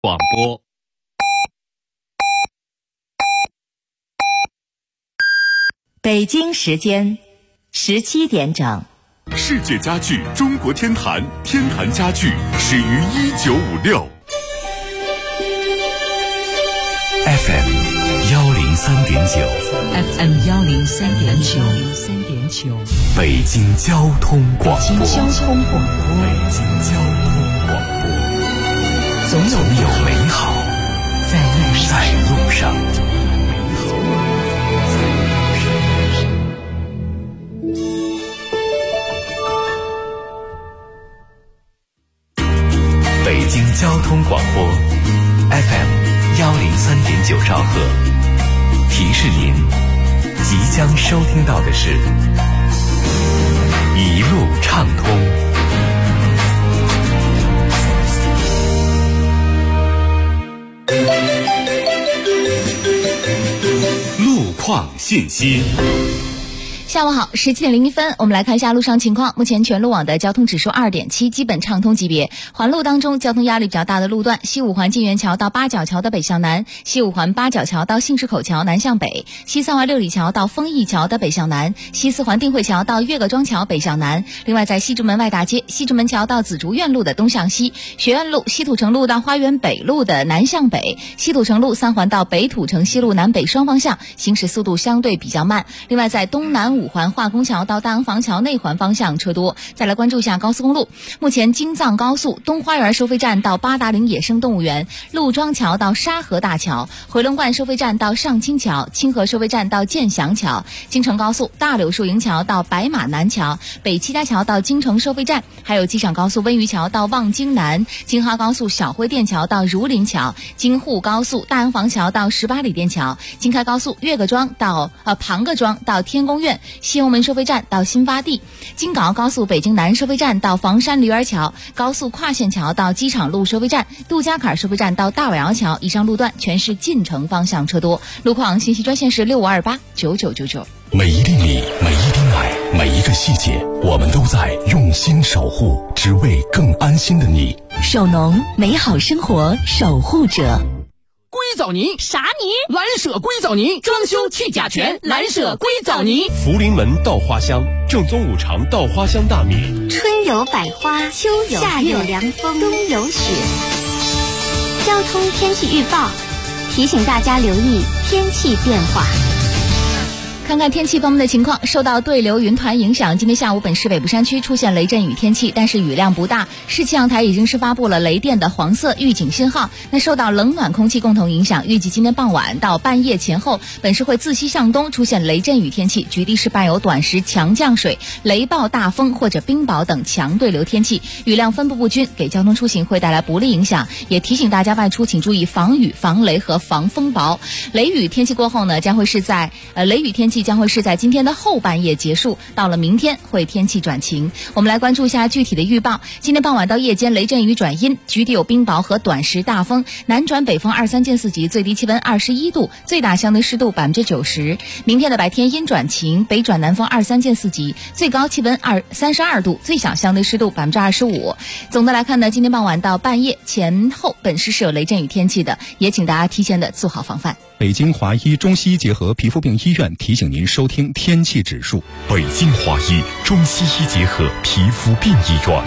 广播。 北京时间17点整。 世界家具中国天坛，天坛家具始于1956。FM 103.9 FM 103.9， 北京交通广播。 北京交通广播， 总有美好在路上。北京交通广播 FM 103.9兆赫，提示您即将收听到的是一路畅通。路况信息。 下午好，17点01分，我们来看一下路上情况。目前全路网的交通指数2.7，基本畅通级别。环路当中，交通压力比较大的路段：西五环金源桥到八角桥的北向南，西五环八角桥到信市口桥南向北，西三环六里桥到丰益桥的北向南，西四环定慧桥到岳各庄桥北向南。另外，在西直门外大街、西直门桥到紫竹院路的东向西，学院路、西土城路到花园北路的南向北，西土城路三环到北土城西路南北双方向行驶速度相对比较慢。另外，在东南五环化工桥到大洋房桥内环方向车多。再来关注一下高速公路，目前京藏高速东花园收费站到八达岭野生动物园，陆庄桥到沙河大桥，回龙观收费站到上清桥，清河收费站到建祥桥，京承高速大柳树营桥到白马南桥，北七家桥到京承收费站，还有机场高速温榆桥到望京南，京哈高速小灰店桥到儒林桥，京沪高速大洋房桥到18里店桥，京开高速岳各庄到庞各庄到天宫苑，西红门收费站到新发地，京港澳高速北京南收费站到房山梨园桥，高速跨线桥到机场路收费站，杜家坎收费站到大尾窑桥，以上路段全是进城方向车多。路况信息专线是65289999。 每一粒米，每一滴奶，每一个细节，我们都在用心守护，只为更安心的你。 首农，美好生活守护者。 硅藻泥啥泥？ 蓝舍硅藻泥，装修去甲醛，蓝舍硅藻泥。 福临门稻花香，正宗五常稻花香大米。 春有百花，秋有夏有凉风，冬有雪。交通天气预报提醒大家留意天气变化。 看看天气方面的情况，受到对流云团影响，今天下午本市北部山区出现雷阵雨天气，但是雨量不大。市气象台已经是发布了雷电的黄色预警信号。那受到冷暖空气共同影响，预计今天傍晚到半夜前后，本市会自西向东出现雷阵雨天气，局地是伴有短时强降水、雷暴大风或者冰雹等强对流天气，雨量分布不均，给交通出行会带来不利影响。也提醒大家外出请注意防雨、防雷和防风雹。雷雨天气过后呢，将会是在雷雨天气将会是在今天的后半夜结束，到了明天会天气转晴。我们来关注一下具体的预报。今天傍晚到夜间雷阵雨转阴，局地有冰雹和短时大风，南转北风2、3见4级，最低气温21度，最大相对湿度90%。明天的白天阴转晴，北转南风2、3见4级，最高气温32度，最小相对湿度25%。总的来看呢，今天傍晚到半夜前后，本市是有雷阵雨天气的，也请大家提前的做好防范。 北京华医中西医结合皮肤病医院提醒您收听天气指数。 北京华医中西医结合皮肤病医院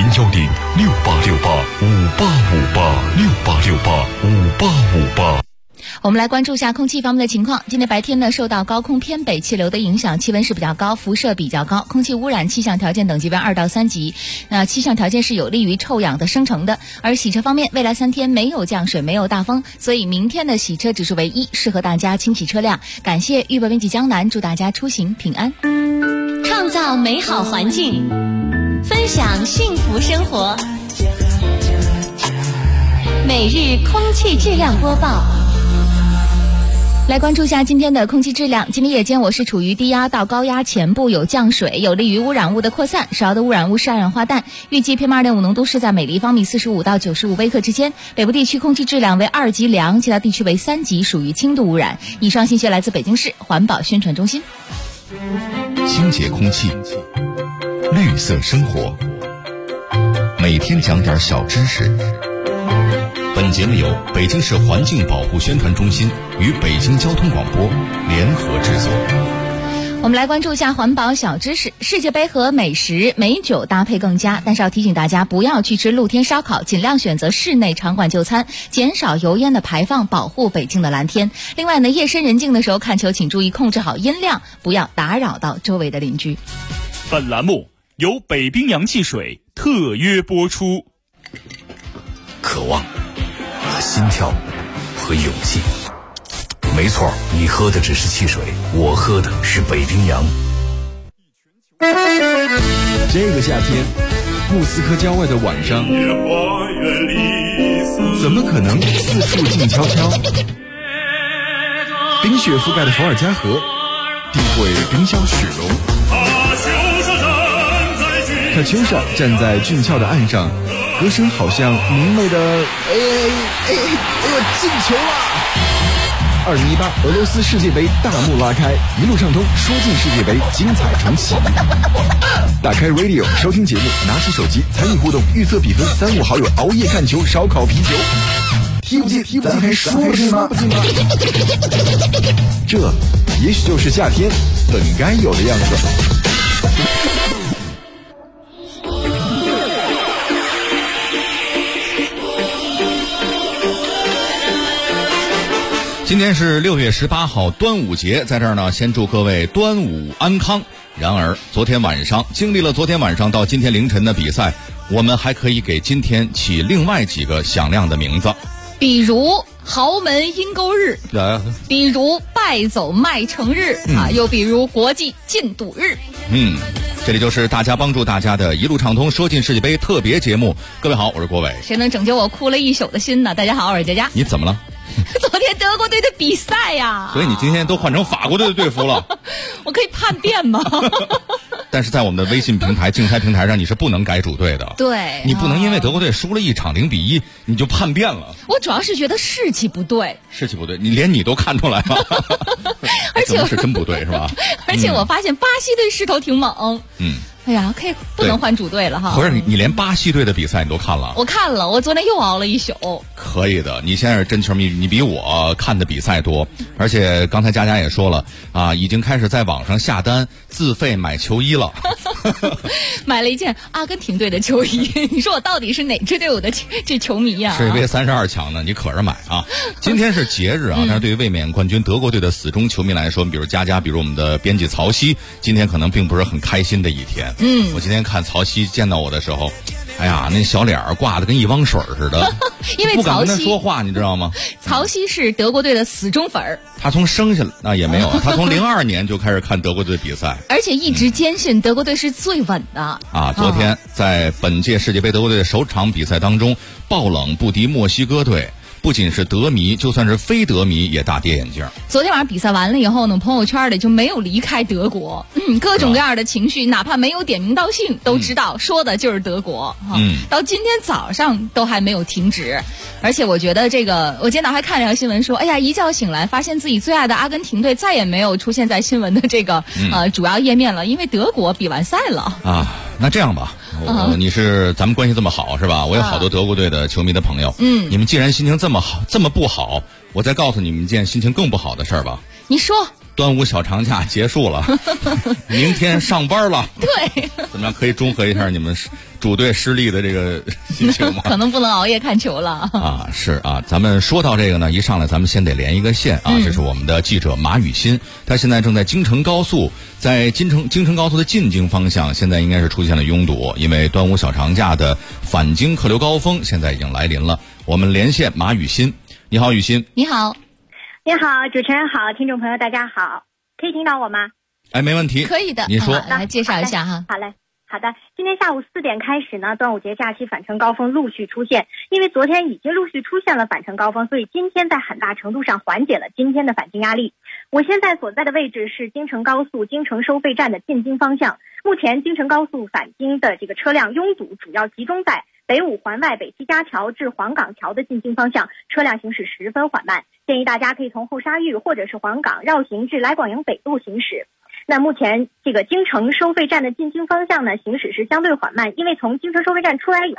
，010-6868-5858，6868-5858。 我们来关注一下空气方面的情况。今天白天呢，受到高空偏北气流的影响，气温是比较高，辐射比较高，空气污染气象条件等级为2到3级。那气象条件是有利于臭氧的生成的。而洗车方面，未来3天没有降水，没有大风，所以明天的洗车指数为1，适合大家清洗车辆。感谢预报编辑江南，祝大家出行平安。 创造美好环境，分享幸福生活。每日空气质量播报。 来关注一下今天的空气质量。今天夜间我市处于低压到高压前部，有降水，有利于污染物的扩散。少的污染物是二氧化氮，预计 PM2.5 浓度是在每立方米45到95微克之间。北部地区空气质量为2级良，其他地区为3级，属于轻度污染。以上信息来自北京市环保宣传中心。 清洁空气，绿色生活，每天讲点小知识， 本节目由北京市环境保护宣传中心与北京交通广播联合制作。 我们来关注一下环保小知识。世界杯和美食美酒搭配更佳，但是要提醒大家不要去吃露天烧烤，尽量选择室内场馆就餐，减少油烟的排放，保护北京的蓝天。另外呢，夜深人静的时候看球请注意控制好音量，不要打扰到周围的邻居。 本栏目由北冰洋汽水特约播出。 渴望和心跳和勇气，没错，你喝的只是汽水，我喝的是北冰洋。 这个夏天，莫斯科郊外的晚上，怎么可能四处静悄悄？冰雪覆盖的伏尔加河，定会冰消雪融。卡秋莎站在俊俏的岸上，歌声好像明媚的进球了！2018俄罗斯世界杯大幕拉开，一路畅通，说进世界杯，精彩重启。打开 Radio 收听节目，拿起手机参与互动，预测比分，3、5好友熬夜看球，烧烤啤酒。踢不进，咱还说不进吗？这也许就是夏天本该有的样子。 今天是6月18号端午节，在这儿呢先祝各位端午安康。然而昨天晚上经历了昨天晚上到今天凌晨的比赛，我们还可以给今天起另外几个响亮的名字， 比如豪门阴沟日，比如败走麦城日又比如国际禁赌日。 这里就是大家帮助大家的一路畅通说进世界杯特别节目。各位好，我是郭伟。 谁能拯救我哭了一宿的心呢？大家好，我是佳佳。 你怎么了？ 昨天德国队的比赛呀， 所以你今天都换成法国队的队服了。 我可以叛变吗？ 但是在我们的微信平台竞猜平台上，你是不能改主队的。 对， 你不能因为德国队输了1场0-1，你就叛变了。 我主要是觉得士气不对， 你连你都看出来了。 而且是真不对是吧？ 而且我发现巴西队势头挺猛。哎呀，不能换主队了哈。 不是你连巴西队的比赛你都看了？ 我看了，我昨天又熬了一宿。 可以的，你现在是真球迷，你比我看的比赛多。而且刚才佳佳也说了啊，已经开始在网上下单自费买球衣了。 买了一件阿根廷队的球衣。你说我到底是哪支队伍的这球迷呀？ 世界杯32强呢，你可着买啊！今天是节日啊，但是对于卫冕冠军德国队的死忠球迷来说，比如佳佳，比如我们的编辑曹曦，今天可能并不是很开心的一天。我今天看曹曦见到我的时候，哎呀，那小脸挂得跟一汪水似的， 因为不敢跟他说话，你知道吗？ 曹曦是德国队的死忠粉儿， 他从生下来也没有，他从02年就开始看德国队比赛， 而且一直坚信德国队是最稳的啊。昨天在本届世界杯德国队的首场比赛当中，爆冷不敌墨西哥队。不仅是德迷，就算是非德迷也大跌眼镜。 昨天晚上比赛完了以后呢，朋友圈里就没有离开德国，各种各样的情绪，哪怕没有点名道姓，都知道说的就是德国。到今天早上都还没有停止。而且我觉得我今天早上还看了条新闻说，哎呀，一觉醒来发现自己最爱的阿根廷队再也没有出现在新闻的主要页面了，因为德国比完赛了啊。那这样吧。你是咱们关系这么好是吧？我有好多德国队的球迷的朋友。你们既然心情这么好，这么不好，我再告诉你们一件心情更不好的事儿吧。 你说。 端午小长假结束了，明天上班了。 对， 怎么样？可以中和一下你们主队失利的这个心情吗？ 可能不能熬夜看球了啊！是啊，咱们说到这个呢，一上来咱们先得连一个线啊。这是我们的记者马雨欣，他现在正在京承高速，在京承高速的进京方向，现在应该是出现了拥堵，因为端午小长假的返京客流高峰现在已经来临了。我们连线马雨欣，你好，雨欣。 你好。 你好，主持人好，听众朋友大家好，可以听到我吗？ 哎，没问题， 可以的。 你说， 来介绍一下哈。 好嘞，好的。今天下午4点开始呢，端午节假期返程高峰陆续出现。因为昨天已经陆续出现了返程高峰，所以今天在很大程度上缓解了今天的返京压力。我现在所在的位置是京承高速京承收费站的进京方向。目前京承高速返京的这个车辆拥堵主要集中在北五环外北七家桥至黄岗桥的进京方向，车辆行驶十分缓慢，建议大家可以从后沙峪或者是黄岗绕行至来广营北路行驶。那目前这个京承收费站的进京方向呢，行驶是相对缓慢，因为从京承收费站出来以后，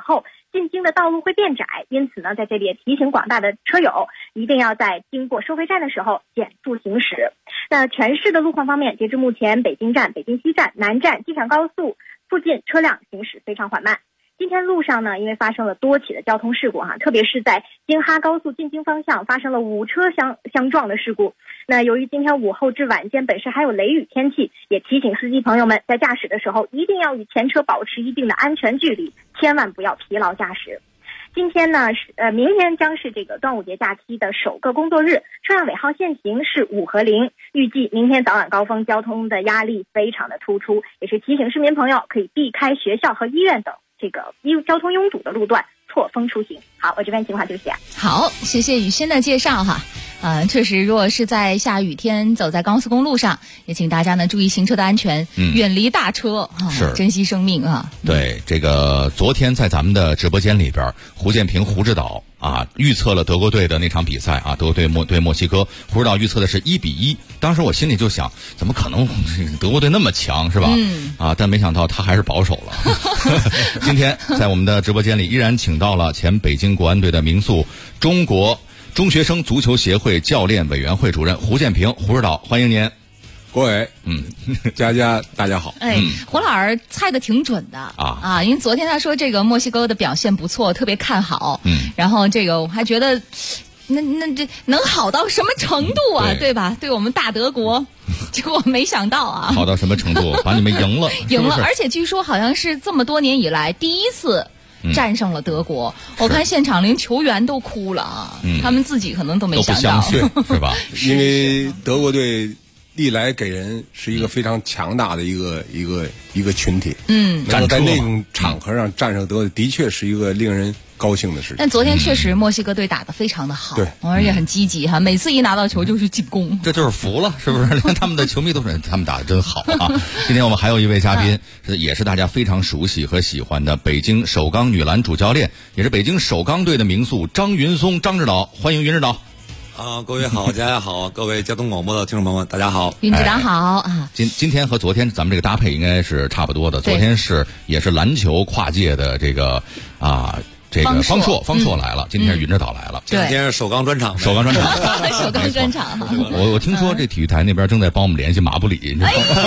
进京的道路会变窄，因此呢，在这里也提醒广大的车友，一定要在经过收费站的时候减速行驶。那全市的路况方面，截至目前，北京站、北京西站、南站、机场高速附近车辆行驶非常缓慢。今天路上呢，因为发生了多起的交通事故特别是在京哈高速进京方向发生了5车相撞的事故。那由于今天午后至晚间本市还有雷雨天气，也提醒司机朋友们在驾驶的时候一定要与前车保持一定的安全距离，千万不要疲劳驾驶。今天呢，明天将是这个端午节假期的首个工作日，车辆尾号限行是5和0，预计明天早晚高峰交通的压力非常的突出，也是提醒市民朋友可以避开学校和医院等这个交通拥堵的路段，错峰出行。好，我这边情况就这样。 好，谢谢雨欣的介绍哈。确实，如果是在下雨天走在高速公路上，也请大家呢注意行车的安全，远离大车是珍惜生命啊。 对，这个昨天在咱们的直播间里边，胡建平胡指导预测了德国队的那场比赛德国队对墨西哥，胡指导预测的是1-1。当时我心里就想，怎么可能德国队那么强是吧？但没想到他还是保守了。今天在我们的直播间里依然请到了前北京国安队的名宿，中国中学生足球协会教练委员会主任胡建平，胡指导，欢迎您。 郭伟，佳佳，大家好。 胡老师猜的挺准的因为昨天他说这个墨西哥的表现不错，特别看好。然后这个我还觉得，那这能好到什么程度啊？对吧？对我们大德国，结果没想到好到什么程度？把你们赢了， 赢了，而且据说好像是这么多年以来第一次战胜了德国。我看现场连球员都哭了他们自己可能都没想到， 都不相信是吧？ 因为德国队历来给人是一个非常强大的一个群体，能够在那种场合上战胜德国，的确是一个令人高兴的事情。 但昨天确实墨西哥队打得非常的好，对，而且很积极每次一拿到球就去进攻， 这就是服了，是不是？连他们的球迷都说他们打得真好今天我们还有一位嘉宾，也是大家非常熟悉和喜欢的北京首钢女篮主教练，也是北京首钢队的名宿张云松张指导，欢迎云指导。 各位好，大家好，各位交通广播的听众朋友们，大家好， 云指导好今天和昨天咱们这个搭配应该是差不多的。昨天也是篮球跨界的这个这个方硕来了，今天是云指导来了， 今天是首钢专场， 首钢专场。 我听说这体育台那边正在帮我们联系马布里，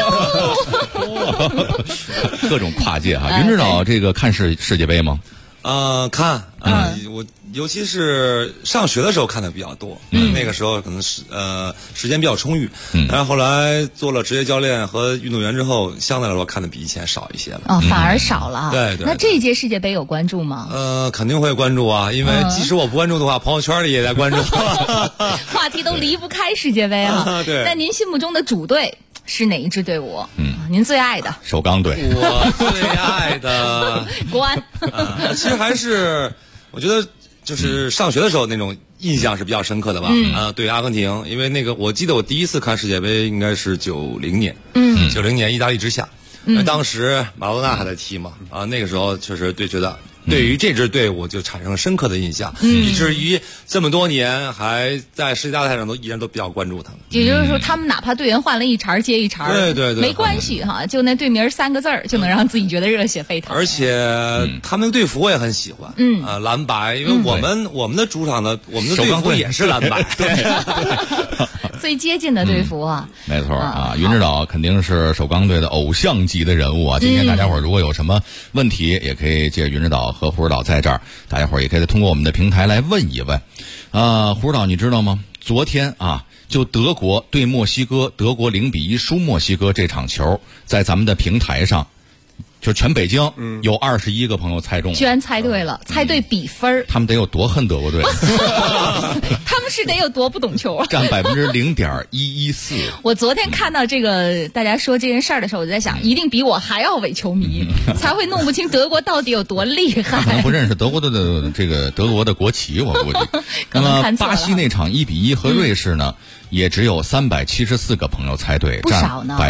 各种跨界云指导这个看世界杯吗？ 看我尤其是上学的时候看的比较多，那个时候可能是时间比较充裕，然后后来做了职业教练和运动员之后，相对来说看的比以前少一些了。 反而少了。 对。 那这一届世界杯有关注吗？ 肯定会关注因为即使我不关注的话，朋友圈里也在关注。 话题都离不开世界杯对。 那您心目中的主队是哪一支队伍？您最爱的？ 首钢队。 我最爱的国安。 其实还是我觉得就是上学的时候那种印象是比较深刻的吧。对阿根廷，因为那个我记得我第一次看世界杯应该是90年，90年意大利之夏，当时马拉多纳还在踢嘛，那个时候确实觉得对于这支队伍就产生了深刻的印象，以至于这么多年还在世界大赛上依然都比较关注他们。 也就是说，他们哪怕队员换了一茬接一茬， 对， 没关系就那队名3个字就能让自己觉得热血沸腾。 而且他们的队服我也很喜欢，蓝白，因为我们的主场的我们的队服也是蓝白， 对。最接近的队服没错云指导肯定是首钢队的偶像级的人物今天大家伙如果有什么问题，也可以借云指导和胡指导在这儿，大家伙也可以通过我们的平台来问一问。胡指导，你知道吗？昨天就德国对墨西哥，德国0-1输墨西哥这场球，在咱们的平台上。就全北京有21个朋友猜中了， 居然猜对了，猜对比分他们得有多恨德国队？ 他们是得有多不懂球？ 占0.114%。 我昨天看到这个大家说这件事儿的时候，我就在想，一定比我还要伪球迷，才会弄不清德国到底有多厉害。 可能不认识德国的这个德国的国旗，我估计。那么巴西那场1-1和瑞士呢，也只有374个朋友猜对， 不少呢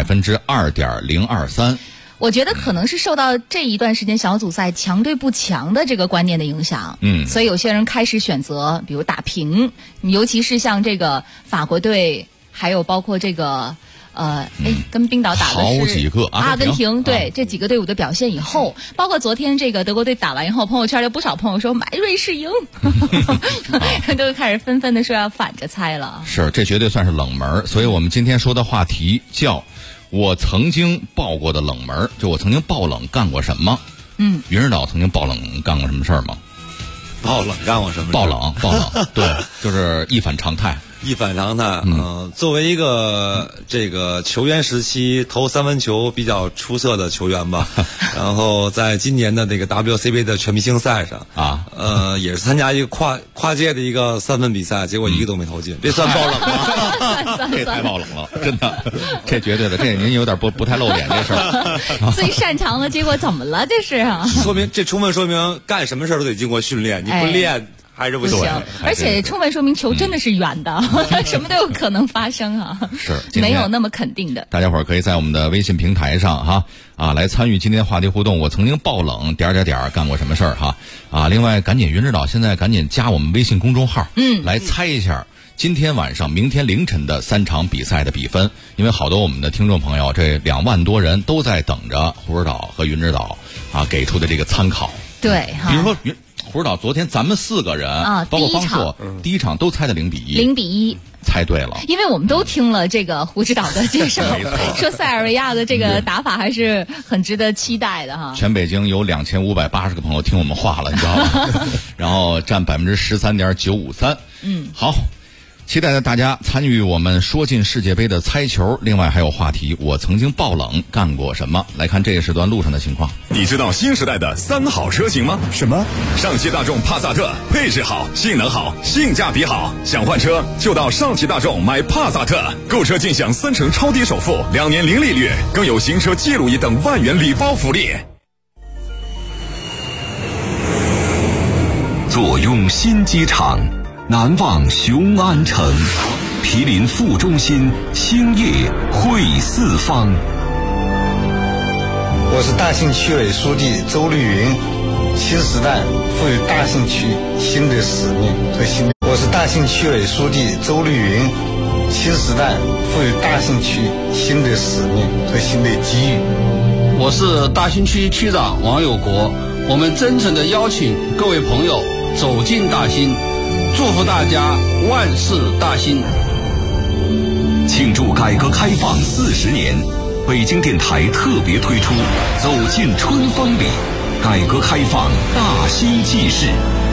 ，2.023%。 我觉得可能是受到这一段时间小组赛强对不强的这个观念的影响，所以有些人开始选择比如打平，尤其是像这个法国队，还有包括这个跟冰岛打的是好几个阿根廷，对这几个队伍的表现以后，包括昨天这个德国队打完以后，朋友圈有不少朋友说买瑞士赢，都开始纷纷的说要反着猜了。 是，这绝对算是冷门，所以我们今天说的话题叫我曾经爆过的冷门，就我曾经爆冷干过什么。云指导曾经爆冷干过什么事儿吗？ 爆冷干过什么？ 爆冷，对，就是一反常态。 一反常态，作为一个这个球员时期投三分球比较出色的球员吧，然后在今年的那个 WCB 的全明星赛上也是参加一个跨界的一个3分比赛，结果一个都没投进，这算爆冷吗？ 这太爆冷了，真的，这绝对的，这您有点不太露脸这事儿。 最擅长的结果怎么了？这是啊， 充分说明干什么事儿都得经过训练，你不练。还是不行， 而且充分说明球真的是圆的，什么都有可能发生啊！ 是没有那么肯定的。 大家伙儿可以在我们的微信平台上来参与今天的话题互动。我曾经爆冷干过什么事儿另外赶紧云指导现在赶紧加我们微信公众号，来猜一下今天晚上、明天凌晨的3场比赛的比分，因为好多我们的听众朋友，这2万多人都在等着胡指导和云指导给出的这个参考。 对， 比如说胡指导昨天咱们4个人包括方硕第一场都猜的0比1，猜对了， 因为我们都听了这个胡指导的介绍，说塞尔维亚的这个打法还是很值得期待的哈。 全北京有2580个朋友听我们话了，你知道吗？然后占13.953%。好。期待大家参与我们说进世界杯的猜球，另外还有话题我曾经爆冷干过什么。来看这个时段路上的情况。 你知道新时代的3好车型吗？ 什么？ 上汽大众帕萨特，配置好，性能好，性价比好，想换车就到上汽大众买帕萨特，购车尽享3成超低首付，2年零利率，更有行车记录仪等万元礼包福利。 坐拥新机场，难忘雄安城，毗邻副中心，兴业汇四方。 我是大兴区委书记周绿云，新时代赋予大兴区新的使命和新的。我是大兴区委书记周绿云，新时代赋予大兴区新的使命和新的机遇。 我是大兴区区长王有国，我们真诚地邀请各位朋友走进大兴，祝福大家万事大兴。 庆祝改革开放40年，北京电台特别推出走进春风里，改革开放大兴纪事。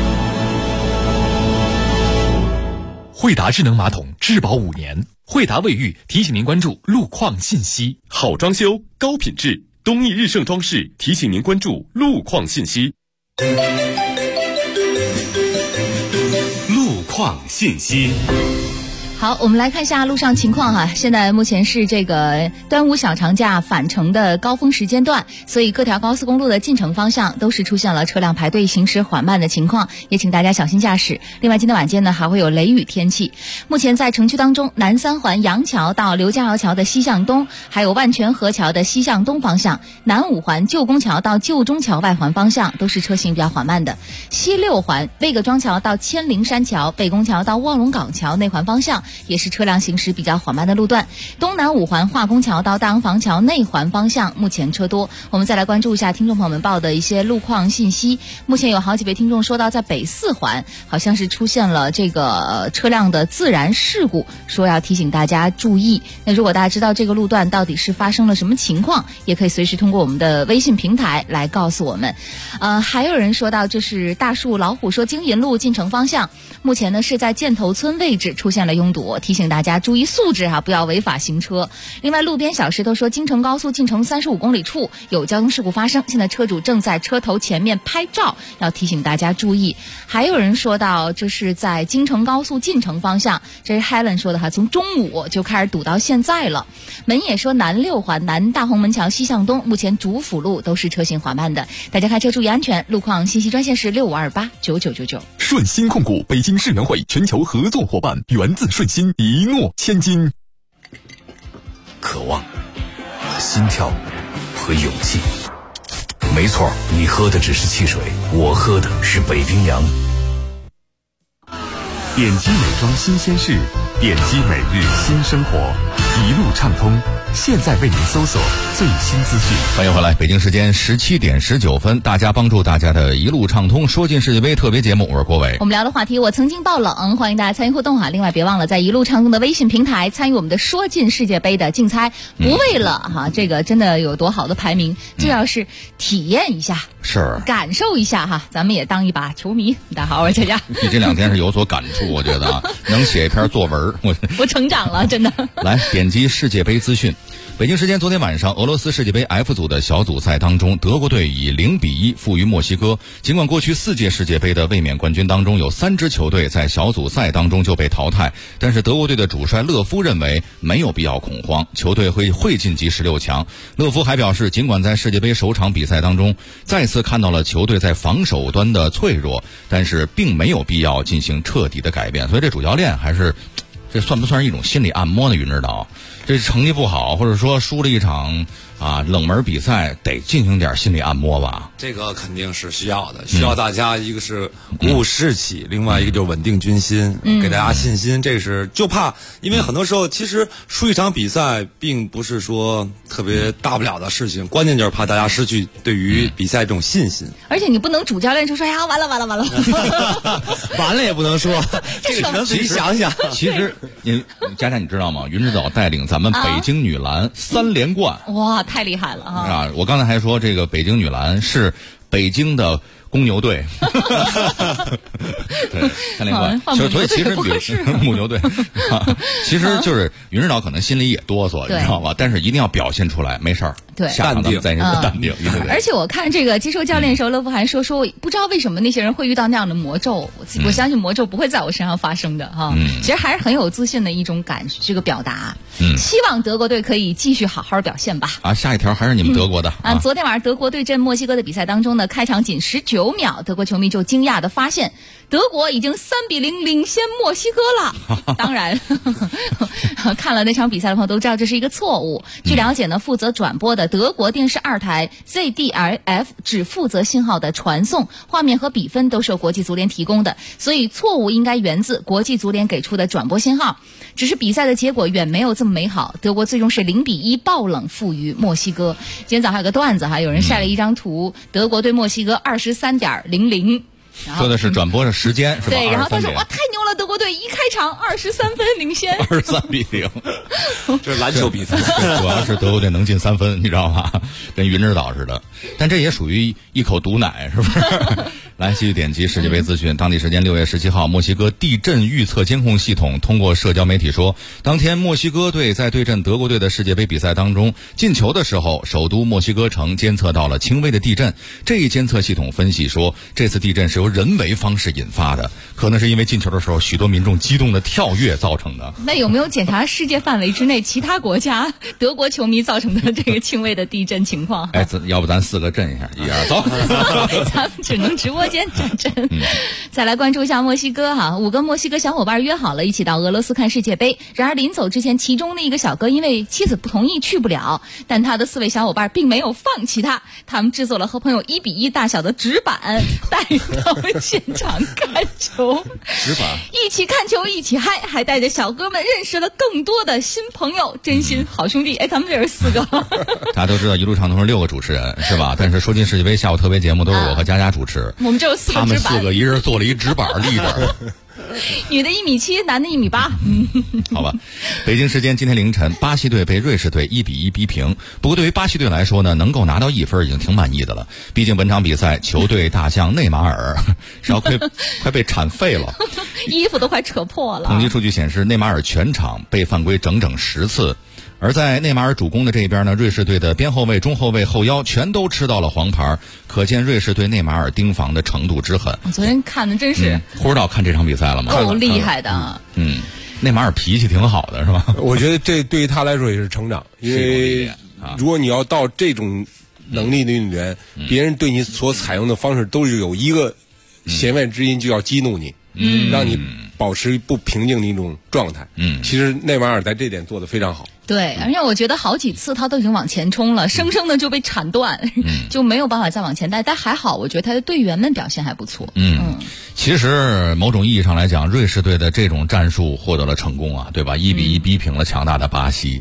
惠达智能马桶质保5年，惠达卫浴提醒您关注路况信息。 好装修高品质，东义日盛装饰提醒您关注路况信息。路况信息。 好，我们来看一下路上情况哈。现在目前是这个端午小长假返程的高峰时间段，所以各条高速公路的进城方向都是出现了车辆排队行驶缓慢的情况，也请大家小心驾驶。另外今天晚间呢还会有雷雨天气。目前在城区当中，南三环杨桥到刘家窑桥的西向东，还有万泉河桥的西向东方向，南五环旧宫桥到旧中桥外环方向都是车行比较缓慢的。西六环魏各庄桥到千灵山桥、北宫桥到卧龙岗桥内环方向也是车辆行驶比较缓慢的路段。东南五环化工桥到大洋房桥内环方向目前车多。我们再来关注一下听众朋友们报的一些路况信息。目前有好几位听众说到，在北四环好像是出现了这个车辆的自燃事故，说要提醒大家注意。那如果大家知道这个路段到底是发生了什么情况，也可以随时通过我们的微信平台来告诉我们。还有人说到，这是大树老虎说京银路进城方向，目前呢是在箭头村位置出现了拥堵，提醒大家注意素质不要违法行车。另外路边小石头说京承高速进城35公里处有交通事故发生，现在车主正在车头前面拍照，要提醒大家注意。还有人说到，这是在京承高速进城方向，这是 Helen 说的从中午就开始堵到现在了。门也说南六环南大红门桥西向东，目前主辅路都是车行缓慢的，大家开车注意安全。路况信息专线是65289999。 顺心控股北京世园会全球合作伙伴，源自顺心，一诺千金。 渴望、心跳和勇气。没错，你喝的只是汽水，我喝的是北冰洋。 点击美妆新鲜事，点击每日新生活。 一路畅通，现在为您搜索最新资讯。 欢迎回来，北京时间17点19分，大家帮助大家的一路畅通，说进世界杯特别节目，我是郭伟。 我们聊的话题，我曾经爆冷，欢迎大家参与互动哈。另外，别忘了在一路畅通的微信平台参与我们的说进世界杯的竞猜，不为了哈这个真的有多好的排名，就要是体验一下， 是感受一下哈，咱们也当一把球迷。大家好，我是佳佳。 你这2天是有所感触，我觉得啊，能写一篇作文， 我成长了，真的。 来点击世界杯资讯。北京时间昨天晚上，俄罗斯世界杯 F 组的小组赛当中，德国队以0-1负于墨西哥。尽管过去4届世界杯的卫冕冠军当中有3支球队在小组赛当中就被淘汰，但是德国队的主帅勒夫认为没有必要恐慌，球队会晋级16强。勒夫还表示，尽管在世界杯首场比赛当中再次看到了球队在防守端的脆弱，但是并没有必要进行彻底的改变。所以这主教练还是，这算不算是一种心理按摩呢？云指导，这成绩不好，或者说输了一场冷门比赛，得进行点心理按摩吧。 这个肯定是需要的，需要大家一个是鼓舞士气，另外一个就是稳定军心，给大家信心。这是就怕，因为很多时候其实输一场比赛并不是说特别大不了的事情，关键就是怕大家失去对于比赛这种信心。 而且你不能主教练就说呀，完了， 完了也不能说，这个只能自己想想。 其实佳佳你知道吗？云指导带领咱们北京女篮3连冠， 哇，太厉害了啊！我刚才还说这个北京女篮是北京的公牛队，对，3连冠，所以其实母牛队，其实就是云指导可能心里也哆嗦，你知道吧？但是一定要表现出来，没事儿， 对， 下场咱们再淡定。 而且我看这个接受教练的时候，勒夫还说不知道为什么那些人会遇到那样的魔咒，我相信魔咒不会在我身上发生的哈。其实还是很有自信的一种这个表达。希望德国队可以继续好好表现吧。 下一条还是你们德国的昨天晚上德国对阵墨西哥的比赛当中呢，开场仅19秒，德国球迷就惊讶地发现，德国已经3-0领先墨西哥了。当然，看了那场比赛的朋友都知道这是一个错误。据了解呢，负责转播的德国电视2台 ZDF 只负责信号的传送，画面和比分都是由国际足联提供的，所以错误应该源自国际足联给出的转播信号。只是比赛的结果远没有这么美好，德国最终是0-1爆冷负于墨西哥。今天早上还有个段子有人晒了一张图，德国对墨西哥23.00。 说的是转播的时间是吧？ 对，然后他说哇，太牛了，德国队一开场23分领先 ，23-0， 这是篮球比赛， 主要是德国队能进3分，你知道吗？跟云指导似的，但这也属于一口毒奶，是不是？来，继续点击世界杯资讯。当地时间6月17号，墨西哥地震预测监控系统通过社交媒体说，当天墨西哥队在对阵德国队的世界杯比赛当中进球的时候，首都墨西哥城监测到了轻微的地震。这一监测系统分析说，这次地震是由人为方式引发的，可能是因为进球的时候许多民众激动的跳跃造成的。 那有没有检查世界范围之内其他国家德国球迷造成的这个轻微的地震情况？ 要不咱4个震一下，1、2，走。 咱们只能直播间震。再来关注一下墨西哥5个墨西哥小伙伴约好了一起到俄罗斯看世界杯，然而临走之前，其中的一个小哥因为妻子不同意去不了，但他的4位小伙伴并没有放弃他们制作了和朋友1:1大小的纸板，带到现场看球， 纸板一起看球一起嗨，还带着小哥们认识了更多的新朋友，真心好兄弟。咱们这是4个。 大家都知道一路畅通是6个主持人是吧？但是说进世界杯下午特别节目都是我和佳佳主持， 我们只有4个纸板， 他们4个一人做了一纸板立着。 女的1.7米，男的1.8米。 好吧，北京时间今天凌晨，巴西队被瑞士队1-1逼平。不过对于巴西队来说呢，能够拿到1分已经挺满意的了。毕竟本场比赛球队大将内马尔是要快被铲废了， 衣服都快扯破了。 统计数据显示，内马尔全场被犯规整整10次。而在内马尔主攻的这一边呢，瑞士队的边后卫、中后卫、后腰全都吃到了黄牌，可见瑞士队内马尔盯防的程度之狠。 我昨天看的真是， 胡指导看这场比赛了吗？ 够厉害的。 内马尔脾气挺好的，是吧？ 我觉得这对于他来说也是成长，因为如果你要到这种能力的运动员，别人对你所采用的方式都是有一个弦外之音，就要激怒你，让你保持不平静的一种状态。其实内马尔在这点做得非常好。 对，而且我觉得好几次他都已经往前冲了，生生的就被铲断，就没有办法再往前带。但还好，我觉得他的队员们表现还不错。 其实某种意义上来讲，瑞士队的这种战术获得了成功啊，对吧？1-1逼平了强大的巴西。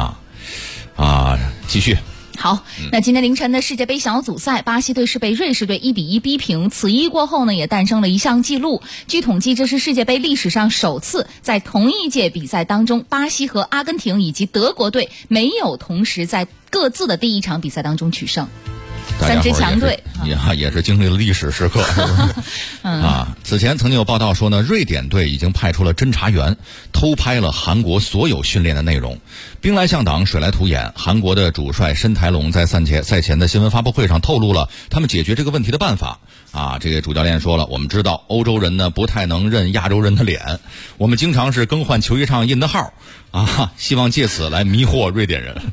继续。 好，那今天凌晨的世界杯小组赛，巴西队是被瑞士队1-1逼平。此役过后呢，也诞生了一项纪录。据统计，这是世界杯历史上首次在同一届比赛当中，巴西和阿根廷以及德国队没有同时在各自的第一场比赛当中取胜。3支强队也是经历了历史时刻，是不是？此前曾经有报道说呢，瑞典队已经派出了侦查员偷拍了韩国所有训练的内容，兵来将挡，水来土掩。韩国的主帅申台龙在赛前的新闻发布会上透露了他们解决这个问题的办法。这个主教练说了，我们知道欧洲人呢不太能认亚洲人的脸，我们经常是更换球衣上印的号希望借此来迷惑瑞典人。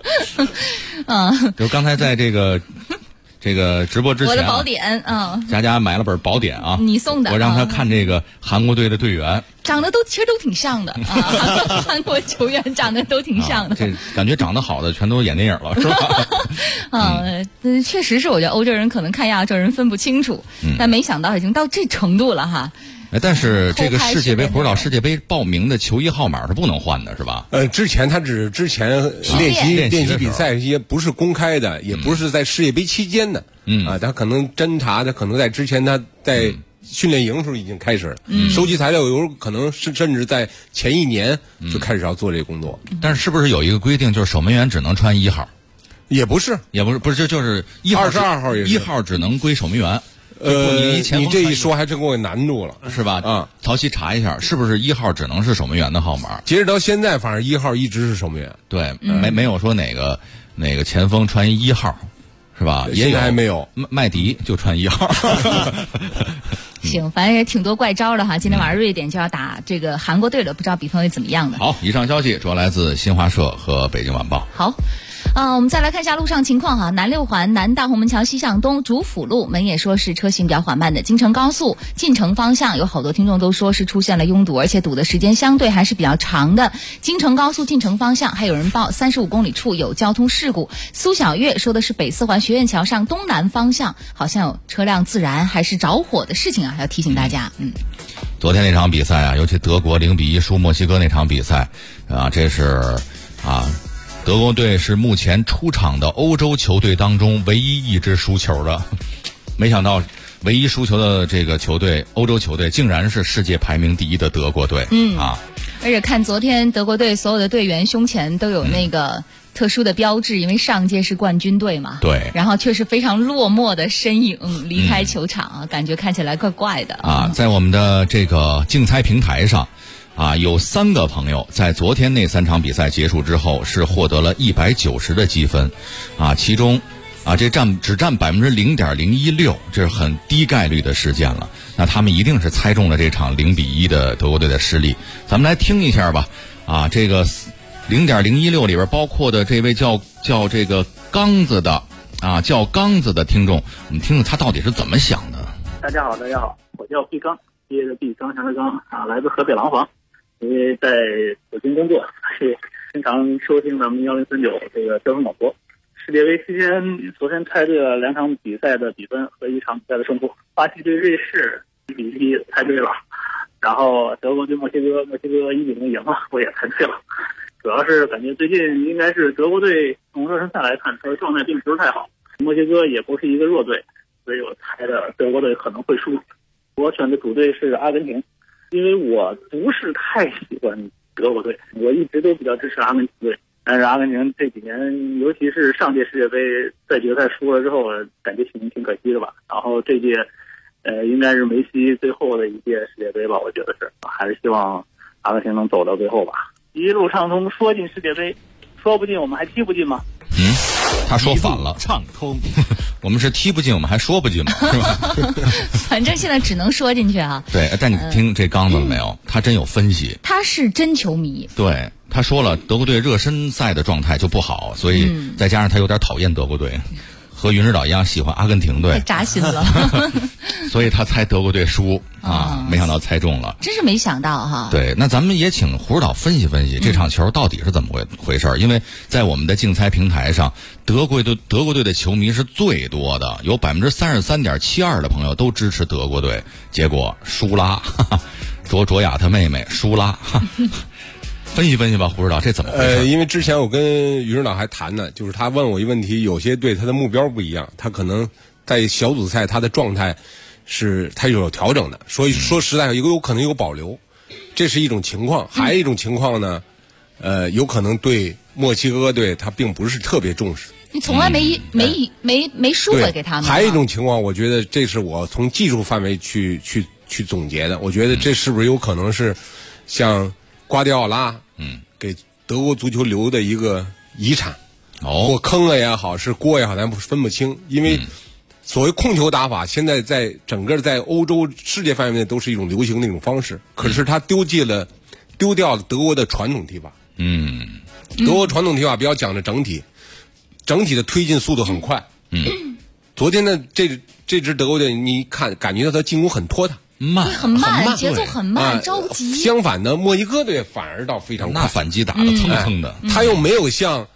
就刚才在这个直播之前， 我的宝典佳买了本宝典你送的， 我让他看这个韩国队的队员， 长得其实都挺像的韩国球员长得都挺像的， 这感觉长得好的全都演电影了，是吧？ 确实是，我觉得欧洲人可能看亚洲人分不清楚，但没想到已经到这程度了哈。 但是这个世界杯不知道世界杯报名的球衣号码是不能换的，是吧？ 之前练习比赛也不是公开的，也不是在世界杯期间的。他可能侦查，他可能在之前他在训练营的时候已经开始了，收集材料，有可能甚至在前1年就开始要做这个工作。 但是不是有一个规定，就是守门员只能穿1号？ 也不是， 就是1号 22号也是 1号只能归守门员。 你这一说还真给我难住了， 是吧？曹曦查一下，是不是1号只能是守门员的号码？ 截止到现在，反正1号一直是守门员。 对，没有说哪个前锋穿1号，是吧？ 现在还没有， 麦迪就穿1号。 行，反正也挺多怪招的哈。今天晚上瑞典就要打这个韩国队了，不知道比分会怎么样的。 好，以上消息主要来自新华社和北京晚报。 好。我们再来看一下路上情况哈。南6环南大红门桥西向东主辅路门也说是车行比较缓慢的。京承高速进城方向有好多听众都说是出现了拥堵，而且堵的时间相对还是比较长的。京承高速进城方向还有人报35公里处有交通事故。苏小月说的是北4环学院桥上东南方向好像有车辆自燃还是着火的事情要提醒大家。 昨天那场比赛尤其德国0-1输墨西哥那场比赛这是德国队是目前出场的欧洲球队当中唯一一支输球的，没想到唯一输球的这个球队，欧洲球队竟然是世界排名第1的德国队。 而且看昨天德国队所有的队员胸前都有那个特殊的标志，因为上届是冠军队嘛。 对。 然后却是非常落寞的身影离开球场感觉看起来怪怪的。 在我们的这个竞猜平台上。有3个朋友在昨天那3场比赛结束之后是获得了190的积分，其中这只占0.016%，这是很低概率的事件了。那他们一定是猜中了这场0-1的德国队的失利。咱们来听一下吧。这个0.016里边包括的这位叫这个刚子的叫刚子的听众，我们听听他到底是怎么想的。 大家好，我叫毕刚，毕业的毕，刚强的刚来自河北廊坊。因为在北京工作，所以经常收听咱们1039这个交通广播。世界杯期间，昨天猜对了2场比赛的比分和1场比赛的胜负。巴西对瑞士1-1猜对了，然后德国对墨西哥1-0赢了，我也猜对了。主要是感觉最近应该是德国队从热身赛来看，他的状态并不是太好，墨西哥也不是一个弱队，所以我猜的德国队可能会输。我选的主队是阿根廷。因为我不是太喜欢德国队，我一直都比较支持阿根廷队，但是阿根廷这几年，尤其是上届世界杯在决赛输了之后，感觉挺可惜的吧。然后这届，应该是梅西最后的一届世界杯吧，我觉得是，还是希望阿根廷能走到最后吧。一路畅通，说进世界杯，说不进我们还踢不进吗？ 他说反了， 畅通。 我们是踢不进，我们还说不进嘛，是吧？ 反正现在只能说进去对，但你听这刚子了没有？他真有分析。 他是真球迷。 对，他说了，德国队热身赛的状态就不好，所以再加上他有点讨厌德国队， 和云指导一样喜欢阿根廷队， 太扎心了。 所以他猜德国队输啊，没想到猜中了， 真是没想到哈。 对，那咱们也请胡指导分析分析这场球到底是怎么回事？因为在我们的竞猜平台上，德国队的球迷是最多的，有33.72%的朋友都支持德国队，结果输啦，卓雅他妹妹输啦。分析分析吧，胡指导，这怎么回事？ 因为之前我跟于指导还谈呢，就是他问我一个问题，有些队他的目标不一样，他可能在小组赛他的状态是他有调整的，所以说实在有可能有保留，这是一种情况。还有一种情况呢，有可能对墨西哥队他并不是特别重视。 你从来没输给他们。 还有一种情况，我觉得这是我从技术范围去总结的。我觉得这是不是有可能是像瓜迪奥拉，给德国足球留的一个遗产，或坑了也好，是锅也好，咱分不清。因为所谓控球打法，现在在整个在欧洲、世界范围内都是一种流行的一种方式。可是他丢掉了德国的传统踢法。德国传统踢法比较讲究整体的推进速度很快。昨天的这支德国队，你感觉到他进攻很拖沓。 很慢，节奏很慢，着急。 相反的，墨西哥队反而倒非常快， 那反击打得蹭蹭的。 他又没有像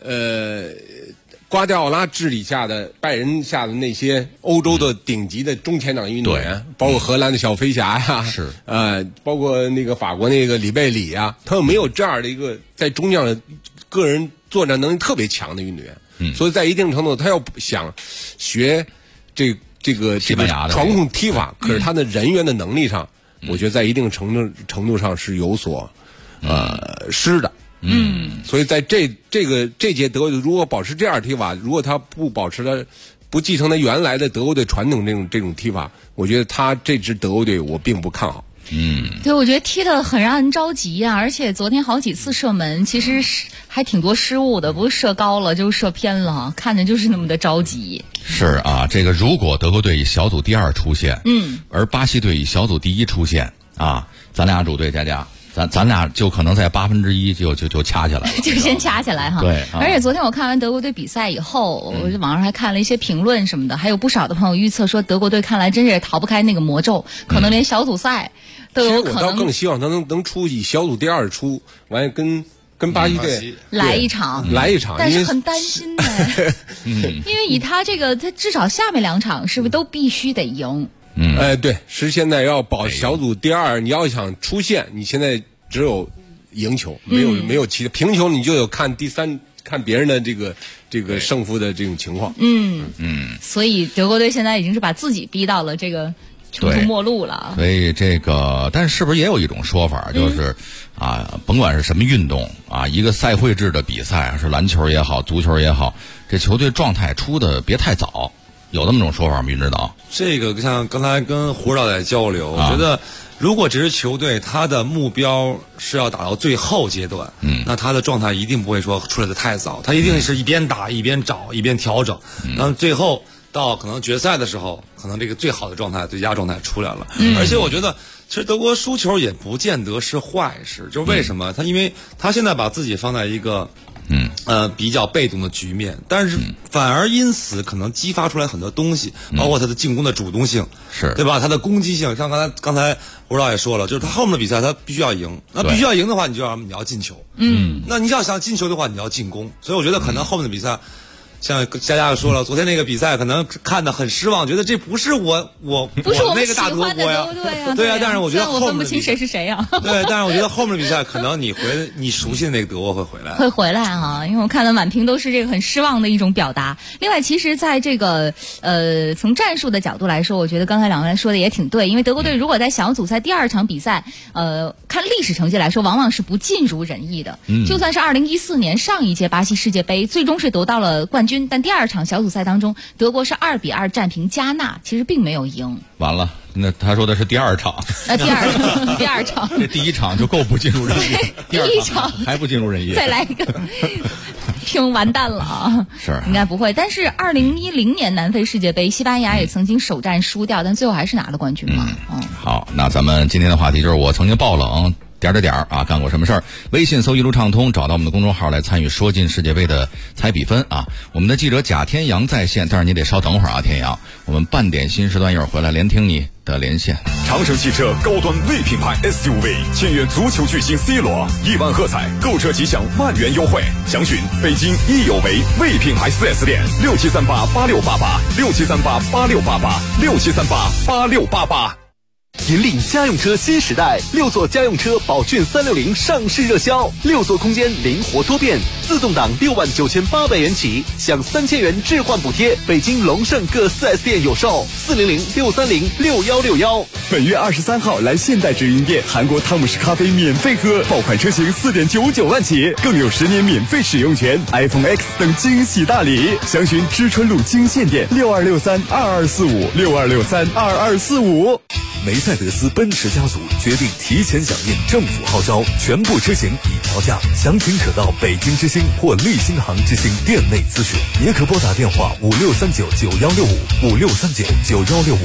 瓜迪奥拉治理下的拜仁下的那些欧洲的顶级的中前场运动员，包括荷兰的小飞侠呀， 是包括那个法国那个里贝里呀，他又没有这样的一个在中将的个人作战能力特别强的运动员。所以在一定程度，他要想学这个传控踢法，可是他的人员的能力上，我觉得在一定程度上是有所失的。所以在这届德国队如果保持这样踢法，如果他不继承他原来的德国队传统这种踢法，我觉得他这支德国队我并不看好。 对，我觉得踢得很让人着急啊，而且昨天好几次射门，其实还挺多失误的，不是射高了就是射偏了，看着就是那么的着急。 是啊，这个如果德国队以小组第2出现，而巴西队以小组第1出现啊，咱俩主队加，咱俩就可能在1/8就掐起来了， 就先掐起来哈。 对， 而且昨天我看完德国队比赛以后，我网上还看了一些评论什么的，还有不少的朋友预测说德国队看来真是逃不开那个魔咒，可能连小组赛都有可能。 其实我倒更希望他能出以小组第2出，完跟巴西队来一场，但是很担心呢，因为以他这个，他至少下面2场是不是都必须得赢？ 对，是现在要保小组第2，你要想出线，你现在只有赢球，没有其他平球，你就有看第3，看别人的这个胜负的这种情况。 所以德国队现在已经是把自己逼到了这个穷途末路了。 所以但是不是也有一种说法，就是甭管是什么运动啊，一个赛会制的比赛，是篮球也好，足球也好，这球队状态出的别太早。有这么种说法吗？云指导？ 这个像刚才跟胡指导在交流，我觉得如果这支球队他的目标是要打到最后阶段，那他的状态一定不会说出来的太早，他一定是一边打一边找一边调整，那最后到可能决赛的时候，可能这个最好的状态、最佳状态出来了。而且我觉得，其实德国输球也不见得是坏事，就是为什么？因为他现在把自己放在一个比较被动的局面，但是反而因此可能激发出来很多东西，包括他的进攻的主动性， 是对吧？他的攻击性，像刚才胡指导也说了，就是他后面的比赛他必须要赢，那必须要赢的话，你要进球，那你要想进球的话，你要进攻，所以我觉得可能后面的比赛。像佳说了，昨天那个比赛可能看得很失望，觉得这不是我那个大德国呀，对啊，但是我觉得后面我分不清谁是谁啊。 对，但是我觉得后面的比赛可能你熟悉的那个德国会回来啊，因为我看到满屏都是这个很失望的一种表达。另外，其实在这个从战术的角度来说，我觉得刚才两个人说的也挺对，因为德国队如果在小组赛第2场比赛，看历史成绩来说，往往是不尽如人意的。就算是2014年上一届巴西世界杯，最终是得到了冠军，但第2场小组赛当中，德国是2-2战平加纳，其实并没有赢。 完了，那他说的是第2场。 第二场， 这第1场就够不尽如人意， 第1场还不尽如人意， 再来一个，听完蛋了啊！ 是应该不会。但是2010年南非世界杯，西班牙也曾经首战输掉，但最后还是拿了冠军嘛。 好，那咱们今天的话题就是我曾经爆冷， 啊，干过什么事儿？微信搜一路畅通，找到我们的公众号来参与说进世界杯的猜比分啊！我们的记者贾天阳在线，但是你得稍等会儿啊，天阳，我们半点新时段一会儿回来连听你的连线。 长城汽车高端 V 品牌 SUV 签约足球巨星 C 罗，1万喝彩，购车即享万元优惠。详询北京益友为 V 品牌 4S 店673886886738868867388688。 引领家用车新时代，6座家用车宝骏360上市热销，6座空间灵活多变，自动挡69800元起，享3000元置换补贴。北京龙盛各 4S 店有售，400-630-6161。 本月23号来现代直营店，韩国汤姆士咖啡免费喝，爆款车型4.99万起，更有10年免费使用权， iPhone X 等惊喜大礼。详询知春路京县店6263224562632245。 梅赛德斯奔驰家族决定提前响应政府号召，全部车型已调价，详情可到北京之星或利星行之星店内咨询，也可拨打电话5639916556399165。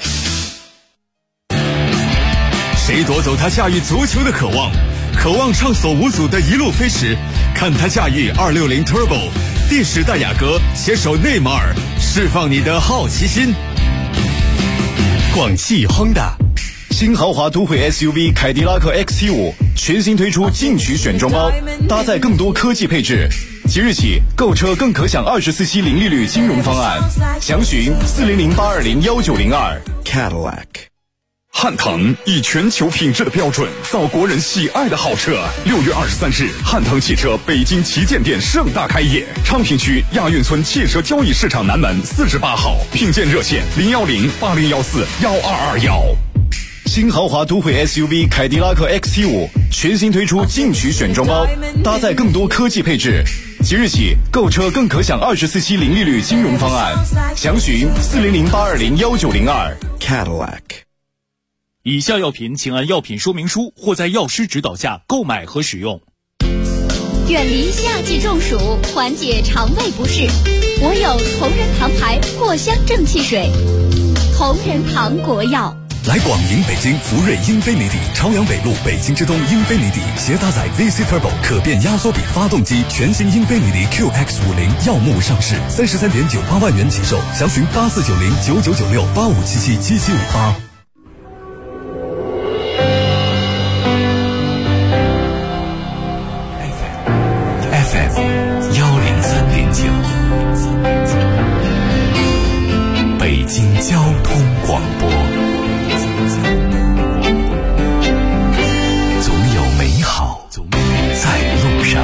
谁夺走他驾驭足球的渴望？渴望畅所无阻的一路飞驰，看他驾驭260 Turbo， 第10代雅阁携手内马尔，释放你的好奇心。广汽 Honda 新豪华都会 SUV 凯迪拉克 XT5 全新推出进取选装包，搭载更多科技配置。即日起购车更可享24期零利率金融方案，详询400-820-1902。 Cadillac 汉唐以全球品质的标准造国人喜爱的好车。6月23日，汉唐汽车北京旗舰店盛大开业，昌平区亚运村汽车交易市场南门48号，聘建热线010-8014-1221。 新豪华都会 SUV 凯迪拉克 XT5 全新推出进取选装包，搭载更多科技配置。即日起购车更可享24期零利率金融方案，详询400-820-1902。 Cadillac。 以下药品请按药品说明书或在药师指导下购买和使用。 远离夏季中暑，缓解肠胃不适，我有同仁堂牌藿香正气水。同仁堂国药。 来广营北京福瑞英菲尼迪，朝阳北路北京之东英菲尼迪携搭载 VC Turbo 可变压缩比发动机，全新英菲尼迪 QX50 耀目上市，33.98万元起售，详询8490999685777758。 北京交通广播，总有美好在路上。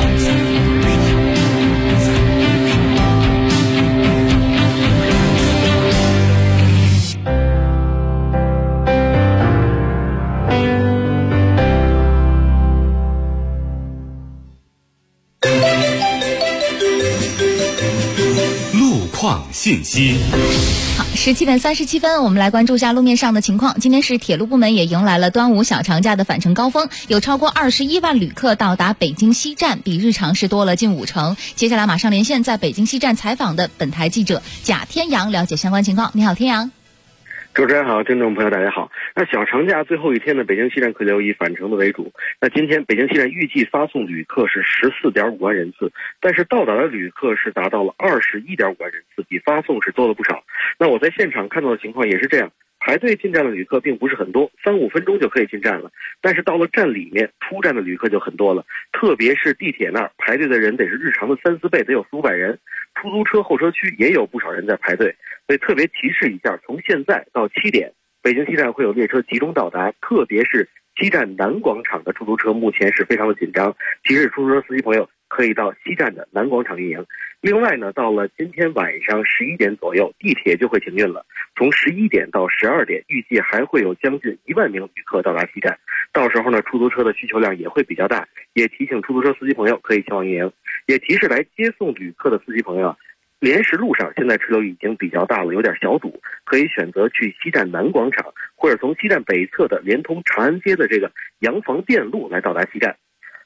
路况信息。 好，17点37分，我们来关注一下路面上的情况。今天是铁路部门也迎来了端午小长假的返程高峰，有超过21万旅客到达北京西站，比日常是多了近5成。接下来马上连线在北京西站采访的本台记者贾天阳，了解相关情况。你好，天阳。 主持人好，听众朋友大家好。那小长假最后一天呢，北京西站客流以返程的为主。那今天北京西站预计发送旅客是14.5万人次，但是到达的旅客是达到了21.5万人次，比发送是多了不少。那我在现场看到的情况也是这样，排队进站的旅客并不是很多，3-5分钟就可以进站了。但是到了站里面，出站的旅客就很多了，特别是地铁那儿排队的人得是日常的3-4倍，得有400-500人。出租车候车区也有不少人在排队，所以特别提示一下，从现在到7点，北京西站会有列车集中到达，特别是西站南广场的出租车目前是非常的紧张，提示出租车司机朋友可以到西站的南广场运营。另外呢，到了今天晚上11点左右，地铁就会停运了。从11点到12点，预计还会有将近1万名旅客到达西站。到时候呢，出租车的需求量也会比较大，也提醒出租车司机朋友可以前往运营。也提示来接送旅客的司机朋友，莲石路上现在车流已经比较大了，有点小堵，可以选择去西站南广场，或者从西站北侧的连通长安街的这个洋房店路来到达西站。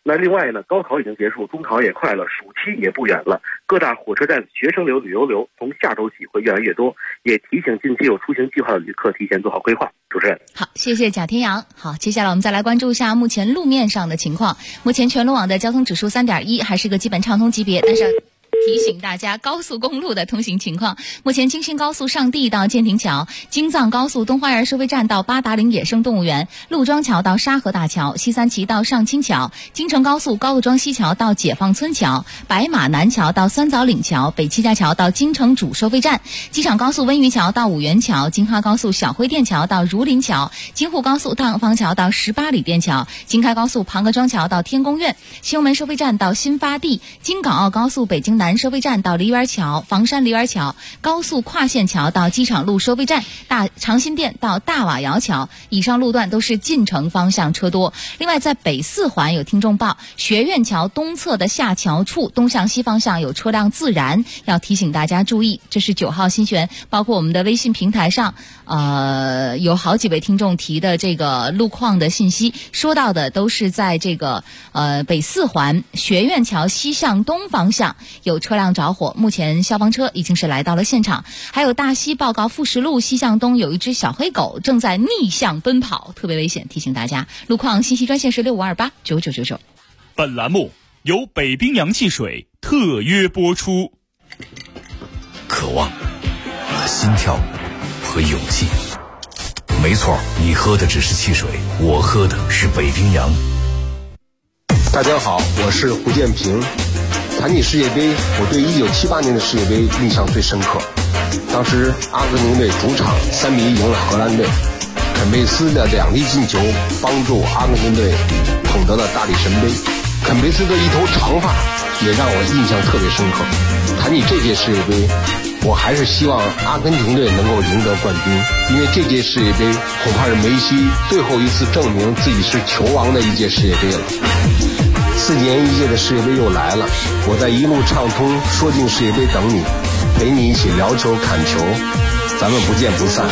那另外呢，高考已经结束，中考也快了，暑期也不远了。各大火车站学生流、旅游流从下周起会越来越多，也提醒近期有出行计划的旅客提前做好规划。主持人， 好，谢谢贾天阳。好，接下来我们再来关注一下目前路面上的情况。目前全路网的交通指数3.1，还是个基本畅通级别，但是提醒大家高速公路的通行情况。目前京新高速上地到建亭桥，京藏高速东花园收费站到八达岭野生动物园，陆庄桥到沙河大桥，西三旗到上清桥，京承高速高陆庄西桥到解放村桥，白马南桥到酸枣岭桥，北七家桥到京承主收费站，机场高速温榆桥到五原桥，京哈高速小灰店桥到儒林桥，京沪高速大方桥到18里店桥，京开高速庞各庄桥到天宫苑，西红门收费站到新发地，京港澳高速北京南收费站到梨园桥、房山梨园桥，高速跨线桥到机场路收费站，长辛店到大瓦窑桥。以上路段都是进城方向车多。另外，在北四环有听众报，学院桥东侧的下桥处东向西方向有车辆自燃，要提醒大家注意。这是9号新闻，包括我们的微信平台上，有好几位听众提的这个路况的信息，说到的都是在这个北四环学院桥西向东方向有车辆着火，目前消防车已经是来到了现场。还有大溪报告富石路西向东有一只小黑狗正在逆向奔跑，特别危险，提醒大家。路况信息专线是65289999。 本栏目由北冰洋汽水特约播出。 渴望、心跳和勇气。没错，你喝的只是汽水，我喝的是北冰洋。 大家好，我是胡建平。谈起世界杯，我对1978年的世界杯印象最深刻。当时阿根廷队主场3-1赢了荷兰队，肯贝斯的2粒进球帮助阿根廷队捧得了大力神杯。肯贝斯的一头长发也让我印象特别深刻。谈起这届世界杯，我还是希望阿根廷队能够赢得冠军，因为这届世界杯恐怕是梅西最后一次证明自己是球王的一届世界杯了。4年一届的世界杯又来了，我在一路畅通说进世界杯等你，陪你一起聊球看球，咱们不见不散。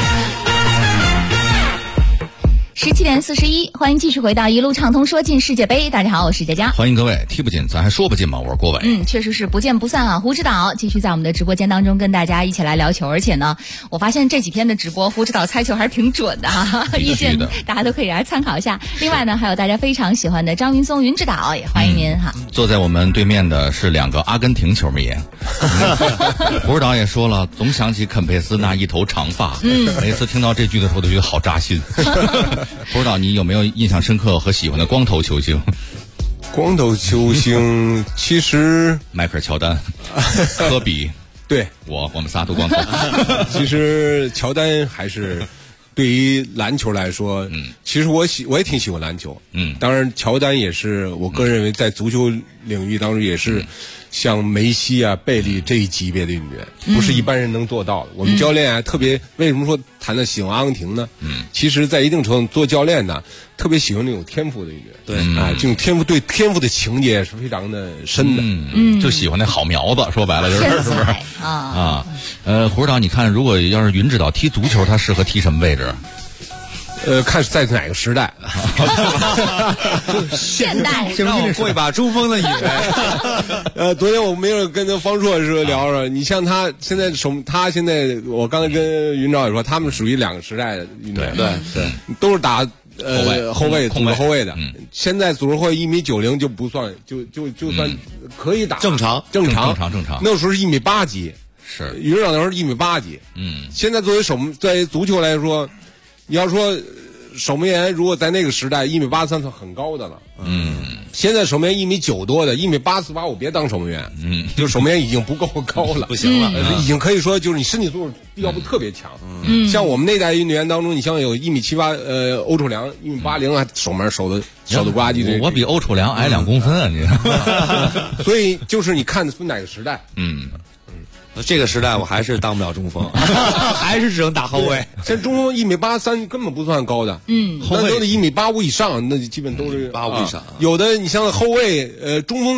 17点41，欢迎继续回到一路畅通说进世界杯。大家好，我是佳佳。 欢迎各位，踢不进咱还说不进吗？我是郭伟。 确实是不见不散啊！胡指导继续在我们的直播间当中跟大家一起来聊球，而且呢，我发现这几天的直播，胡指导猜球还是挺准的哈，意见大家都可以来参考一下。另外呢，还有大家非常喜欢的张云松云指导，也欢迎您哈。 坐在我们对面的是2个阿根廷球迷，胡指导也说了，总想起肯佩斯那一头长发，每次听到这句的时候都觉得好扎心。不知道你有没有印象深刻和喜欢的光头球星？ 光头球星其实迈克尔乔丹、科比， 对我们仨都光头。 其实乔丹还是对于篮球来说，其实我也挺喜欢篮球，当然乔丹也是我个人认为在足球领域当中也是像梅西啊、贝利这一级别的运动员，不是一般人能做到的。我们教练啊，特别为什么说谈到喜欢阿根廷呢？其实，在一定程度做教练呢，特别喜欢那种天赋的运动员。对，这种天赋对天赋的情节是非常的深的。 就喜欢那好苗子，说白了就是是不是啊？胡指导，你看，如果要是云指导踢足球，他适合踢什么位置？ 看是在哪个时代， 现代。 让我过一把中锋的瘾呗。 昨天我没有跟方硕说聊说，你像他现在我刚才跟云导也说，他们属于2个时代的运动员， 对， 都是打后卫组织后卫的。现在组织后卫1.90米就不算，就算可以打正常。 那时候是1.8米级， 是云导那时候1.8米级。现在作为在足球来说。你要说守门员，如果在那个时代1.83米算很高的了。现在守门员1.9米多的1.84米，我别当守门员。就守门员已经不够高了， 不行了， 已经可以说就是你身体素质要不特别强。像我们那代运动员当中，你像有1.78米，欧楚良1.80米，还守门守的呱唧。 我比欧楚良矮2公分啊，你。 所以就是你看分哪个时代。 这个时代我还是当不了中锋，还是只能打后卫。 像中锋1.83米根本不算高的，后卫都得1.85米以上，那基本都是 1.85米以上。 有的你像后卫，中锋你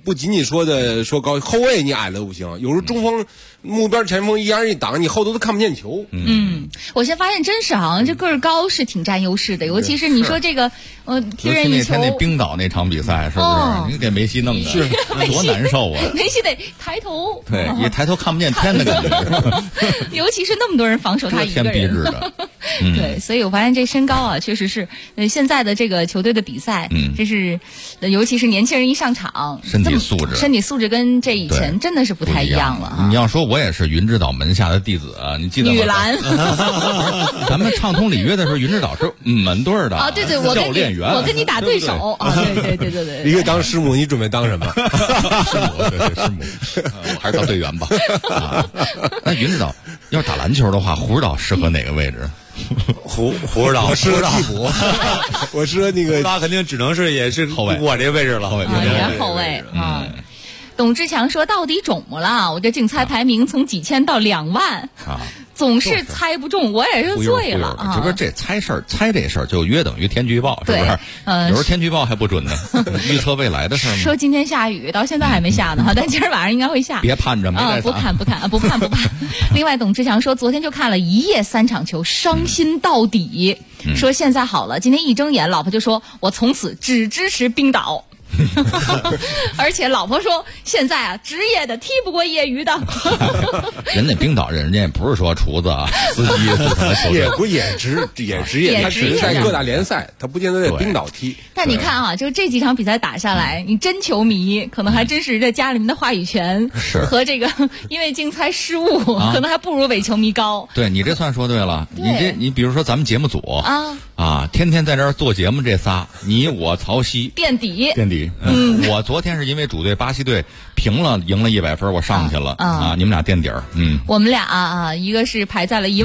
不仅仅说高，后卫你矮了不行，有时候中锋目标前锋一样一挡，你后头都看不见球。 我现在发现真是好像这个儿高是挺占优势的，尤其是你说这个踢任意球。 那天那冰岛那场比赛是不是？你给梅西弄的，是多难受啊！ 梅西得抬头， 对，一抬头看不见天的感觉。 尤其是那么多人防守他一个人， 天蔽日的。 对，所以我发现这身高啊，确实是现在的这个球队的比赛，这是尤其是年轻人一上场， 身体素质跟这以前真的是不太一样了啊！ 你要说我也是云指导门下的弟子，你记得吗？ 女篮， 咱们畅通里约的时候，云指导是门队的啊，对，我跟你打对手啊，对， 一个当师母，你准备当什么？ 师母，对，师母，我还是当队员吧。那云指导要是打篮球的话，胡指导适合哪个位置？ 胡指导适合替补，我适合那个， 他肯定只能是也是后卫， 我这位置了， 原后卫啊。董志强说：“到底肿么了？我这竞猜排名从几千到2万啊，总是猜不中，我也是醉了啊！ 这不是这猜这事儿，就约等于天气预报，是不是？有时候天气预报还不准呢，预测未来的事儿。 说今天下雨，到现在还没下呢，但今儿晚上应该会下。 别盼着， 不看。另外，董志强说，昨天就看了一夜3场球，伤心到底。说现在好了，今天一睁眼，老婆就说我从此只支持冰岛。”而且老婆说现在啊，职业的踢不过业余的。 人家冰岛人家也不是说厨子啊、司机也不也职业，他只是在各大联赛，他不见得在冰岛踢。 但你看啊，就这几场比赛打下来，你真球迷可能还真是这家里面的话语权和这个因为竞猜失误，可能还不如伪球迷高。 对，你这算说对了。你比如说咱们节目组啊，天天在这儿做节目，这仨你我曹曦垫底。 我昨天是因为主队巴西队赢了100分，我上去了啊！你们俩垫底儿， 我们俩一个是排在了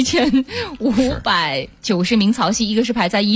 17590名曹曦，一个是排在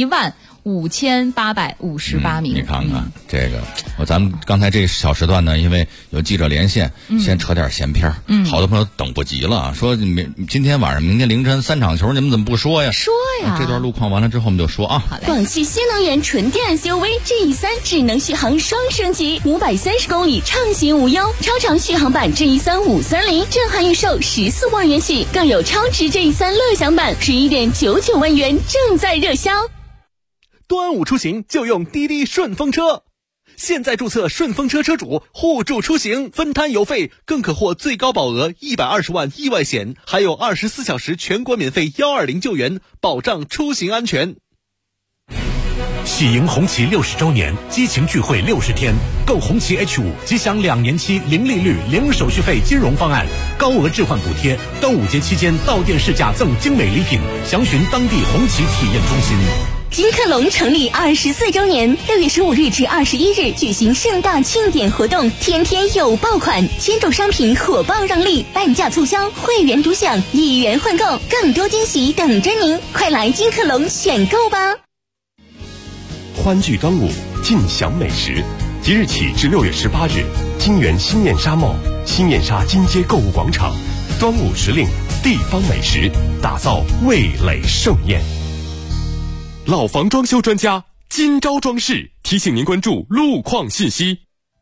15858名。 你看看这个，咱们刚才这小时段呢，因为有记者连线，先扯点闲篇好多朋友等不及了，说今天晚上、明天凌晨3场球，你们怎么不说呀？ 说呀！ 这段路况完了之后，我们就说啊。 好嘞。 广汽新能源纯电 SUV GE3智能续航双升级，530公里畅行无忧，超长续航版GE3530震撼预售14万元起，更有超值GE3乐享版11.99万元正在热销。 端午出行就用滴滴顺风车，现在注册顺风车车主互助出行，分摊油费，更可获最高保额120万意外险，还有24小时全国免费120救援，保障出行安全。 喜迎红旗60周年，激情聚会60天，购红旗 H5 即享2年期零利率、零手续费金融方案，高额置换补贴，端午节期间到店试驾赠精美礼品，详询当地红旗体验中心。 金客隆成立24周年，6月15日至21日举行盛大庆典活动，天天有爆款，千种商品火爆让利，半价促销，会员独享，1元换购，更多惊喜等着您，快来金客隆选购吧！ 欢聚端午，尽享美食。即日起至6月18日，金源新面纱贸、新面纱金街购物广场，端午时令，地方美食，打造味蕾盛宴。老房装修专家金招装饰提醒您关注路况信息。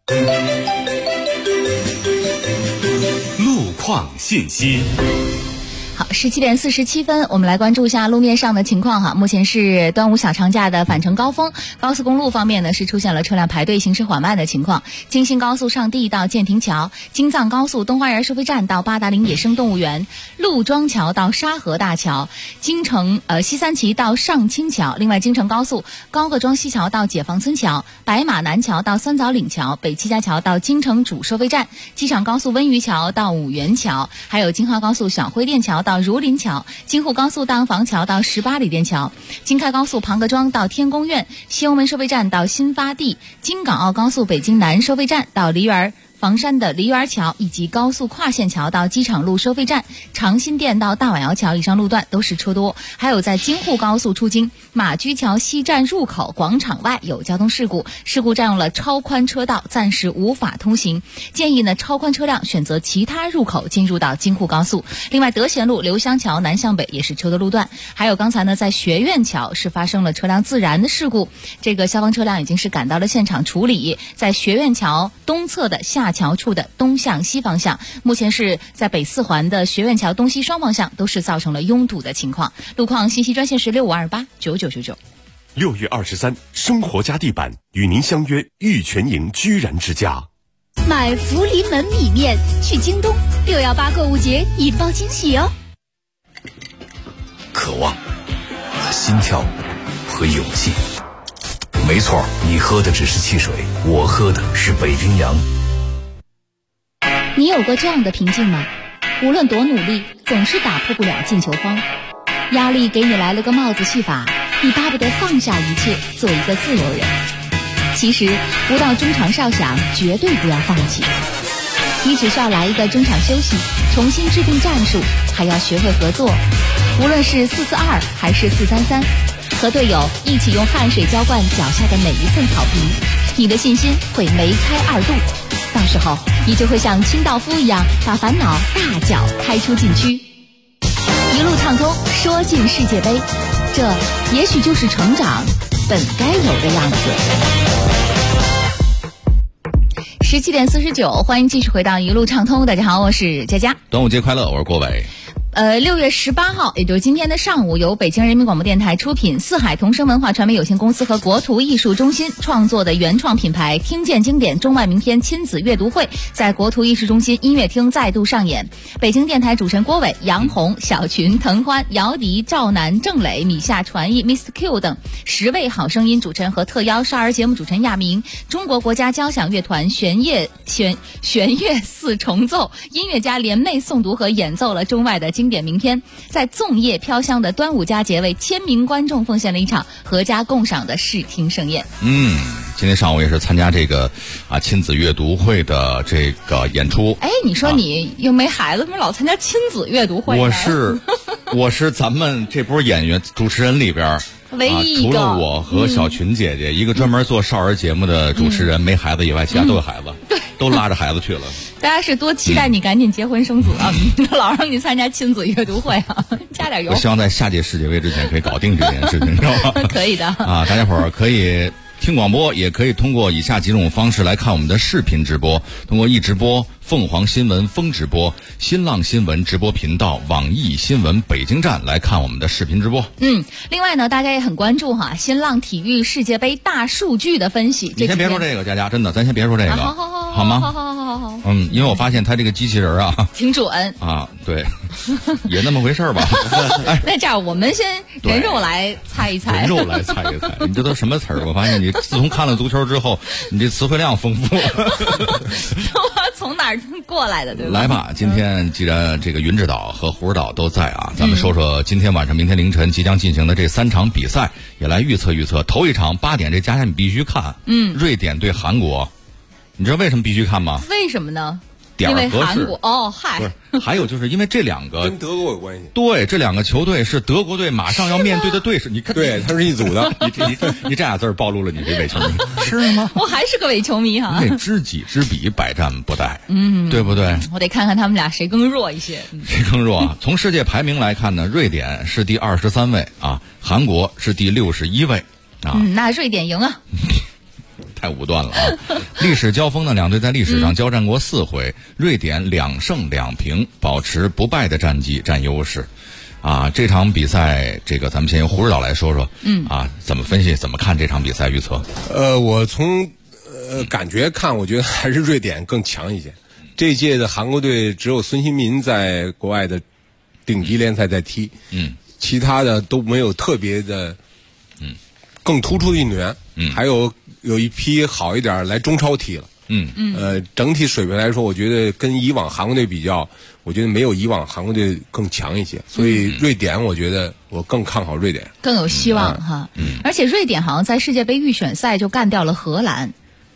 路况信息。 好，17点47分，我们来关注一下路面上的情况哈。目前是端午小长假的返程高峰，高速公路方面呢是出现了车辆排队、行驶缓慢的情况。京新高速上地到建亭桥，京藏高速东花园收费站到八达岭野生动物园，陆庄桥到沙河大桥，京城西三旗到上清桥。另外，京承高速高各庄西桥到解放村桥，白马南桥到三枣岭桥，北七家桥到京城主收费站，机场高速温榆桥到五原桥，还有京杭高速小灰店桥到如林桥，京沪高速大洋房桥到18里店桥，京开高速庞各庄到天宫苑，西欧门收费站到新发地，京港澳高速北京南收费站到梨园房山的梨园桥以及高速跨线桥到机场路收费站、长辛店到大碗窑桥以上路段都是车多。还有在京沪高速出京马驹桥西站入口广场外有交通事故，事故占用了超宽车道，暂时无法通行。建议呢，超宽车辆选择其他入口进入到京沪高速。另外，德贤路刘湘桥南向北也是车多路段。还有刚才呢，在学院桥是发生了车辆自燃的事故，这个消防车辆已经是赶到了现场处理。在学院桥东侧的下桥处的东向西方向，目前是在北四环的学院桥东西双方向都是造成了拥堵的情况。路况信息专线是65289999。 6月23，生活家地板与您相约玉泉营居然之家。 买福临门米面去京东，618购物节引爆惊喜哦！ 渴望、心跳和勇气。没错，你喝的只是汽水，我喝的是北冰洋。 你有过这样的平静吗？无论多努力，总是打破不了进球荒。压力给你来了个帽子戏法，你巴不得放下一切，做一个自由人。其实不到中场哨响，绝对不要放弃。你只需要来一个中场休息，重新制定战术，还要学会合作。无论是4-4-2还是4-3-3，和队友一起用汗水浇灌脚下的每一寸草皮，你的信心会梅开2度。到时候你就会像清道夫一样，把烦恼大脚开出禁区，一路畅通，说进世界杯。这也许就是成长本该有的样子。17点49，欢迎继续回到一路畅通。大家好，我是佳佳。 端午节快乐，我是郭伟。 6月18号，也就是今天的上午，由北京人民广播电台出品，四海同声文化传媒有限公司和国图艺术中心创作的原创品牌听见经典中外名篇亲子阅读会在国图艺术中心音乐厅再度上演。北京电台主持人郭伟、杨红、小群、滕欢、姚迪、赵楠、郑磊、米夏、传艺、Mr. Q 等10位好声音主持人和特邀少儿节目主持人亚明，中国国家交响乐团弦乐4重奏音乐家联袂诵读和演奏了中外的经典名篇，在粽叶飘香的端午佳节，为千名观众奉献了一场阖家共赏的视听盛宴。 今天上午也是参加这个亲子阅读会的这个演出。 你说你又没孩子，怎么老参加亲子阅读会呢？ 我是咱们这波演员主持人里边唯一一个， 除了我和小群姐姐，一个专门做少儿节目的主持人，没孩子以外，其他都有孩子，都拉着孩子去了。 大家是多期待你赶紧结婚生子啊！老让你参加亲子阅读会啊，加点油。 我希望在下届世界杯之前可以搞定这件事情，知道吗？ 可以的大家伙儿可以听广播，也可以通过以下几种方式来看我们的视频直播：通过易直播、凤凰新闻风直播、新浪新闻直播频道、网易新闻北京站来看我们的视频直播。 另外呢，大家也很关注新浪体育世界杯大数据的分析。 你先别说这个，佳佳，真的，咱先别说这个，好吗？ 好。 因为我发现他这个机器人挺准对，也那么回事吧。 那这样，我们先人肉来猜一猜。 人肉来猜一猜，你这都什么词儿？我发现你自从看了足球之后，你这词汇量丰富了。 从哪儿过来的，对吧？ 来吧，今天既然这个云指导和胡指导都在咱们说说今天晚上、明天凌晨即将进行的这3场比赛，也来预测预测。头一场8点，这家你必须看。瑞典对韩国，你知道为什么必须看吗？ 为什么呢？ 因为韩国还有就是因为这两个跟德国有关系。 对，这两个球队是德国队马上要面对的对手。你看， 对，他是一组的。 你这俩字暴露了你这伪球迷，是吗？ 我还是个伪球迷你得知己知彼，百战不殆。对不对？ 我得看看他们俩谁更弱一些。 谁更弱？从世界排名来看呢，瑞典是第23位韩国是第61位那瑞典赢啊。 太武断了历史交锋呢，两队在历史上交战过4回，瑞典2胜2平，保持不败的战绩，占优势。这场比赛，这个咱们先由胡指导来说说。怎么分析，怎么看这场比赛预测？ 我从感觉看，我觉得还是瑞典更强一些。这一届的韩国队只有孙兴民在国外的顶级联赛在踢，其他的都没有特别的，更突出的运动员，还有一批好一点来中超踢了。整体水平来说，我觉得跟以往韩国队比较，我觉得没有以往韩国队更强一些。所以瑞典，我觉得我更看好瑞典， 更有希望哈。而且瑞典好像在世界杯预选赛就干掉了荷兰。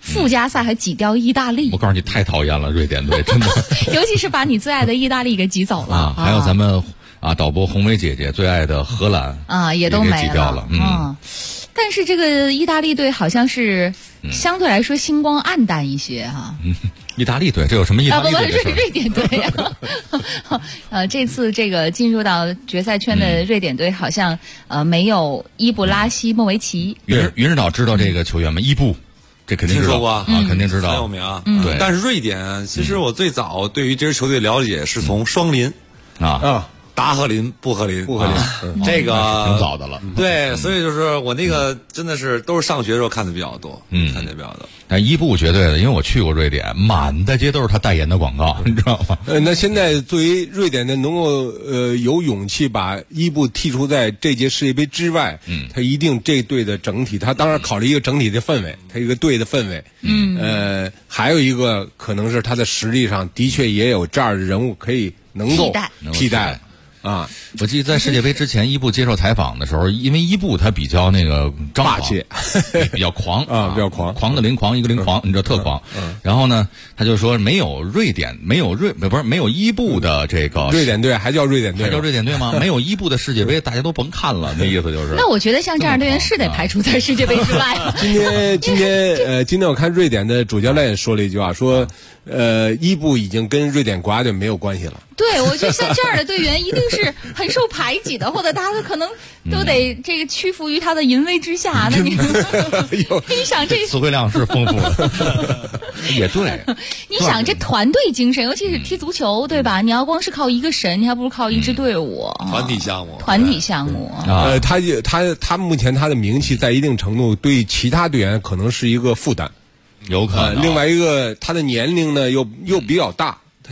附加赛还挤掉意大利。 我告诉你，太讨厌了，瑞典队真的， 尤其是把你最爱的意大利给挤走了。 还有咱们导播红梅姐姐最爱的荷兰也都没挤掉了。 但是这个意大利队好像是相对来说星光暗淡一些哈。 意大利队，这有什么意大利队的事？ 瑞典队呀。这次这个进入到决赛圈的瑞典队好像没有伊布拉希莫维奇。 云指导知道这个球员吗？伊布。这肯定知道过肯定知道， 很有名啊。 对， 但是瑞典，其实我最早对于这支球队了解是从双林达赫林、布赫林，这个挺早的了。 对，所以就是我那个真的是都是上学的时候看的比较多，看的比较多。 但伊布绝对的，因为我去过瑞典，满大街都是他代言的广告，你知道吗？ 那现在作为瑞典的能够有勇气把伊布剔除在这届世界杯之外，他一定这队的整体，他当然考虑一个整体的氛围，他一个队的氛围，还有一个可能是他的实力上的确也有这样的人物可以能够替代。 我记得在世界杯之前，伊布接受采访的时候，因为伊布他比较那个霸气， 比较狂比较狂的灵狂，一个灵狂，你知道特狂。然后呢，他就说没有伊布的这个瑞典队还叫瑞典队吗？没有伊布的世界杯，大家都甭看了，那意思就是。 那我觉得像这样队员是得排除在世界杯之外。 今天我看瑞典的主教练说了一句话，说伊布已经跟瑞典国家队没有关系了。 对，我觉得像这样的队员一定是很受排挤的，或者他可能都得这个屈服于他的淫威之下。那你想这词汇量是丰富的，也对。 你想这团队精神，尤其是踢足球，对吧？你要光是靠一个神，你还不如靠一支队伍。 团体项目。 他目前他的名气在一定程度对其他队员可能是一个负担， 有可能。 另外一个，他的年龄呢又比较大。他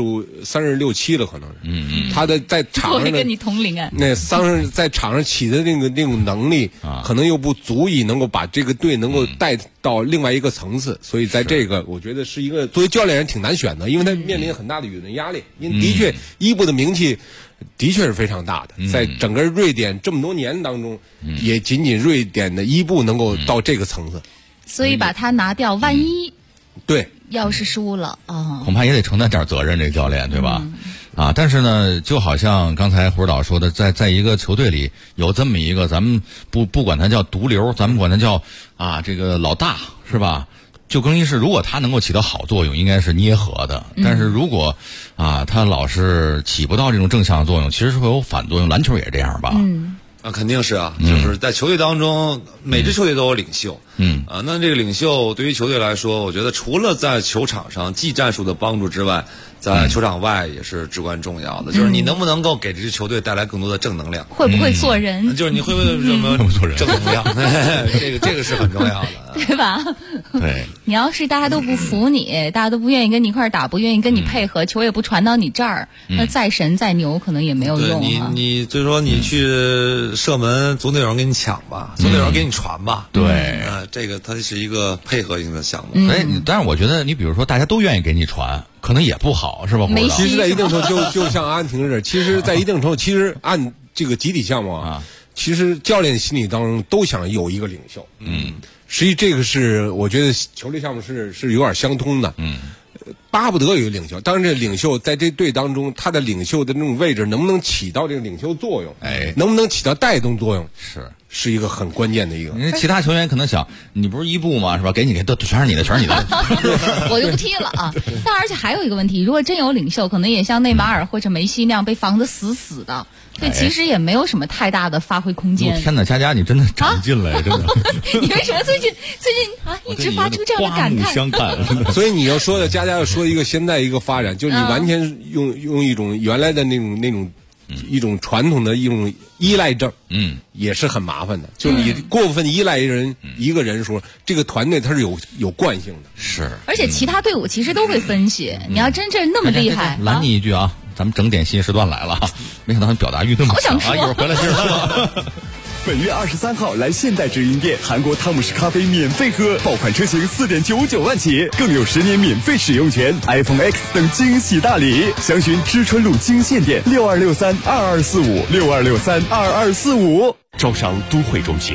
36、7了，可能是。他的在场上跟你同龄啊。 那在场上起的那种能力，可能又不足以能够把这个队能够带到另外一个层次。所以在这个，我觉得是一个作为教练人挺难选的，因为他面临很大的舆论压力。因为的确，伊布的名气的确是非常大的，在整个瑞典这么多年当中，也仅仅瑞典的伊布能够到这个层次。 所以把他拿掉，万一对。 要是输了恐怕也得承担点责任，这个教练对吧？但是呢，就好像刚才胡指导说的，在一个球队里有这么一个，咱们不管他叫毒瘤，咱们管他叫这个老大，是吧？就更衣室如果他能够起到好作用，应该是捏合的。但是如果他老是起不到这种正向作用，其实是会有反作用。篮球也是这样吧？ 肯定是就是在球队当中，每支球队都有领袖。那这个领袖对于球队来说，我觉得除了在球场上技战术的帮助之外，在球场外也是至关重要的。就是你能不能够给这支球队带来更多的正能量？ 会不会做人？ 就是你会不会什么正能量？这个是很重要的， 对吧？ 对。 你要是大家都不服你，大家都不愿意跟你一块打，不愿意跟你配合，球也不传到你这儿，那再神再牛可能也没有用。 你就是说你去射门，总得有人给你抢吧，总得有人给你传吧。 对。 这个它是一个配合性的项目。 但是我觉得你比如说大家都愿意给你传，可能也不好，是吧？ 其实，在一定程度就像阿根廷似的，其实，在一定程度，其实按这个集体项目其实教练心里当中都想有一个领袖。实际这个是我觉得球类项目是有点相通的。巴不得有一个领袖，当然这领袖在这队当中，他的领袖的那种位置能不能起到这个领袖作用？能不能起到带动作用？是一个很关键的一个。 因为其他球员可能想，你不是伊布吗？是吧？给你都全是你的，全是你的， 我就不踢了啊！但而且还有一个问题，如果真有领袖，可能也像内马尔或者梅西那样被防得死死的，对，其实也没有什么太大的发挥空间。 天哪，佳你真的长进了，真的。 你为什么最近一直发出这样的感叹？ 相看。 所以你要说的，佳要说一个现在一个发展，就是你完全用一种原来的那种。一种传统的一种依赖症，也是很麻烦的。就是你过分依赖一个人说，这个团队它是有惯性的。 是， 而且其他队伍其实都会分析。你要真正那么厉害， 拦你一句啊，咱们整点新时段来了，没想到他表达欲那么强啊！一会儿回来接着说。 本月23号来现代直营店，韩国汤姆士咖啡免费喝，爆款车型4.99万起，更有10年免费使用权 ，iPhone X 等惊喜大礼。详询知春路金线店62632245，62632245。 招商都会中心，80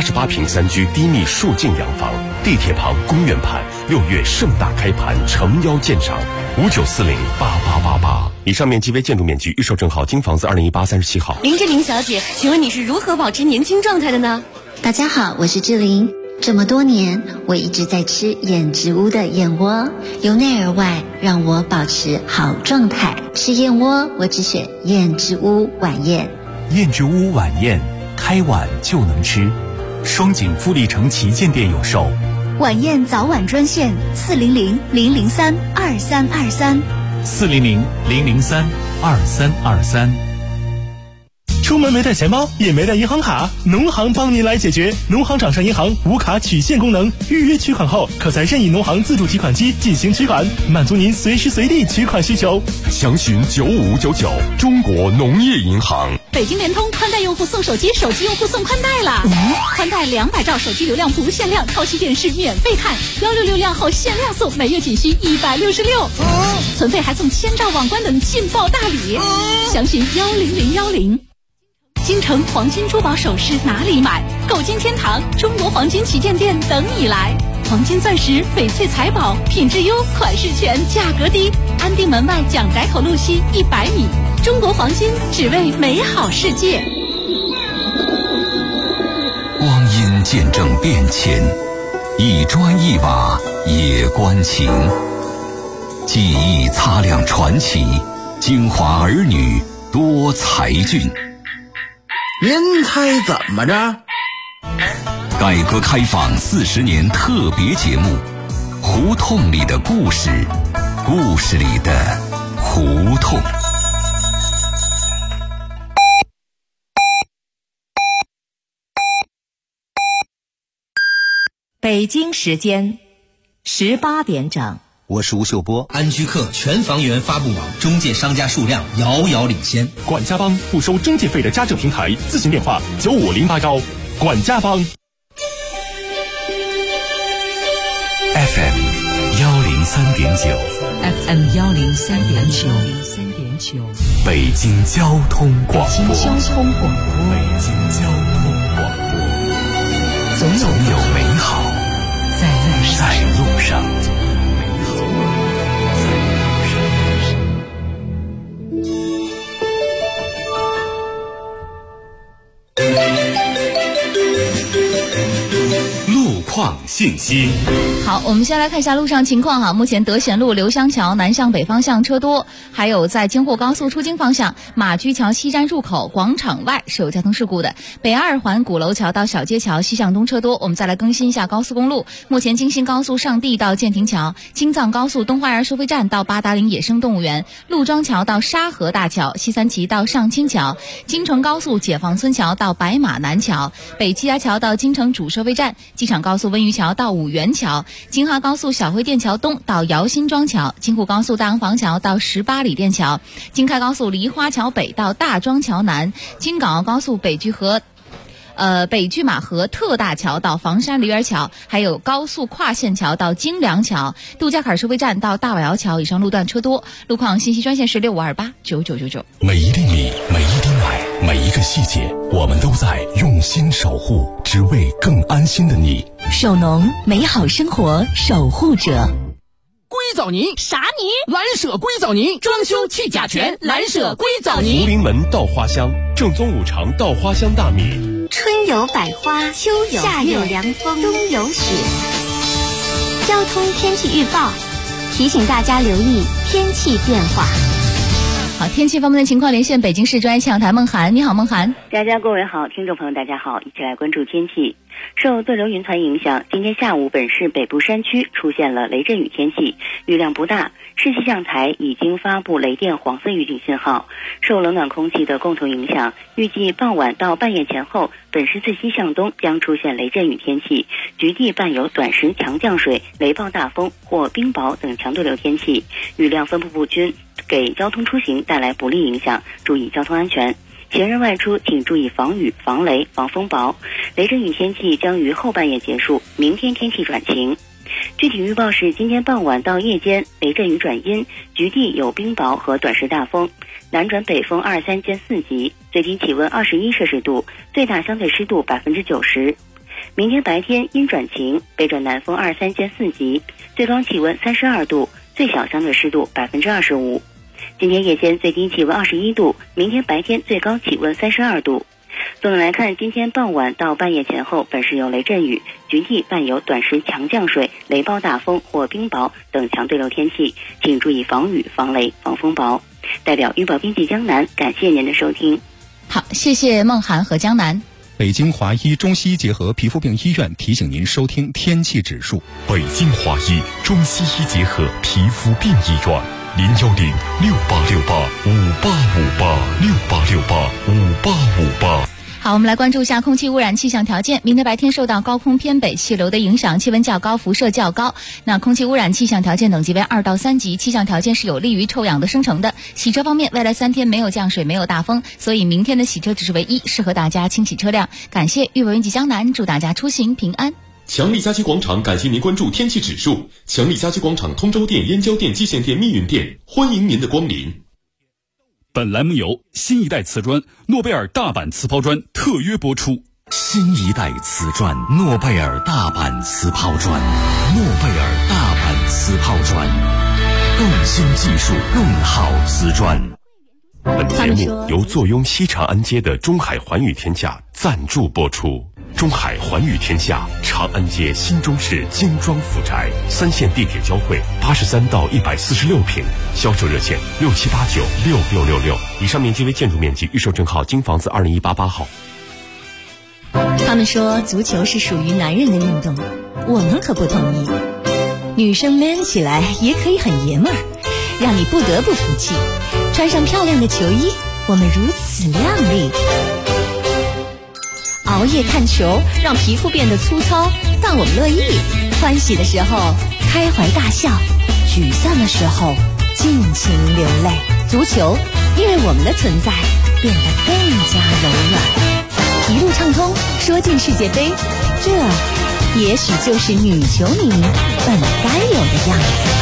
88平3居低密数进洋房，地铁旁公园畔，6月盛大开盘，诚邀鉴赏，59408888。以上面积为建筑面积，预售证号京房子2018-37号。 林志玲小姐，请问你是如何保持年轻状态的呢？ 大家好，我是志玲。这么多年，我一直在吃燕之屋的燕窝，由内而外让我保持好状态。吃燕窝，我只选燕之屋晚宴。 燕之屋晚宴，开晚就能吃。双井富力城旗舰店有售。 晚宴早晚专线400-003-2323。 400-003-2323。 出门没带钱包，也没带银行卡，农行帮您来解决。农行掌上银行无卡取现功能，预约取款后，可在任意农行自助提款机进行取款，满足您随时随地取款需求。 详询9599，中国农业银行。 北京联通宽带用户送手机，手机用户送宽带了。宽带200兆手机流量不限量，超级电视免费看，166量后限量送，每月仅需166。存费还送1000兆网关等劲爆大礼。详询10010。京城黄金珠宝首饰哪里买？购金天堂中国黄金旗舰店等你来。黄金钻石、翡翠财宝，品质优，款式全，价格低。安定门外蒋宅口路西100米。中国黄金，只为美好世界。 光阴见证变迁，一砖一瓦也关情。记忆擦亮传奇，京华儿女多才俊。 您猜怎么着？ 改革开放40年特别节目，胡同里的故事，故事里的胡同。 北京时间18点整。 我是吴秀波。安居客全房源发布网中介商家数量遥遥领先。 管家帮不收中介费的家政平台，咨询电话95089。管家帮。 FM 103.9。 FM 103.9。 北京交通广播。 北京交通广播。总有美好在路上。 路况信息。 好，我们先来看一下路上情况哈。目前德贤路刘香桥南向北方向车多，还有在京沪高速出京方向马驹桥西站入口广场外是有交通事故的。北2环鼓楼桥到小街桥西向东车多。我们再来更新一下高速公路，目前京新高速上地到建亭桥，京藏高速东花园收费站到八达岭野生动物园，陆庄桥到沙河大桥，西三旗到上清桥，京承高速解放村桥到白马南桥，北七家桥到京承主收费站，机场高速温榆桥到五原桥，京哈高速小灰店桥东到姚新庄桥，京沪高速大洋房桥到18里店桥，京开高速梨花桥北到大庄桥南，京港澳高速北距马河特大桥到房山梨园桥，还有高速跨线桥到京梁桥，杜家坎收费站到大瓦窑桥，以上路段车多。路况信息专线是65289999。 每一粒米，每一滴奶，每一个细节，我们都在用心守护，只为更安心的你。 首农，美好生活守护者。 硅藻泥啥泥？ 蓝舍硅藻泥，装修去甲醛，蓝舍硅藻泥。 福临门稻花香，正宗五常稻花香大米。 春有百花，秋有夏有凉风，冬有雪。交通天气预报提醒大家留意天气变化。 好，天气方面的情况，连线北京市专业气象台孟涵。你好，孟涵。 各位好，听众朋友大家好，一起来关注天气。受对流云团影响，今天下午本市北部山区出现了雷阵雨天气，雨量不大。市气象台已经发布雷电黄色预警信号。受冷暖空气的共同影响，预计傍晚到半夜前后，本市最西向东将出现雷阵雨天气，局地伴有短时强降水、雷暴大风或冰雹等强对流天气，雨量分布不均，给交通出行带来不利影响，注意交通安全。行人外出请注意防雨、防雷、防风雹。雷阵雨天气将于后半夜结束，明天天气转晴。具体预报是今天傍晚到夜间雷阵雨转阴，局地有冰雹和短时大风，南转北风2、3兼4级，最低气温21摄氏度，最大相对湿度90%。 明天白天阴转晴，北转南风2、3见4级，最高气温32度，最小相对湿度25%。今天夜间最低气温21度，明天白天最高气温32度。总的来看，今天傍晚到半夜前后，本市有雷阵雨，局地伴有短时强降水、雷暴大风或冰雹等强对流天气，请注意防雨、防雷、防风雹。代表预报编辑江南，感谢您的收听。 好，谢谢梦涵和江南。 北京华医中西医结合皮肤病医院提醒您收听天气指数。 北京华医中西医结合皮肤病医院，0106868585868685858。 好，我们来关注一下空气污染气象条件。明天白天受到高空偏北气流的影响，气温较高，辐射较高。那空气污染气象条件等级为2到3级，气象条件是有利于臭氧的生成的。洗车方面，未来3天没有降水，没有大风，所以明天的洗车指数为1，适合大家清洗车辆。感谢预报编辑江南，祝大家出行平安。 强力家居广场感谢您关注天气指数。强力家居广场通州店、燕郊店、蓟县店、密云店，欢迎您的光临。 本栏目由新一代瓷砖诺贝尔大阪瓷抛砖特约播出。 新一代瓷砖诺贝尔大阪瓷抛砖，诺贝尔大阪瓷抛砖，更新技术，更好瓷砖。 本节目由坐拥西长安街的中海环宇天下赞助播出。中海环宇天下，长安街新中式精装府宅，3线地铁交汇，83到146平，销售热线67896666。以上面积为建筑面积，预售证号京房子20188号。 他们说足球是属于男人的运动，我们可不同意。女生 man 起来也可以很爷们儿，让你不得不服气。穿上漂亮的球衣，我们如此靓丽。熬夜看球，让皮肤变得粗糙，但我们乐意。欢喜的时候开怀大笑，沮丧的时候尽情流泪。足球，因为我们的存在变得更加柔软。一路畅通，说进世界杯，这也许就是女球迷本该有的样子。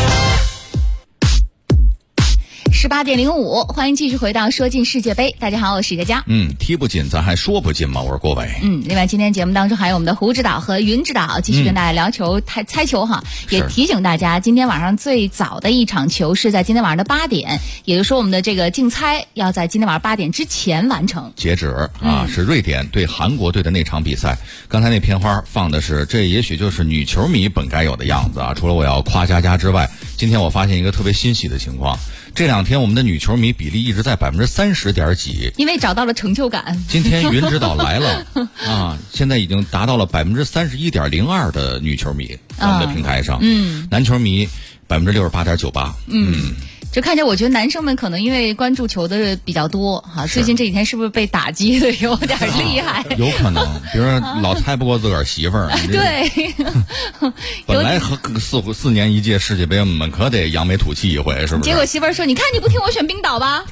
18点05，欢迎继续回到说进世界杯。大家好，我是佳佳。 踢不进咱还说不进吗？我是郭伟。 另外今天节目当中还有我们的胡指导和云指导继续跟大家聊球、猜球哈。也提醒大家，今天晚上最早的一场球是在今天晚上的8点，也就是说我们的这个竞猜要在今天晚上8点之前完成截止是瑞典对韩国队的那场比赛。刚才那片花放的是，这也许就是女球迷本该有的样子啊。除了我要夸佳佳之外，今天我发现一个特别欣喜的情况。这2天我们的女球迷比例一直在30%点几， 因为找到了成就感。 今天云指导来了现在已经达到了31.02%的女球迷，我们的平台上，男球迷68.98%。 就看着我觉得男生们可能因为关注球的比较多哈，最近这几天是不是被打击的有点厉害？ 有可能，比如说老猜不过自个儿媳妇儿。 对， 本来4年一届世界杯，我们可得扬眉吐气一回，是不是？ 结果媳妇儿说：“你看你不听我选冰岛吧？”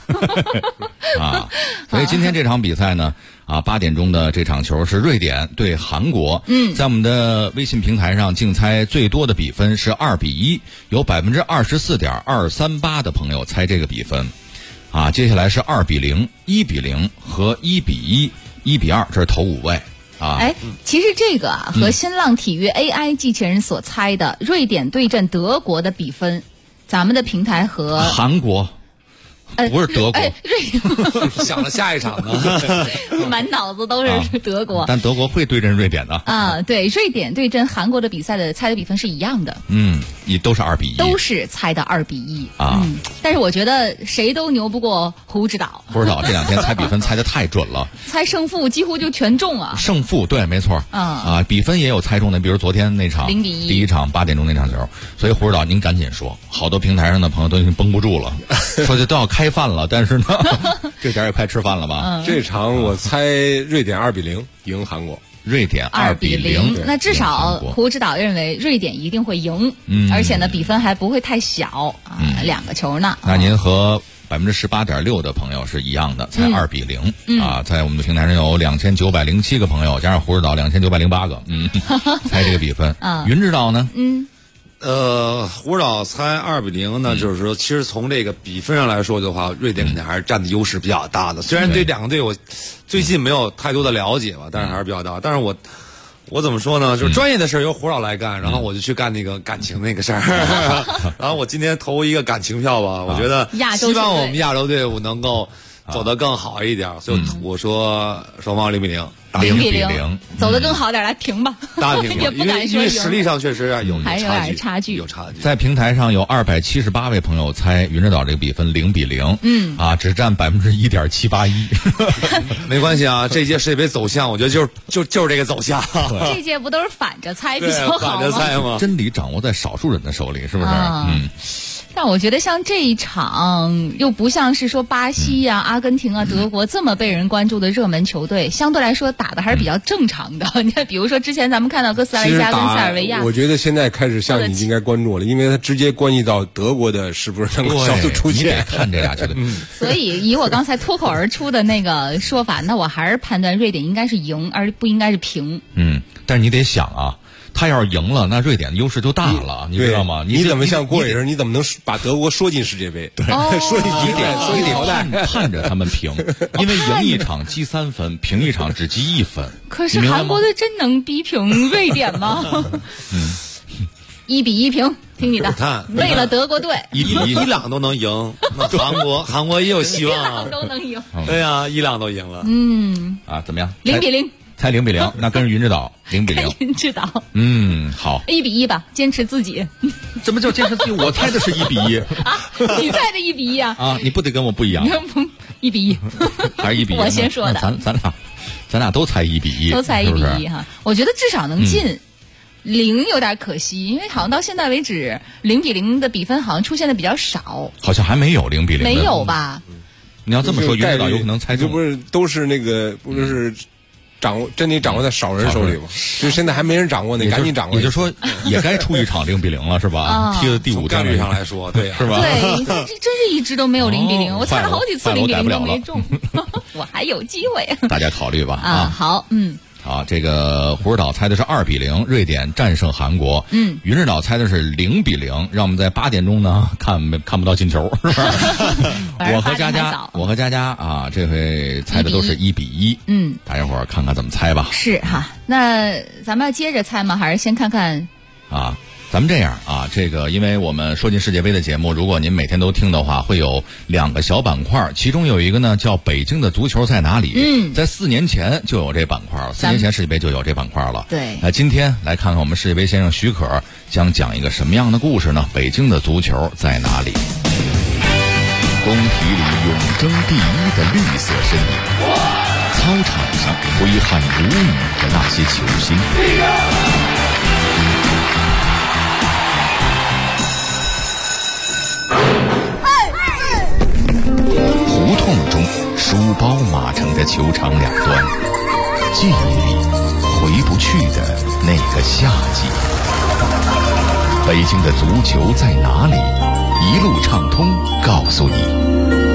所以今天这场比赛呢，8点钟的这场球是瑞典对韩国。在我们的微信平台上竞猜最多的比分是2-1，有24.238%的朋友猜这个比分。接下来是2-0、1-0和1-1、1-2，这是头5位。 其实这个和新浪体育 AI 机器人所猜的瑞典对阵德国的比分，咱们的平台和韩国。不是德国， 想了下一场呢， 满脑子都是德国。 但德国会对阵瑞典的对，瑞典对阵韩国的比赛的猜的比分是一样的， 也都是2-1， 都是猜的2-1但是我觉得谁都牛不过胡指导。 胡指导这2天猜比分猜的太准了， 猜胜负几乎就全中啊。 胜负对，没错比分也有猜中的，比如昨天那场 0-1， 第一场8点钟那场球。所以胡指导您赶紧说，好多平台上的朋友都已经绷不住了，说这都要开饭了，但是呢，这点也快吃饭了吧？ 这场我猜瑞典2-0赢韩国。 瑞典2-0， 那至少胡指导认为瑞典一定会赢，而且呢比分还不会太小2个球呢。 那您和18.6%的朋友是一样的，才2-0在我们的平台上有2907个朋友，加上胡指导2908个，猜这个比分。云指导呢？ 胡指导猜2-0呢，就是说，其实从这个比分上来说的话，瑞典肯定还是占的优势比较大的。虽然对2个队我最近没有太多的了解吧，但是还是比较大。但是我我怎么说呢？就是专业的事儿由胡导来干，然后我就去干那个感情那个事儿。然后我今天投一个感情票吧，我觉得希望我们亚洲队伍能够走得更好一点，所以我说双方0-0。 0-0，走得更好点，来平吧。 大平吧，因为实力上确实还有点差距， 有差距。 在平台上有278位朋友猜云指导这个比分0-0，只占1.781%。 没关系啊，这届世界杯走向，我觉得就是这个走向。 这届不都是反着猜比较好吗？ 反着猜吗？ 真理掌握在少数人的手里，是不是？ 但我觉得像这一场又不像是说巴西啊、阿根廷啊、德国这么被人关注的热门球队，相对来说打的还是比较正常的。你看，比如说之前咱们看到哥斯达黎加跟塞尔维亚， 我觉得现在开始像你应该关注了，因为它直接关系到德国的是不是能够小组出线。 看这俩球队， 所以以我刚才脱口而出的那个说法，那我还是判断瑞典应该是赢，而不应该是平。 但是你得想啊。他要是赢了，那瑞典的优势就大了，你知道吗？ 你怎么像郭伟人，你怎么能把德国说进世界杯？ 对， 说进几点？说进淘汰， 盼着他们平，因为赢一场积3分，平一场只积1分。 可是韩国队真能逼平瑞典吗？1-1平，听你的。为了德国队 ，伊朗都能赢，那韩国也有希望。 伊朗都能赢。 对呀，伊朗都赢了。 怎么样 ？0-0。 猜0-0，那跟着云指导0-0。 云指导， 好 ，1-1吧，坚持自己。 怎么叫坚持自己？我猜的是1-1 啊，你猜的1-1啊？ 啊，你不得跟我不一样 ？1-1， 还是1-1？ 我先说的。 咱俩都猜1-1， 都猜1-1哈。我觉得至少能进，0有点可惜，因为好像到现在为止0-0的比分好像出现的比较少。 好像还没有0-0， 没有吧？ 你要这么说，云指导有可能猜中。 这不是都是那个不是。真得掌握在少人手里嘛，就是现在还没人掌握呢，赶紧掌握。 也就是说，也该出一场0-0了，是吧？踢了第5 概率上来说，对， 是吧？ 对，真是一直都没有0-0，我猜了好几次0-0都没中，我还有机会。 大家考虑吧。 好， 好，这个胡指导猜的是2-0，瑞典战胜韩国。云指导猜的是0-0，让我们在8点钟呢看不到进球，是吧？我和佳佳啊，这回猜的都是1-1。大家伙儿看看怎么猜吧。 是哈，那咱们要接着猜吗？还是先看看？ 咱们这样啊，这个因为我们说进世界杯的节目，如果您每天都听的话，会有2个小板块，其中有一个呢叫北京的足球在哪里？在4年前就有这板块了，4年前世界杯就有这板块了。 对， 那今天来看看我们世界杯先生许可将讲一个什么样的故事呢？北京的足球在哪里？工体里永争第1的绿色身影，操场上挥汗如雨的那些球星。胡同中书包码成的球场两端，记忆里回不去的那个夏季。北京的足球在哪里？一路畅通告诉你。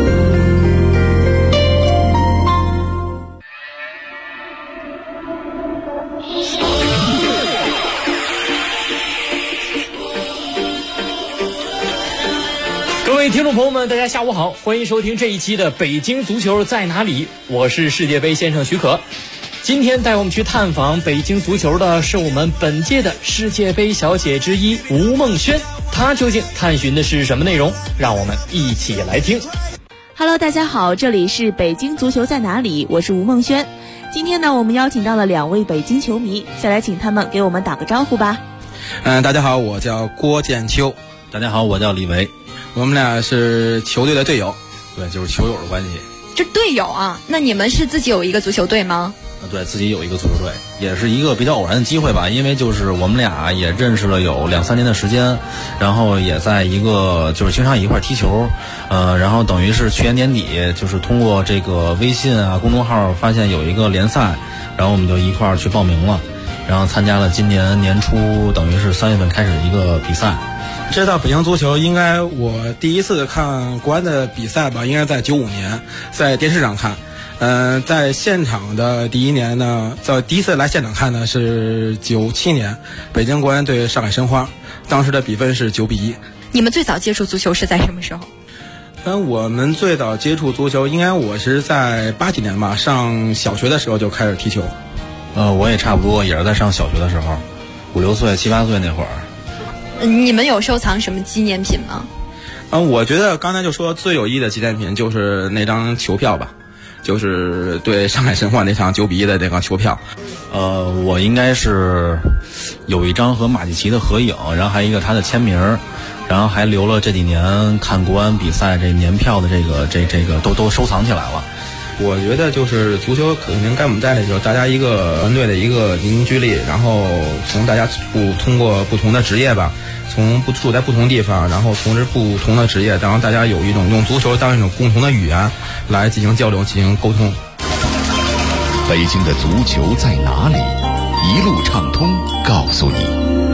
各位听众朋友们，大家下午好，欢迎收听这一期的北京足球在哪里，我是世界杯先生许可。今天带我们去探访北京足球的是我们本届的世界杯小姐之一吴梦轩，她究竟探寻的是什么内容？让我们一起来听。 Hello， 大家好，这里是北京足球在哪里，我是吴梦轩。今天呢，我们邀请到了2位北京球迷，下来请他们给我们打个招呼吧。 大家好，我叫郭建秋。 大家好，我叫李维。 我们俩是球队的队友，对，就是球友的关系。 这队友啊，那你们是自己有一个足球队吗？ 对，自己有一个足球队，也是一个比较偶然的机会吧，因为就是我们俩也认识了有2-3年的时间，然后也在一个就是经常一块踢球，然后等于是去年年底就是通过这个微信啊公众号发现有一个联赛，然后我们就一块去报名了，然后参加了今年年初等于是3月份开始的一个比赛。 这到北京足球，应该我第一次看国安的比赛吧，应该在95年，在电视上看。在现场的第一年呢，第一次来现场看呢是97年，北京国安对上海申花，当时的比分是9-1。 你们最早接触足球是在什么时候？ 我们最早接触足球，应该我是在80几年吧，上小学的时候就开始踢球。 我也差不多，也是在上小学的时候，5、6岁、7、8岁那会儿。 你们有收藏什么纪念品吗？ 我觉得刚才就说最有意义的纪念品就是那张球票吧，就是对上海申花那场9-1的这个球票。 我应该是有一张和马季奇的合影，然后还有一个他的签名，然后还留了这几年看国安比赛这年票的这个都收藏起来了。 我觉得就是足球肯定该我们在的就是大家一个团队的一个凝聚力，然后从大家通过不同的职业吧，从住在不同地方，然后从事不同的职业，然后大家有一种用足球当一种共同的语言来进行交流、进行沟通。 北京的足球在哪里？一路畅通告诉你。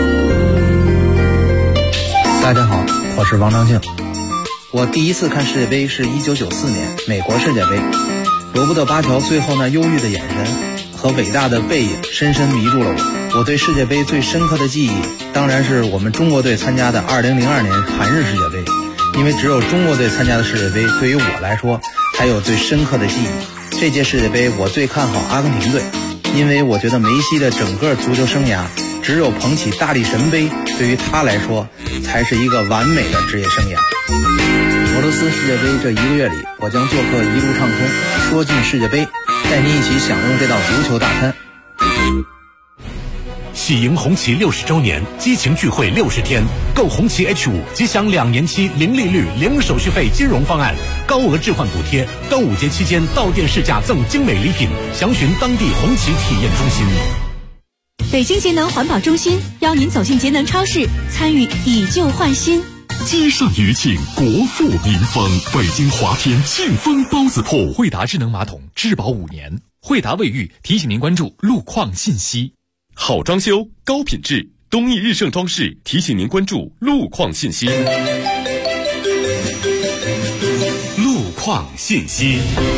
大家好，我是王长庆。我第一次看世界杯是1994年美国世界杯，罗伯特巴乔最后那忧郁的眼神和伟大的背影深深迷住了我。我对世界杯最深刻的记忆当然是我们中国队参加的2002年韩日世界杯，因为只有中国队参加的世界杯对于我来说才有最深刻的记忆。这届世界杯我最看好阿根廷队，因为我觉得梅西的整个足球生涯只有捧起大力神杯对于他来说才是一个完美的职业生涯。俄罗斯世界杯这1个月里，我将做客一路畅通，说进世界杯，带您一起享用这道足球大餐。 喜迎红旗60周年，激情聚会60天，购红旗 H5 即享2年期零利率、零手续费金融方案，高额置换补贴，端午节期间到店试驾赠精美礼品，详询当地红旗体验中心。 北京节能环保中心邀您走进节能超市，参与以旧换新。 积善余庆，国富民丰。北京华天庆丰包子铺， 惠达智能马桶质保5年。惠达卫浴提醒您关注路况信息。 好装修，高品质，东义日盛装饰提醒您关注路况信息。 路况信息。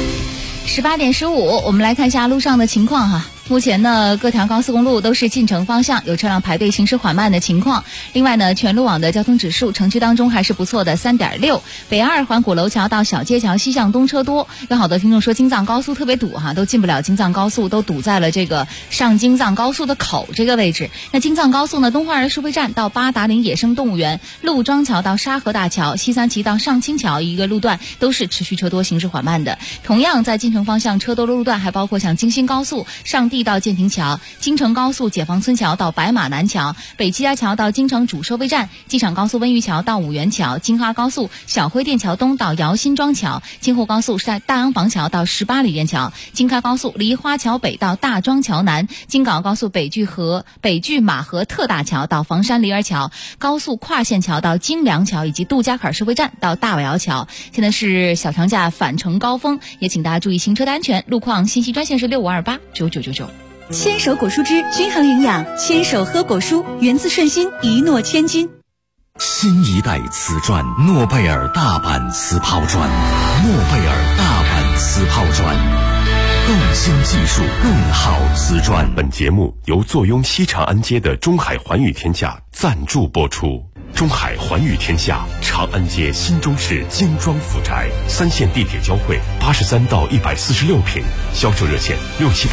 18点15，我们来看一下路上的情况哈。目前呢，各条高速公路都是进城方向有车辆排队行驶缓慢的情况。另外呢，全路网的交通指数城区当中还是不错的 3.6。北2环鼓楼桥到小街桥西向东车多，有好多听众说京藏高速特别堵哈，都进不了京藏高速，都堵在了这个上京藏高速的口这个位置。那京藏高速呢，东花儿收费站到八达岭野生动物园，陆庄桥到沙河大桥，西三旗到上清桥一个路段都是持续车多，行驶缓慢的。同样在进城方向车多的路段还包括像京新高速上地到建亭桥，京承高速解放村桥到白马南桥，北七家桥到京城主收费站，机场高速温榆桥到五原桥，京哈高速小灰店桥东到姚新庄桥，京沪高速在大洋房桥到18里店桥，京开高速梨花桥北到大庄桥南，京港高速北距马河特大桥到房山梨儿桥，高速跨线桥到京梁桥，以及杜家坎收费站到大尾窑桥。现在是小长假返程高峰，也请大家注意行车的安全。路况信息专线是65289999。 牵手果蔬汁均衡营养，牵手喝果蔬，源自顺心，一诺千金。 新一代瓷砖，诺贝尔大阪瓷泡砖，诺贝尔大阪瓷泡砖，更新技术，更好瓷砖。 本节目由坐拥西长安街的中海环宇天下赞助播出。中海环宇天下，长安街新中市精装府宅，3线地铁交汇，83到146平，销售热线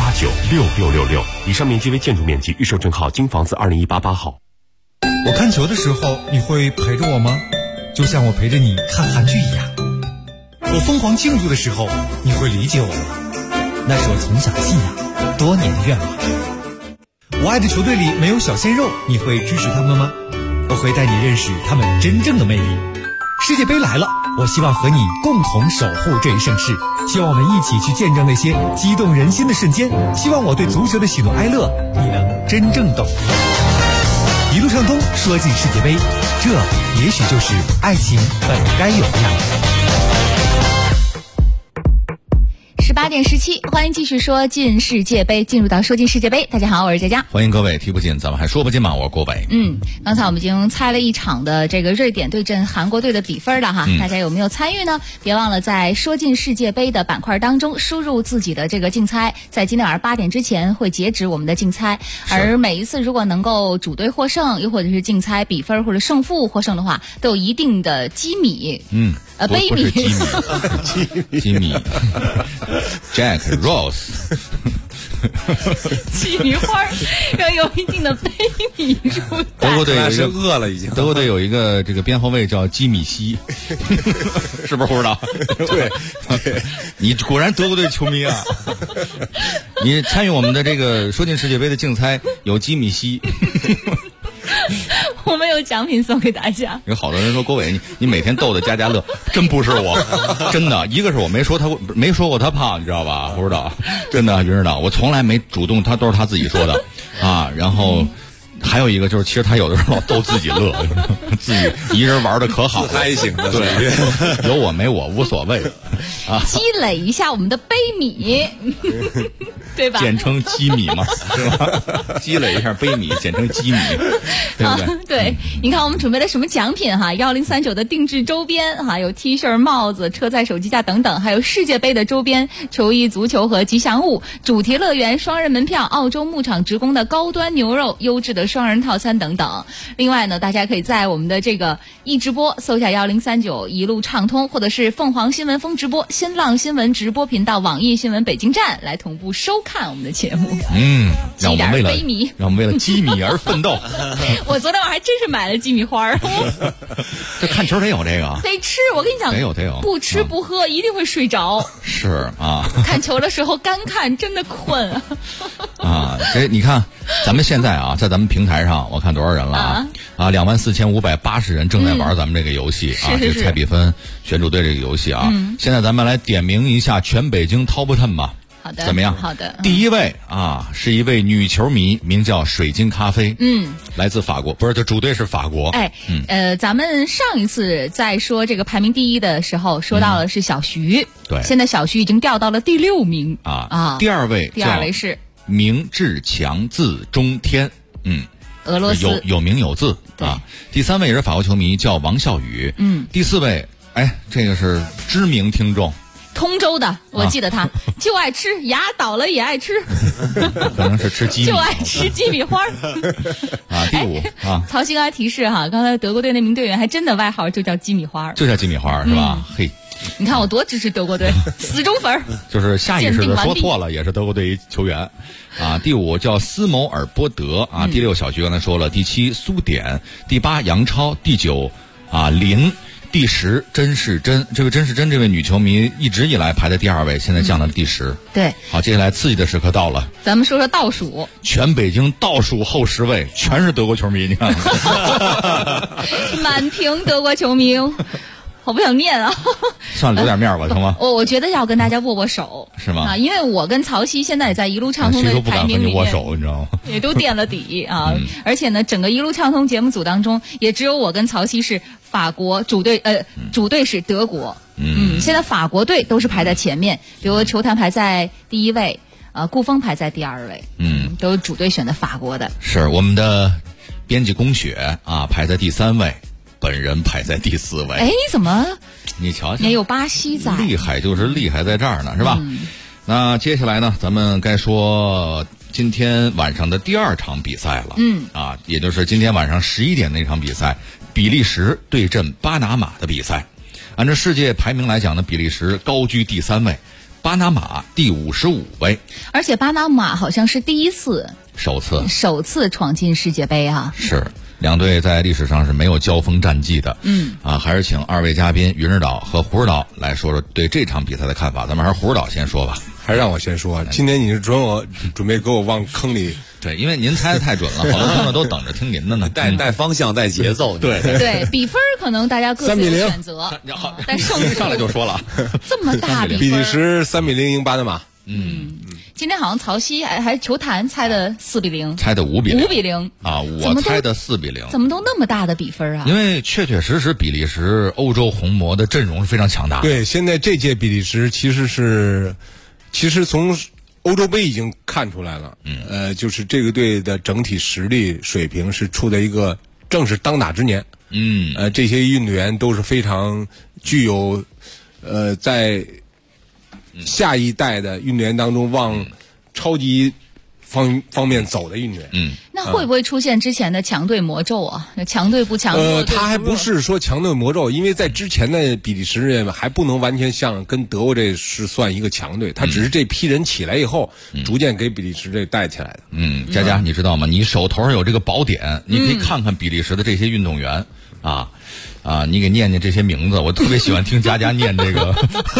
67896666。以上面积为建筑面积，预售证号京房子20188号。 我看球的时候，你会陪着我吗？就像我陪着你看韩剧一样。我疯狂庆祝的时候，你会理解我吗？那是我从小的信仰，多年的愿望。我爱的球队里没有小鲜肉，你会支持他们吗？我会带你认识他们真正的魅力。世界杯来了，我希望和你共同守护这一盛世，希望我们一起去见证那些激动人心的瞬间，希望我对足球的喜怒哀乐你能真正懂。一路畅通，说进世界杯，这也许就是爱情本该有的样子。 18点17，欢迎继续说进世界杯，进入到说进世界杯。大家好，我是佳佳。 欢迎各位，踢不进咱们还说不进吗？我是郭伟。 刚才我们已经猜了一场的这个瑞典对阵韩国队的比分了哈，大家有没有参与呢？别忘了在说进世界杯的板块当中输入自己的这个竞猜，在今天晚上8点之前会截止我们的竞猜，而每一次如果能够主队获胜，又或者是竞猜比分或者胜负获胜的话，都有一定的基米。杯米， 基米，Jack Ross， 鸡米花要有一定的悲悯入袋。 德国队有一个饿了已经。 德国队有一个这个边后卫叫基米希，是不是胡指导？ 对， 你果然德国队球迷啊！你参与我们的这个说进世界杯的竞猜，有基米希。 我们有奖品送给大家。 有好多人说郭伟，你每天逗得家家乐，真不是我，真的。一个是我没说过他胖，你知道吧？胡指导，真的，云指导，我从来没主动，他都是他自己说的啊。然后还有一个就是，其实他有的时候老逗自己乐，自己一人玩的可好了， 自嗨型的， 对，有我没我无所谓啊。 积累一下我们的悲米，对吧？ 简称基米嘛，是吧？积累一下悲米，简称基米，对不对？ 对，你看我们准备了什么奖品哈？1039的定制周边哈，有 T 恤、帽子、车载手机架等等，还有世界杯的周边、球衣、足球和吉祥物、主题乐园双人门票、澳洲牧场职工的高端牛肉、优质的双人套餐等等。另外呢，大家可以在我们的这个一直播搜下1039一路畅通，或者是凤凰新闻风直播、新浪新闻直播频道、网易新闻北京站来同步收看我们的节目。 让我们为了基米而奋斗。 我昨天晚上还真是买了鸡米花。 这看球得有这个， 得吃。我跟你讲， 得有， 不吃不喝一定会睡着。 是啊， 看球的时候干看真的困啊。这你看，咱们现在啊，在咱们平台上，我看多少人了啊？24580人正在玩咱们这个游戏啊，这猜比分、选主队这个游戏啊。现在咱们来点名一下全北京 Top 10吧。 好的， 怎么样？ 好的。 第一位啊，是一位女球迷，名叫水晶咖啡，来自法国，不是，这主队是法国。 咱们上一次在说这个排名第一的时候，说到的是小徐， 对， 现在小徐已经掉到了第6名啊。第二位是明志强，字中天， 俄罗斯有名有字啊。第三位也是法国球迷，叫王笑宇，第四位，这个是知名听众。 通州的，我记得他就爱吃，牙倒了也爱吃， 可能是吃鸡米， 就爱吃鸡米花啊。第五啊， 曹鑫刚才提示哈，刚才德国队那名队员还真的外号就叫鸡米花， 就叫鸡米花是吧？嘿， 你看我多支持德国队，死忠粉， 就是下意识的说错了，也是德国队球员啊。第五叫斯谋尔波德啊，第六小徐刚才说了，第七苏典，第八杨超，第九林。第10甄世珍，这位甄世珍这位女球迷一直以来排在第2位，现在降到第10。 对， 好，接下来刺激的时刻到了， 咱们说说倒数， 全北京倒数后10位全是德国球迷，你看， 满屏德国球迷。好不想念啊！ 算了，留点面吧，行吗？ 我觉得要跟大家握握手， 是吗？ 因为我跟曹曦现在也在一路畅通的排名里面， 握手，你知道吗？ 也都垫了底啊！而且呢，整个一路畅通节目组当中，也只有我跟曹曦是法国主队，主队是德国。现在法国队都是排在前面，比如球坛排在第1位，顾锋排在第2位，都是主队选的法国的。 是我们的编辑龚雪啊，排在第3位。本人排在第4位。 怎么？ 你瞧瞧， 也有巴西在。 厉害就是厉害在这儿呢，是吧？那接下来呢，咱们该说今天晚上的第2场比赛了。也就是今天晚上11点那场比赛，比利时对阵巴拿马的比赛。按照世界排名来讲呢，比利时高居第3位，巴拿马第55位。 而且巴拿马好像是首次闯进世界杯啊。 是。两队在历史上是没有交锋战绩的。还是请2位嘉宾云指导和胡指导来说说对这场比赛的看法。咱们还是胡指导先说吧。 还是让我先说。今天你是准备给我往坑里？ 对，因为您猜的太准了，好多听众都等着听您的呢。 带方向，带节奏。 对，比分可能大家各自有选择，但胜负上来就说了， 这么大比分。 比利时3-0赢巴拿马。 今天好像曹曦还球坛猜的4-0， 猜的5-0 啊， 我猜的4-0， 怎么都那么大的比分啊？ 因为确实比利时欧洲红魔的阵容是非常强大的。 对，现在这届比利时其实从欧洲杯已经看出来了，就是这个队的整体实力水平是处在一个正是当打之年。这些运动员都是非常具有在下一代的运动员当中往超级方面走的运动员。 那会不会出现之前的强队魔咒啊？强队不强队他还不是说强队魔咒，因为在之前的比利时还不能完全像跟德国这是算一个强队，他只是这批人起来以后，逐渐给比利时这带起来的。 佳佳，你知道吗？你手头上有这个宝典，你可以看看比利时的这些运动员你给念念这些名字，我特别喜欢听佳佳念这个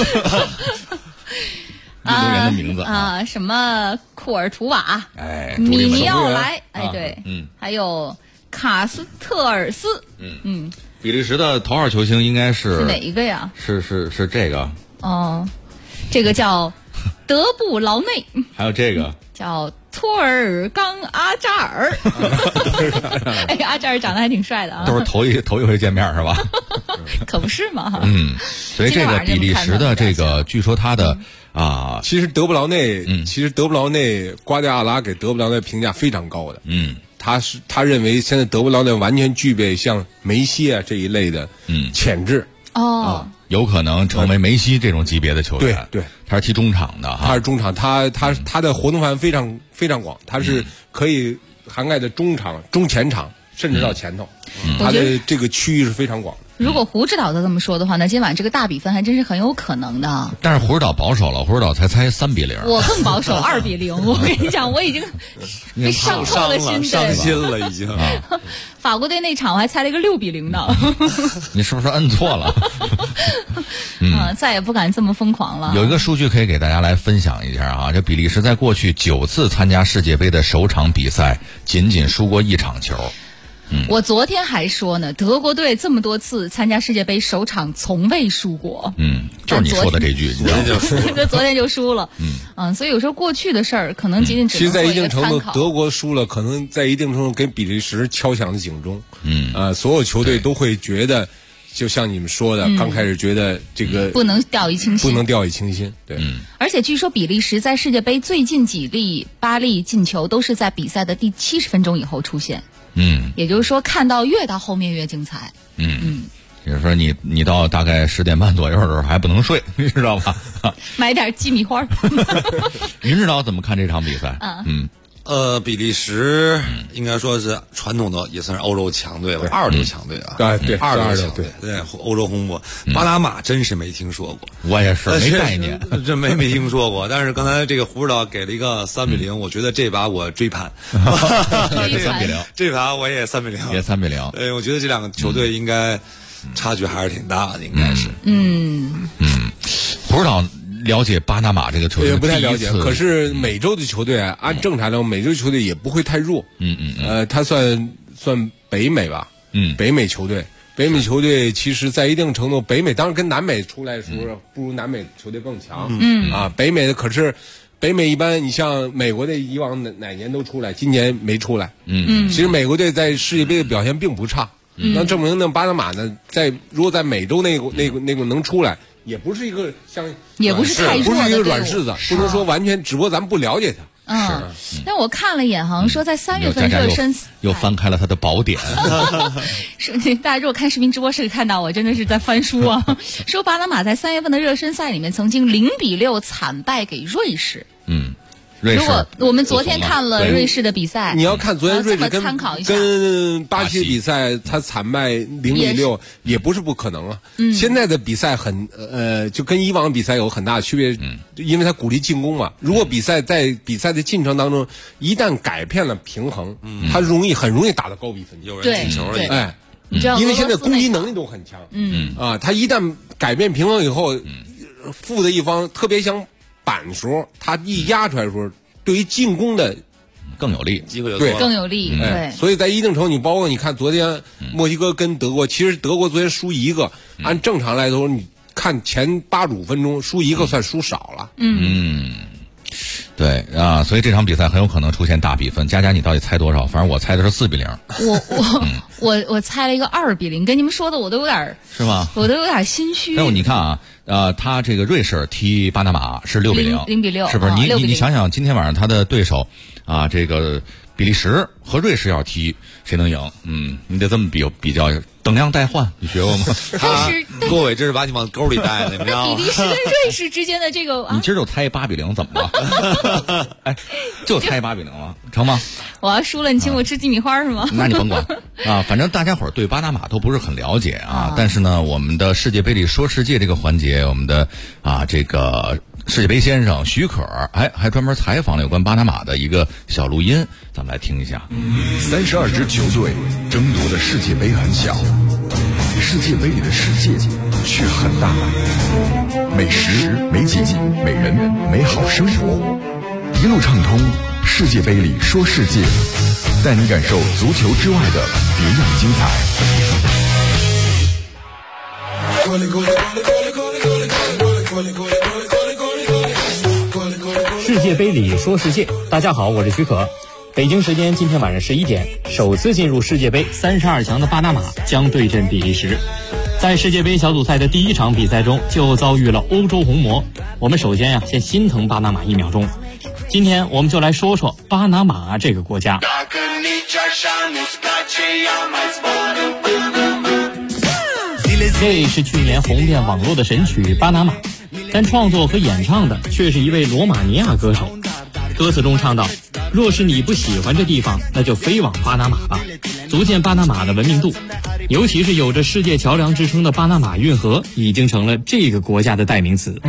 运动员的名字什么库尔图瓦， 米尼奥莱，对，还有卡斯特尔斯， 比利时的头号球星应该是哪一个呀？ 是这个这个叫德布劳内， 还有这个叫托尔冈阿扎尔。阿扎尔长得还挺帅的啊， 都是头一回见面是吧？ 可不是嘛。 所以这个比利时的这个，据说他的其实德布劳内，瓜迪奥拉给德布劳内评价非常高的。他认为现在德布劳内完全具备像梅西这一类的潜质。 有可能成为梅西这种级别的球员。 对， 他是踢中场的他是中场，他的活动范围非常广，他是可以涵盖的中场、中前场，甚至到前头，他的这个区域是非常广的。 如果胡指导都这么说的话，那今晚这个大比分还真是很有可能的。 但是胡指导保守了，胡指导才猜3-0。 我更保守2-0。我跟你讲，我已经被伤透了心， 伤心了已经。 法国队那场我还猜了一个6-0呢。 你是不是摁错了？ 再也不敢这么疯狂了。 有一个数据可以给大家来分享一下这比利时在过去9次参加世界杯的首场比赛，仅仅输过1场球。 我昨天还说呢，德国队这么多次参加世界杯首场从未输过。 就是你说的这句， 昨天就输了。所以有时候过去的事儿可能仅仅只能做一个参考。 其实在一定程度，德国输了，可能在一定程度给比利时敲响了警钟。所有球队都会觉得，就像你们说的，刚开始觉得这个不能掉以轻心。对。 而且据说比利时在世界杯最近8粒进球都是在比赛的第70分钟以后出现。也就是说，看到越到后面越精彩。 也就是说你到大概10点半左右的时候还不能睡，你知道吧？ 买点鸡米花。 您知道怎么看这场比赛？ 比利时应该说是传统的，也算是欧洲强队吧，2流强队啊。 对，2流对，欧洲红魔。巴拿马真是没听说过， 我也是没概念， 真没听说过。但是刚才这个胡指导给了一个3-0，我觉得这把我追盘 ，3-0， 这把我也3-0， 也3-0。 我觉得这两个球队应该差距还是挺大的，应该是。 胡指导了解巴拿马这个球队也不太了解，可是美洲的球队按正常的美洲球队也不会太弱。他算北美吧。北美球队其实在一定程度，北美当然跟南美出来的时候不如南美球队更强。北美的可是北美一般，你像美国队以往哪年都出来，今年没出来。其实美国队在世界杯的表现并不差。那证明那巴拿马呢，如果在美洲那个能出来，也不是一个也不是太弱的， 不是一个软柿子，不能说完全，只不过咱们不了解他。 但我看了一眼，好像说在3月份热身又翻开了他的宝典。 大家如果看视频直播室看到我真的是在翻书啊。说巴拿马在3月份的热身赛里面曾经0-6惨败给瑞士。如果我们昨天看了瑞士的比赛， 你要看昨天瑞士跟巴西的比赛，他惨败0-6也不是不可能啊。现在的比赛就跟以往的比赛有很大的区别，因为他鼓励进攻嘛。如果在比赛的进程当中一旦改变了平衡，他很容易打到高比分， 有人进球了。 因为现在攻击能力都很强。他一旦改变平衡以后，负的一方特别想板的时候，他一压出来的时候，对于进攻的更有利， 机会对更有利。对， 所以在一定程度，你包括你看昨天墨西哥跟德国，其实德国昨天输1个，按正常来说，你看前85分钟输1个算输少了。 对所以这场比赛很有可能出现大比分。佳佳，你到底猜多少？反正我猜的是4-0。 我猜了一个2-0，跟你们说的我都有点是吗？ 我都有点心虚。 但是你看他这个瑞士踢巴拿马是6-0， 0-6， 是不是？你想想，今天晚上他的对手这个比利时和瑞士要踢，谁能赢？你得这么比较，等量代换，你学过吗？ 郭伟这是把你往沟里带的，你知道吗？ 比利时跟瑞士之间的这个， 你今儿就猜8-0怎么了？哎，就猜8-0了，成吗？ 我要输了，你请我吃鸡米花是吗？ 那你甭管啊，反正大家伙儿对巴拿马都不是很了解啊。但是呢，我们的世界杯里说世界这个环节，我们的这个世界杯先生徐可还专门采访了有关巴拿马的一个小录音，咱们来听一下。 32支球队争夺的世界杯很小，世界杯里的世界却很大。美食、美景、美人、美好生活，一路畅通世界杯里说世界，带你感受足球之外的别样精彩。 世界杯里说世界，大家好，我是许可。北京时间今天晚上11点，首次进入世界杯32强的巴拿马将对阵比利时。在世界杯小组赛的第一场比赛中就遭遇了欧洲红魔，我们首先先心疼巴拿马1秒钟。今天我们就来说说巴拿马这个国家。这是去年红遍网络的神曲《巴拿马》，但创作和演唱的却是一位罗马尼亚歌手。歌词中唱道：若是你不喜欢这地方，那就飞往巴拿马吧，足见巴拿马的文明度。尤其是有着世界桥梁之称的巴拿马运河，已经成了这个国家的代名词。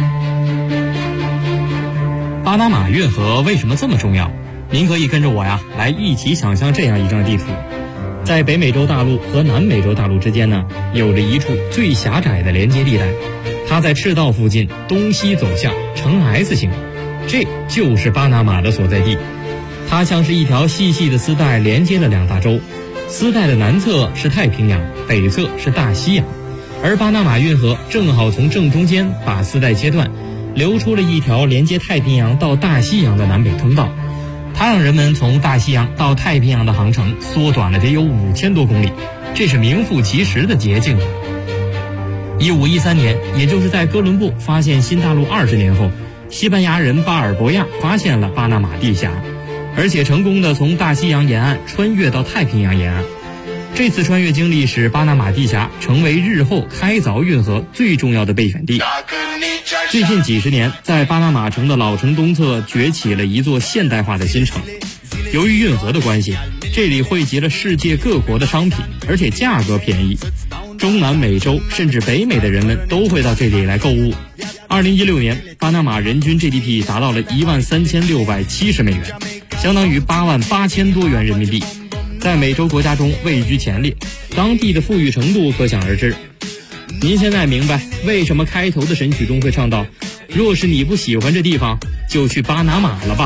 巴拿马运河为什么这么重要？您可以跟着我来一起想象这样一张地图。在北美洲大陆和南美洲大陆之间呢，有着一处最狭窄的连接地带，它在赤道附近东西走向，呈 S 型，这就是巴拿马的所在地。它像是一条细细的丝带，连接了2大洲。丝带的南侧是太平洋，北侧是大西洋，而巴拿马运河正好从正中间把丝带切断，留出了一条连接太平洋到大西洋的南北通道。它让人们从大西洋到太平洋的航程缩短了得有5000多公里，这是名副其实的捷径。1513年，也就是在哥伦布发现新大陆20年后，西班牙人巴尔博亚发现了巴拿马地峡，而且成功的从大西洋沿岸穿越到太平洋沿岸。这次穿越经历使巴拿马地峡成为日后开凿运河最重要的备选地。最近几十年，在巴拿马城的老城东侧崛起了一座现代化的新城。由于运河的关系，这里汇集了世界各国的商品，而且价格便宜。中南美洲甚至北美的人们都会到这里来购物。2016年，巴拿马人均 GDP 达到了13670美元，相当于88000多元人民币，在美洲国家中位居前列，当地的富裕程度可想而知。您现在明白为什么开头的神曲中会唱到：若是你不喜欢这地方，就去巴拿马了吧。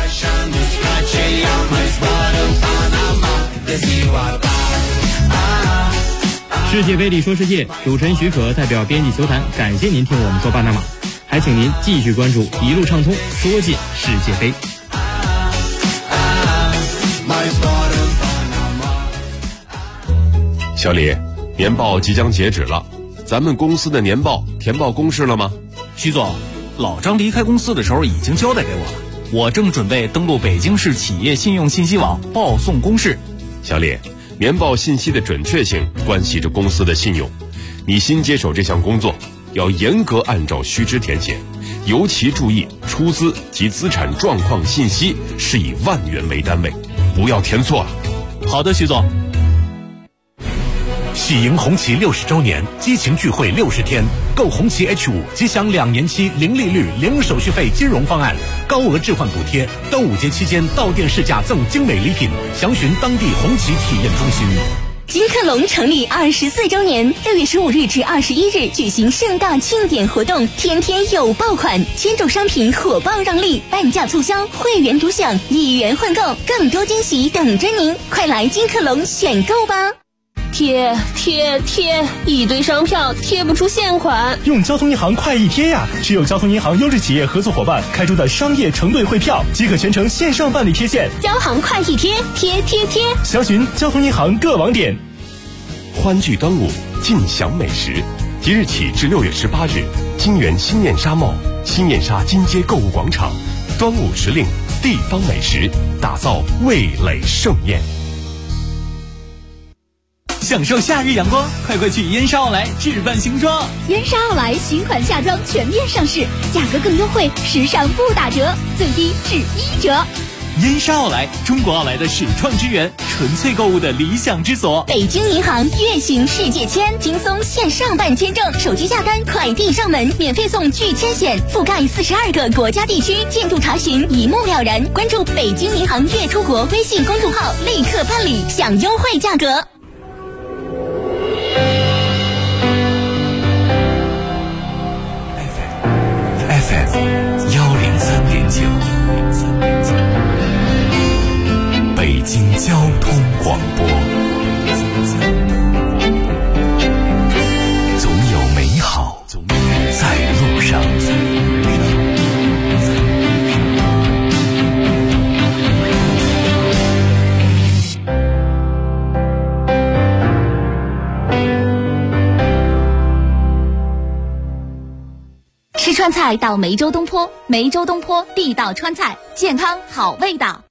世界杯里说世界，主持人许可代表编辑球坛感谢您听我们说巴拿马，还请您继续关注一路畅通，说尽世界杯。 小李，年报即将截止了，咱们公司的年报填报公示了吗？ 徐总，老张离开公司的时候已经交代给我了，我正准备登录北京市企业信用信息网报送公示。 小李，年报信息的准确性关系着公司的信用，你新接手这项工作，要严格按照须知填写，尤其注意出资及资产状况信息是以万元为单位，不要填错了。 好的，徐总。 喜迎红旗60周年，激情聚会60天，购红旗 H5 即享2年期零利率、零手续费金融方案，高额置换补贴，端午节期间到店试驾赠精美礼品，详询当地红旗体验中心。 金客隆成立24周年，6月15日至21日举行盛大庆典活动，天天有爆款，千种商品火爆让利，半价促销，会员独享，1元换购，更多惊喜等着您，快来金客隆选购吧！ 贴，一堆商票贴不出现款， 用交通银行快易贴呀！持有交通银行优质企业合作伙伴开出的商业承兑汇票，即可全程线上办理贴现。 交行快易贴，贴， 详询交通银行各网点。 欢聚端午，尽享美食，即日起至6月18日，金源新燕莎 mall、新燕莎金街购物广场，端午时令地方美食，打造味蕾盛宴。 享受夏日阳光，快去燕莎奥莱置办新装。 燕莎奥莱新款夏装全面上市，价格更优惠，时尚不打折，最低至1折。 燕莎奥莱，中国奥莱的始创之源，纯粹购物的理想之所。 北京银行月行世界签，轻松线上办签证，手机下单，快递上门，免费送拒签险，覆盖42个国家地区，进度查询一目了然。关注北京银行月出国微信公众号，立刻办理，享优惠价格。 FM 103.9，北京交通广播，总有美好在路上。 吃川菜到梅州东坡，梅州东坡地道川菜，健康好味道。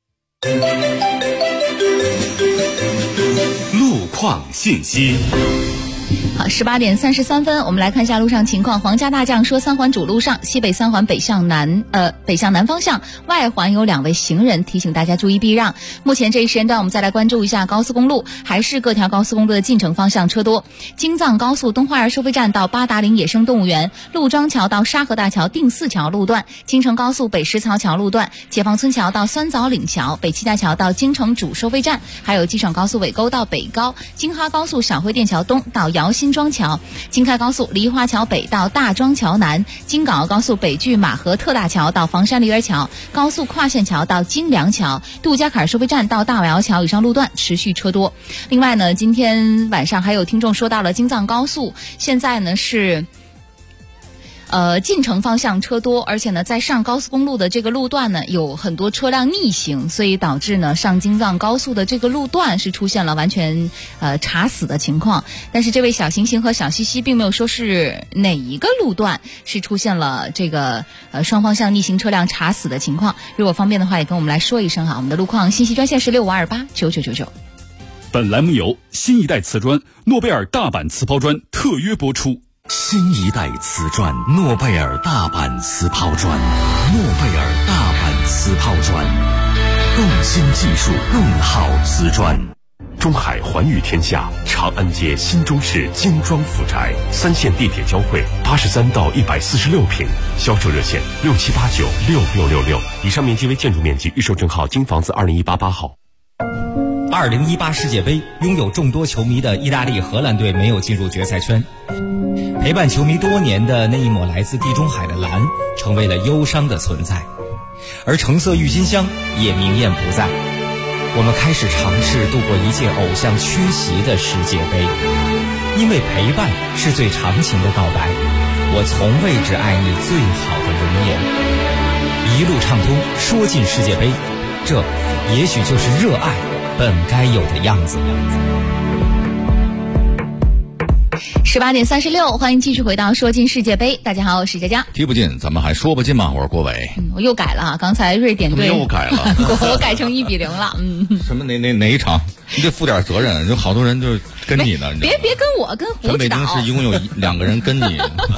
路况信息。 好，18点33分，我们来看一下路上情况。皇家大将说，三环主路上西北三环北向南方向外环有2位行人，提醒大家注意避让。目前这一时间段，我们再来关注一下高速公路，还是各条高速公路的进城方向车多。京藏高速东花园收费站到八达岭野生动物园，陆庄桥到沙河大桥定4桥路段，京承高速北石槽桥路段，解放村桥到酸枣岭桥，北七大桥到京承主收费站，还有机场高速尾沟到北高，京哈高速小汇店桥东到姚新庄桥，京开高速梨花桥北到大庄桥南，京港澳高速北距马河特大桥到房山梨园桥，高速跨线桥到京梁桥，杜家坎收费站到大瓦窑桥以上路段持续车多。另外呢，今天晚上还有听众说到了京藏高速，现在呢是进城方向车多，而且呢在上高速公路的这个路段呢有很多车辆逆行，所以导致呢上京藏高速的这个路段是出现了完全查死的情况。但是这位小星星和小西西并没有说是哪一个路段是出现了这个双方向逆行车辆查死的情况。如果方便的话，也跟我们来说一声哈。我们的路况信息专线是65289999。 本栏目由新一代瓷砖诺贝尔大阪瓷抛砖特约播出。 新一代瓷砖诺贝尔大阪瓷抛砖，诺贝尔大阪瓷抛砖，更新技术，更好瓷砖。 中海环宇天下，长安街新中式精装府宅，3线地铁交汇，83到146平，销售热线67896666。以上面积为建筑面积，预售证号京房子20188号。 2018世界杯，拥有众多球迷的意大利、荷兰队没有进入决赛圈。陪伴球迷多年的那一抹来自地中海的蓝，成为了忧伤的存在，而橙色郁金香也明艳不在。我们开始尝试度过一届偶像缺席的世界杯，因为陪伴是最长情的告白。我从未只爱你最好的容颜，一路畅通，说进世界杯，这也许就是热爱本该有的样子。 18点36，欢迎继续回到说进世界杯。大家好，我是佳佳。 踢不进，咱们还说不进吗？我是郭伟。 我又改了啊，刚才瑞典队又改了， 我改成1-0了。 什么哪一场？你得负点责任，有好多人就是跟你呢。 别跟我跟胡指导。 全北京市一共有2个人跟你。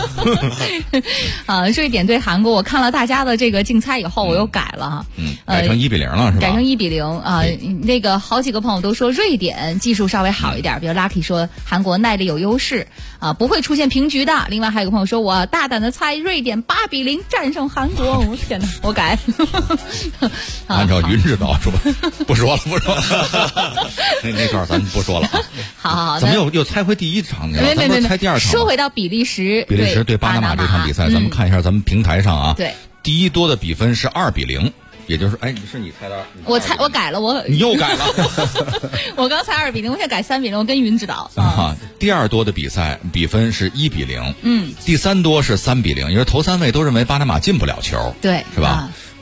瑞典队韩国，我看了大家的这个竞猜以后，我又改了哈。 改成1-0了是吧？ 改成1-0啊。那个好几个朋友都说瑞典技术稍微好一点，比如 Lucky 说韩国耐力有优势啊，不会出现平局的。另外还有个朋友说，我大胆的猜瑞典8-0战胜韩国。我天哪，我改。 按照云指导说，不说了。那段咱不说了。 好， 怎么又猜回第一场去了？咱们猜第二场。 说回到比利时对巴拿马这场比赛，咱们看一下咱们平台上啊。 对， 第一多的比分是2-0。也就是是你猜的， 我改了， 你又改了。 我刚才2-0，我现在改3-0，我跟云指导啊。第二多的比分是1-0，第三多是3-0，也就是头3位都认为巴拿马进不了球， 对， 是吧？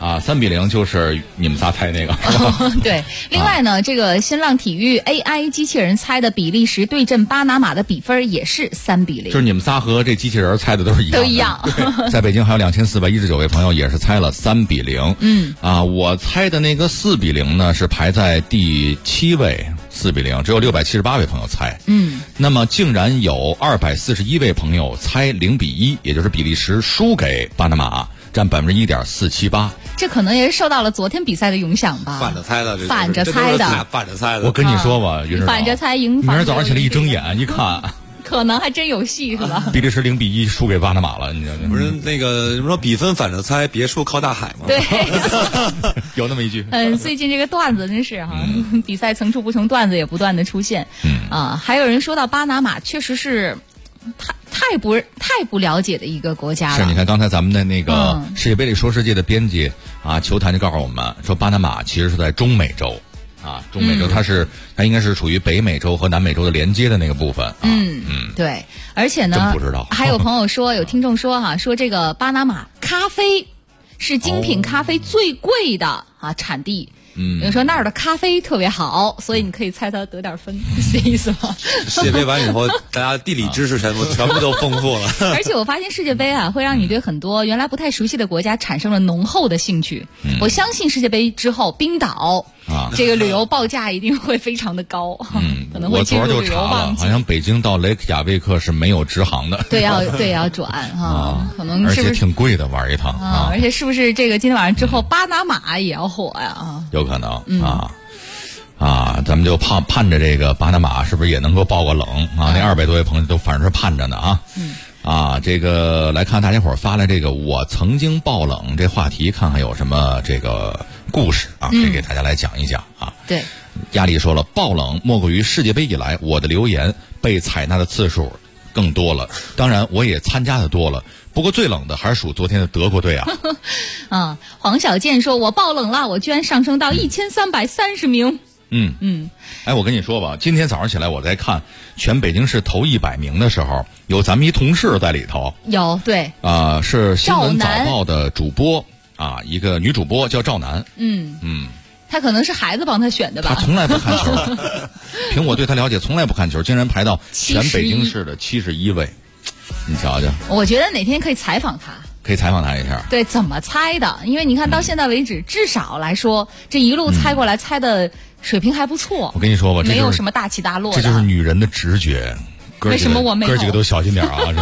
3-0就是你们仨猜那个。 对，另外呢，这个新浪体育 AI 机器人猜的比利时对阵巴拿马的比分也是3-0， 就是你们仨和这机器人猜的都是一样的。 都一样。 在北京还有2419位朋友也是猜了3-0。我猜的那个4-0呢是排在第7位，4-0，只有678位朋友猜。那么竟然有241位朋友猜0-1，也就是比利时输给巴拿马，占1.478%。 这可能也是受到了昨天比赛的影响吧。 反着猜的， 反着猜的。 我跟你说吧，云指导， 反着猜赢。 明儿早上起来一睁眼一看， 可能还真有戏是吧？ 比利时0-1输给巴拿马了，你知道吗？ 不是那个什么比分反着猜，别墅靠大海吗？ 对， 有那么一句。 最近这个段子真是哈，比赛层出不穷，段子也不断的出现。还有人说到巴拿马，确实是太不了解的一个国家了。 是，你看刚才咱们的那个世界杯里说世界的编辑球坛就告诉我们说，巴拿马其实是在中美洲。中美洲它应该是处于北美洲和南美洲的连接的那个部分。 对，而且呢， 真不知道。 还有朋友说，有听众说说这个巴拿马咖啡是精品咖啡最贵的产地。有人说那儿的咖啡特别好，所以你可以猜它得点分，是这意思吗？ 世界杯完以后，大家地理知识全部都丰富了。 而且我发现世界杯会让你对很多原来不太熟悉的国家产生了浓厚的兴趣。我相信世界杯之后，冰岛这个旅游报价一定会非常的高，可能会进入旅游旺季。 好像北京到雷克雅未克是没有直航的。 对，要转可能是不是而且挺贵的，玩一趟而且是不是这个今天晚上之后，巴拿马也要火呀？ 有可能咱们就盼着这个巴拿马是不是也能够爆个冷那200多位朋友都反正是盼着呢这个来看大家伙发来这个我曾经爆冷这话题，看看有什么这个故事可以给大家来讲一讲对， 亚丽说了，爆冷莫过于世界杯以来我的留言被采纳的次数更多了，当然我也参加的多了，不过最冷的还是属昨天的德国队黄小健说，我爆冷了，我居然上升到1330名。 我跟你说吧，今天早上起来我在看全北京市头100名的时候，有咱们一同事在里头。 有，对是新闻早报的主播一个女主播叫赵楠。 他可能是孩子帮他选的吧。 他从来不看球，凭我对他了解，从来不看球，竟然排到全北京市的71位。你瞧瞧， 我觉得哪天可以采访他。 可以采访他一下， 对，怎么猜的？因为你看到现在为止，至少来说，这一路猜过来，猜的水平还不错。 我跟你说吧， 没有什么大起大落的。 这就是女人的直觉。 为什么我没有？ 哥几个都小心点真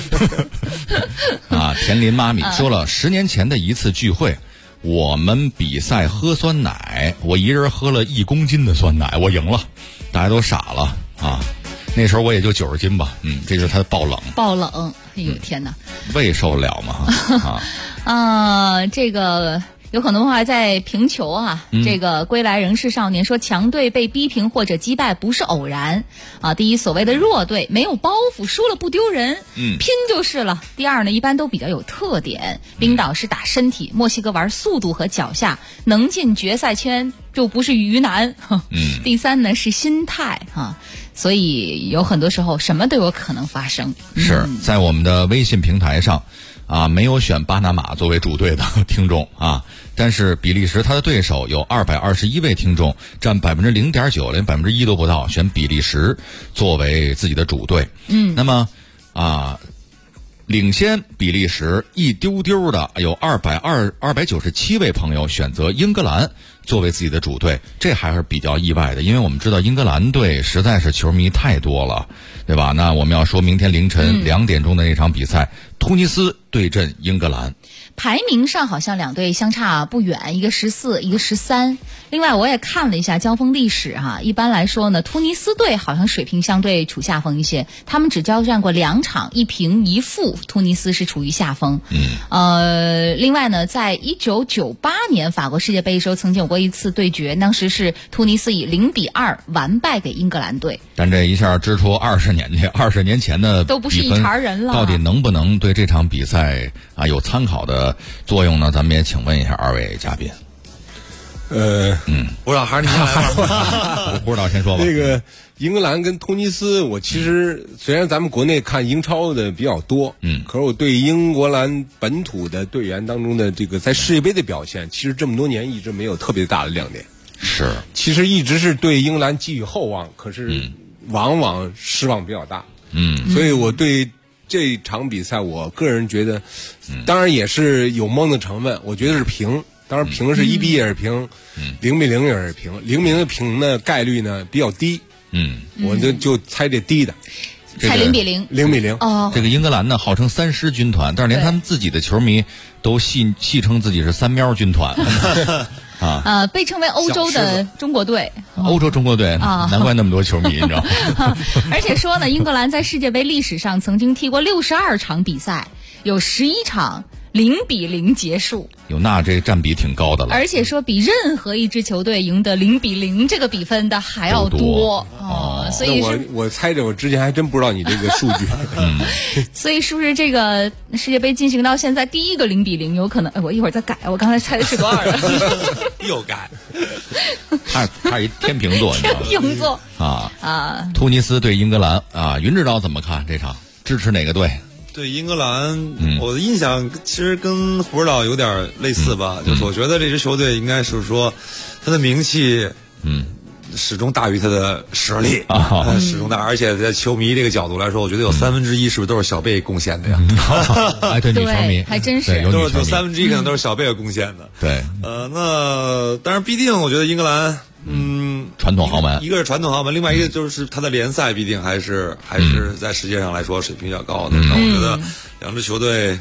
的。田林妈咪说了，10年前的一次聚会，我们比赛喝酸奶，我一人喝了1公斤的酸奶，我赢了，大家都傻了那时候我也就90斤吧，这就是他的爆冷。爆冷， 哎呦天哪， 胃受得了吗？这个有很多话在评球这个归来仍是少年说，强队被逼平或者击败不是偶然第一，所谓的弱队没有包袱，输了不丢人，拼就是了。第二呢，一般都比较有特点，冰岛是打身体，墨西哥玩速度和脚下，能进决赛圈就不是鱼腩。第三呢是心态所以有很多时候什么都有可能发生。 是在我们的微信平台上没有选巴拿马作为主队的听众但是比利时他的对手有221位听众，占0.9%，连1%都不到，选比利时作为自己的主队。那么领先比利时一丢丢的有297位朋友选择英格兰作为自己的主队，这还是比较意外的，因为我们知道英格兰队实在是球迷太多了，对吧？那我们要说明天凌晨2点钟的那场比赛，突尼斯对阵英格兰。 排名上好像两队相差不远，一个14，一个13。另外我也看了一下交锋历史一般来说呢，突尼斯队好像水平相对处下风一些，他们只交战过2场，1平1负，突尼斯是处于下风。另外呢，在1998年法国世界杯的时候，曾经有过一次对决，当时是突尼斯以0-2完败给英格兰队。 但这一下支出20年去，20年前的都不是一茬人了， 到底能不能对这场比赛有参考的作用呢？咱们也请问一下2位嘉宾。 不知道还是你不知道先说吧。 这个英格兰跟突尼斯，我其实虽然咱们国内看英超的比较多，可是我对英格兰本土的队员当中的这个在世界杯的表现，其实这么多年一直没有特别大的亮点。 是， 其实一直是对英格兰寄予厚望，可是往往失望比较大。所以我对这场比赛，我个人觉得，当然也是有蒙的成分，我觉得是平。当然平是1-1也是平，0-0也是平，0-0的平呢概率呢比较低。我就猜这低的。 猜0-0，0-0 哦。这个英格兰呢，号称3狮军团，但是连他们自己的球迷都戏称自己是3喵军团啊。 被称为欧洲的中国队。 欧洲中国队，难怪那么多球迷，你知道吗？ 而且说呢，英格兰在世界杯历史上曾经踢过62场比赛，有11场0-0结束。 那这占比挺高的了。 而且说比任何一支球队赢得0-0这个比分的还要多。所以我猜着，我之前还真不知道你这个数据。 所以是不是这个世界杯进行到现在第一个0-0有可能？我一会儿再改，我刚才猜的是多少了？ 又改。 他是一天秤座， 天秤座突尼斯对英格兰啊，云指导怎么看这场？支持哪个队？ 对英格兰，我的印象其实跟胡指导有点类似吧，就是我觉得这支球队应该是说，他的名气，始终大于他的实力始终大，而且在球迷这个角度来说，我觉得有1/3是不是都是小贝贡献的呀？ 对，女球迷还真是， 都是有1/3可能都是小贝贡献的。 对， 那当然必定，我觉得英格兰。 传统豪门， 一个是传统豪门，另外一个就是他的联赛必定还是在世界上来说水平比较高的。那我觉得两支球队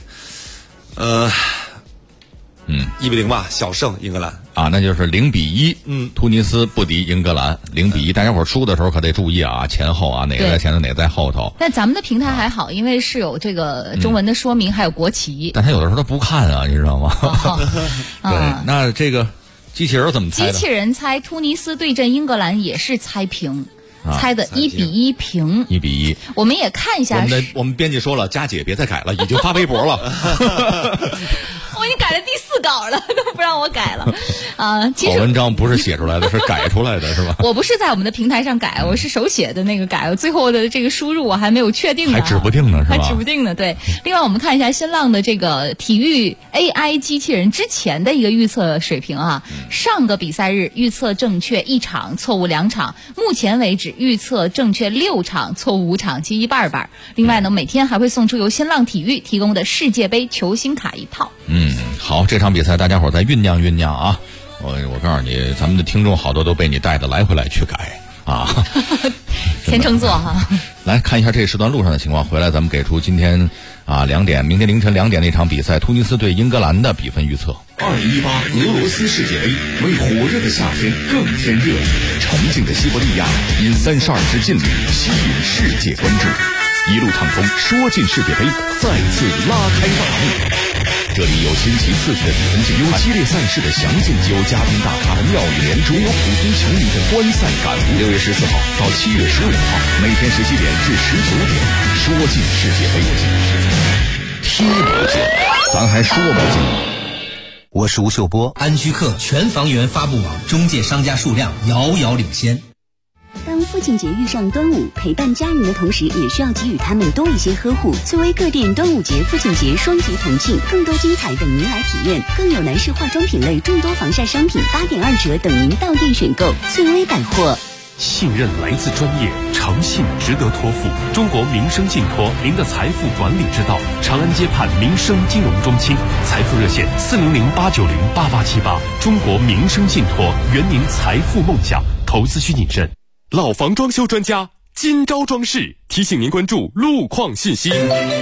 1-0吧，小胜英格兰啊，那就是0-1。突尼斯不敌英格兰0-1。大家伙输的时候可得注意啊，前后啊，哪个在前头，哪个在后头。 但咱们的平台还好，因为是有这个中文的说明，还有国旗。 但他有的时候他不看啊，你知道吗？对，那这个。机器人怎么猜的？ 机器人猜突尼斯对阵英格兰也是猜平，猜的1-1平。 1-1。 我们也看一下。 我们编辑说了，佳姐别再改了，已经发微博了。 我已经改了第4稿了，都不让我改了其实好文章不是写出来的，是改出来的，是吧？ 我不是在我们的平台上改，我是手写的那个改，我最后的这个输入我还没有确定呢， 还指不定呢，是吧？ 还指不定呢，对。另外我们看一下新浪的这个体育 AI 机器人之前的一个预测水平啊，上个比赛日预测正确1场，错误2场，目前为止预测正确6场，错误5场，其一半一半。另外呢，每天还会送出由新浪体育提供的世界杯球星卡1套。 好，这场比赛大家伙再酝酿酝酿啊！我告诉你，咱们的听众好多都被你带的来回来去改啊。 天秤座哈。 来看一下这时段路上的情况，回来咱们给出今天2点，明天凌晨2点那场比赛，突尼斯对英格兰的比分预测。 2018俄罗斯世界杯为火热的夏天更添热，沉静的西伯利亚因32支劲旅吸引世界关注，一路畅通，说进世界杯再次拉开大幕。这里有新奇刺激的比分竞赛，有激烈赛事的详尽，有嘉宾大咖的妙语连珠，有普通球迷的观赛感悟。6月14号到7月15号，每天17点至19点，说进世界杯，踢不进，咱还说不进。 我是吴秀波，安居客全房源发布网中介商家数量遥遥领先。 当父亲节遇上端午，陪伴家人的同时，也需要给予他们多一些呵护。翠微各店端午节、父亲节双节同庆，更多精彩等您来体验。更有男士化妆品类众多防晒商品8.2折等您到店选购。翠微百货。 信任来自专业，诚信值得托付。中国民生信托，您的财富管理之道。长安街畔民生金融中心，财富热线400-890-8878。中国民生信托，圆您财富梦想。投资需谨慎。老房装修专家金招装饰提醒您关注路况信息。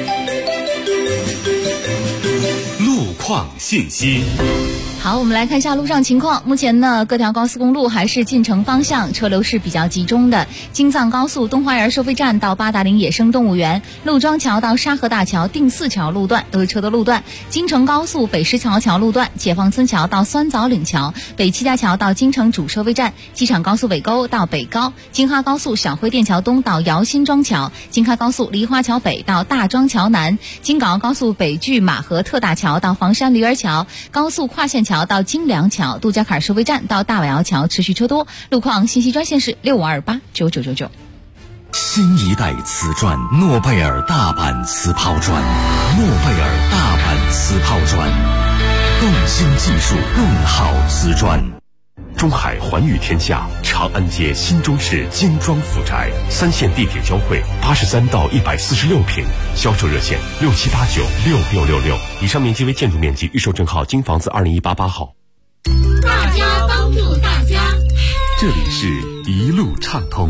路况信息。 好，我们来看一下路上情况。目前呢，各条高速公路还是进城方向车流是比较集中的。京藏高速东花园收费站到八达岭野生动物园，陆庄桥到沙河大桥定四桥路段都是车的路段。京承高速北石桥桥路段，解放村桥到酸枣岭桥，北七家桥到京城主收费站，机场高速北沟到北高，京哈高速小灰店桥东到姚新庄桥，京哈高速梨花桥北到大庄桥南，京港澳高速北距马河特大桥到房山驴儿桥，高速跨线桥桥到金梁桥，杜家坎收费站到大尾窑桥持续车多，路况信息专线是65289999。 新一代瓷砖，诺贝尔大阪瓷抛砖，诺贝尔大阪瓷抛砖，更新技术，更好瓷砖。 中海环宇天下，长安街新中式精装府宅，3线地铁交汇，83到146平，销售热线67896666。以上面积为建筑面积，预售证号京房子20188号。 大家帮助大家， 这里是一路畅通。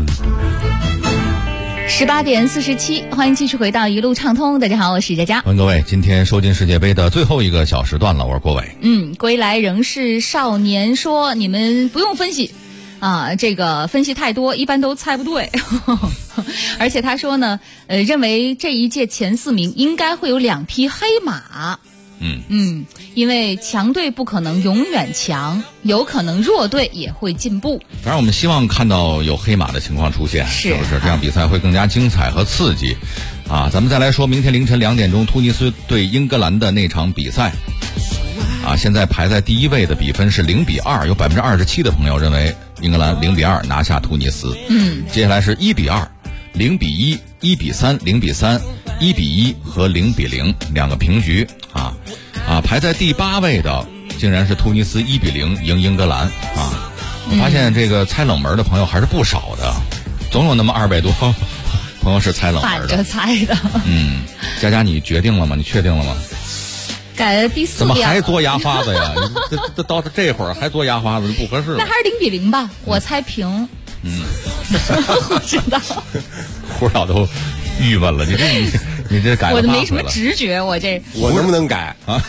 18点47，欢迎继续回到一路畅通。大家好，我是佳佳。 欢迎各位，今天收进世界杯的最后一个小时段了，我是郭伟。 归来仍是少年说，你们不用分析啊，这个分析太多，一般都猜不对。而且他说呢，认为这一届前4名应该会有2匹黑马。因为强队不可能永远强，有可能弱队也会进步。 当然我们希望看到有黑马的情况出现， 是不是？这样比赛会更加精彩和刺激啊！咱们再来说明天凌晨2点钟突尼斯对英格兰的那场比赛啊，现在排在第1位的比分是0-2，有27%的朋友认为英格兰0-2拿下突尼斯。接下来是1-2、0-1、1-3、0-3、1-1和0-0两个平局啊，排在第8位的竟然是突尼斯1-0赢英格兰啊！我发现这个猜冷门的朋友还是不少的，总有那么200多朋友是猜冷门的， 反着猜的。 佳佳，你决定了吗？你确定了吗？ 改了第4 怎么还做牙花子呀？这到这会儿还做牙花子不合适了。 那还是0-0吧，我猜平。不知道。 胡导都郁闷了，你这改了8回了。 我没什么直觉，我能不能改啊？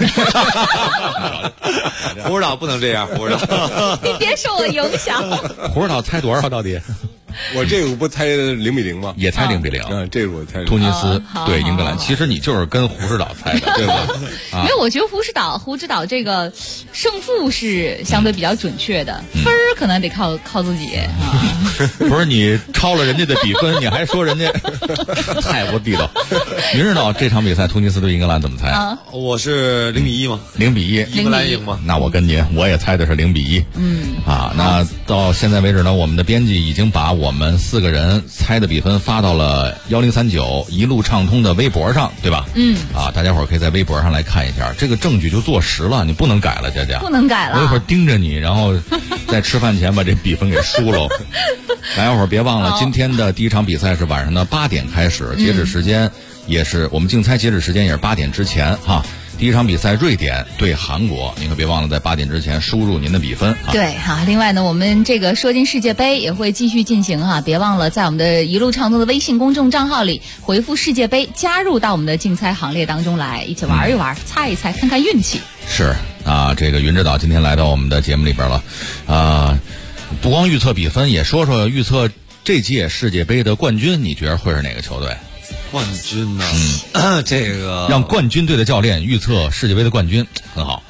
胡指导不能这样，胡指导， 你别受我影响。 胡指导猜多少到底？ 我这个不猜0-0吗？ 也猜0-0。 这个我猜突尼斯对英格兰。其实你就是跟胡指导猜的，对吧？ 没有，我觉得胡指导这个胜负是相对比较准确的，分儿可能得靠自己啊。 不是你超了人家的比分，你还说人家太不地道。您知道这场比赛突尼斯对英格兰怎么猜？ 我是0-1吗 ？0-1， 英格兰赢吗？ 那我跟您，我也猜的是0-1。那到现在为止呢，我们的编辑已经把我们4个人猜的比分发到了1039一路畅通的微博上，对吧？大家伙儿可以在微博上来看一下，这个证据就坐实了，你不能改了，佳佳。 不能改了。 我一会儿盯着你，然后在吃饭前把这比分给输了。大家伙儿别忘了，今天的第1场比赛是晚上的8点开始，截止时间也是我们竞猜截止时间也是8点之前哈。第1场比赛瑞典对韩国，您可别忘了在8点之前输入您的比分啊。 对哈，另外呢，我们这个说进世界杯也会继续进行哈，别忘了在我们的一路畅通的微信公众账号里回复世界杯，加入到我们的竞猜行列当中来，一起玩一玩，猜一猜，看看运气。 是啊，这个云指导今天来到我们的节目里边了，不光预测比分，也说说预测这届世界杯的冠军，你觉得会是哪个球队？ 冠军呢？这个让冠军队的教练预测世界杯的冠军，很好。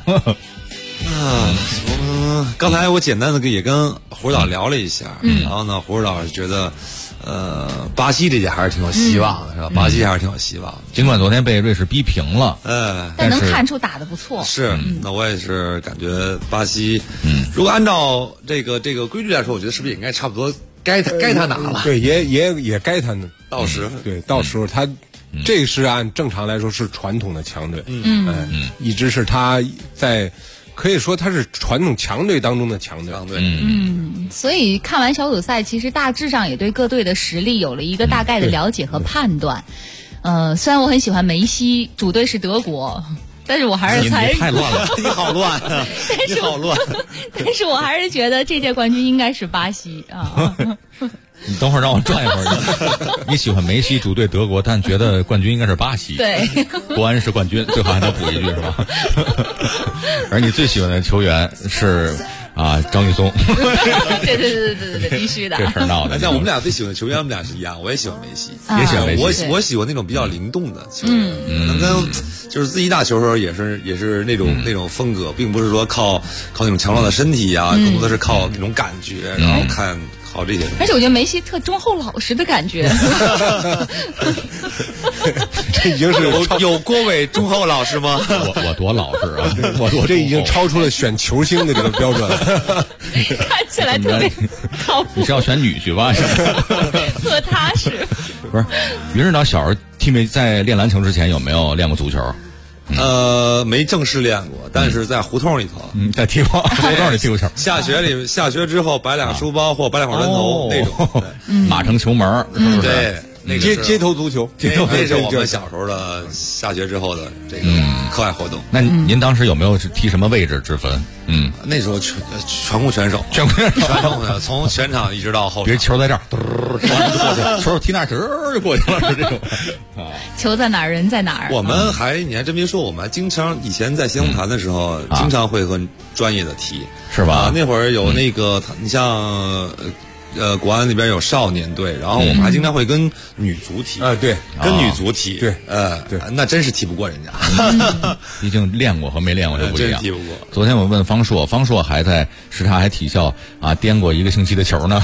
刚才我简单的也跟胡指导聊了一下，然后呢，胡指导觉得，巴西这届还是挺有希望的，是吧？巴西还是挺有希望的， 尽管昨天被瑞士逼平了， 但能看出打得不错。 是，那我也是感觉巴西，如果按照这个规律来说，我觉得是不是也应该差不多该他拿了？ 对，也该他呢。 到时对，到时候他这是按正常来说是传统的强队，一直是他在。可以说他是传统强队当中的强队。 所以看完小组赛，其实大致上也对各队的实力有了一个大概的了解和判断。虽然我很喜欢梅西，主队是德国，但是我还是猜你太乱了， 你好乱啊！你好乱。 但是我还是觉得这届冠军应该是巴西啊。 你等会儿让我转一会儿。你喜欢梅西，主队德国，但觉得冠军应该是巴西。 对， 国安是冠军，最后还能补一句是吧？而你最喜欢的球员是张玉松。 对，必须的。 这事儿闹的。 像我们俩最喜欢的球员，我们俩是一样，我也喜欢梅西， 也喜欢梅西。 我喜欢那种比较灵动的球员，能跟就是自己打球的时候也是那种风格，并不是说靠那种强壮的身体啊，更多的是靠那种感觉，然后靠这些。 而且我觉得梅西特忠厚老实的感觉。 这已经是有郭伟忠厚老师吗？ 我多老实啊！ 我这已经超出了选球星的这个标准了。 看起来特别靠谱。 你是要选女婿吧？ 特踏实。 不是，于指导小时候在练篮球之前有没有练过足球？ 没正式练过，但是在胡同里头， 在胡同里踢过球。 下学之后摆两个书包或摆两块砖头那种， 马城球门，是不是？ 对，那个街头足球， 那是我们小时候的下学之后的这个课外活动。 那您当时有没有踢什么位置之分？ 那时候全攻全守，从全场一直到后场。 别球在这儿，球踢那儿，就过去了，是这种。 球在哪儿，人在哪儿。 我们你还真别说，我们还经常以前在新东坛的时候，经常会和专业的踢， 是吧？ 那会儿有那个，你像。国安那边有少年队，然后我们还经常会跟女足踢对， 跟女足踢， 对， 对，那真是踢不过人家。 毕竟练过和没练过就不一样。 真踢不过。 昨天我问方硕还在视察还体校颠过1个星期的球呢，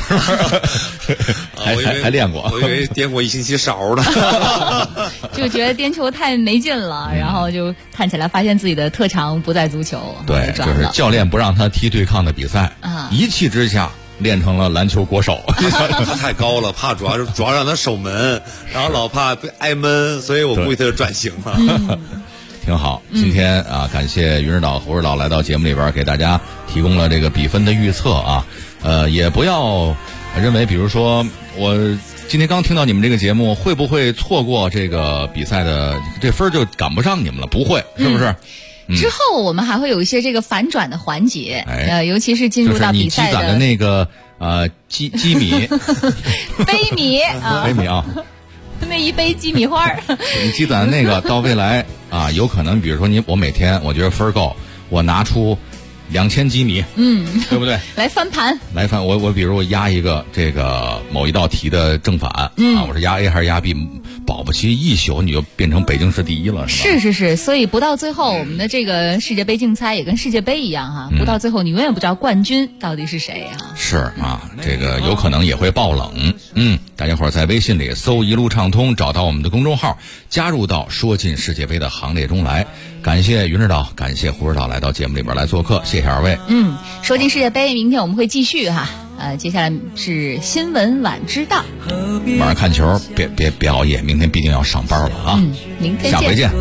还练过。 我以为颠过1星期勺呢。 就觉得颠球太没劲了，然后就看起来发现自己的特长不在足球。 对，就是教练不让他踢对抗的比赛，一气之下。练成了篮球国手， 他太高了，怕主要让他守门，然后老怕被挨闷，所以我估计他就转型了。 挺好，今天感谢于指导、胡指导来到节目里边，给大家提供了这个比分的预测啊。也不要认为，比如说我今天刚听到你们这个节目，会不会错过这个比赛的这分就赶不上你们了？不会，是不是？ 之后我们还会有一些这个反转的环节，尤其是进入到比赛的， 就是你积攒的那个鸡米、 杯米杯米啊， 那一杯鸡米花你积攒的那个到未来有可能，比如说我每天我觉得分够，我拿出2000几米，对不对？ 来翻盘， 我比如我压一个这个某一道题的正反，我是压 A 还是压 B， 保不齐一宿你就变成北京市第一了，是吧？ 是，所以不到最后，我们的这个世界杯竞猜也跟世界杯一样哈，不到最后你永远不知道冠军到底是谁啊。 是这个有可能也会爆冷。大家伙在微信里搜一路畅通，找到我们的公众号，加入到说进世界杯的行列中来。感谢云指导，感谢胡指导来到节目里边来做客，谢谢二位。 说进世界杯，明天我们会继续哈。接下来是新闻晚知道。 晚上看球，别熬夜，明天毕竟要上班了啊。 明天见。 下回见。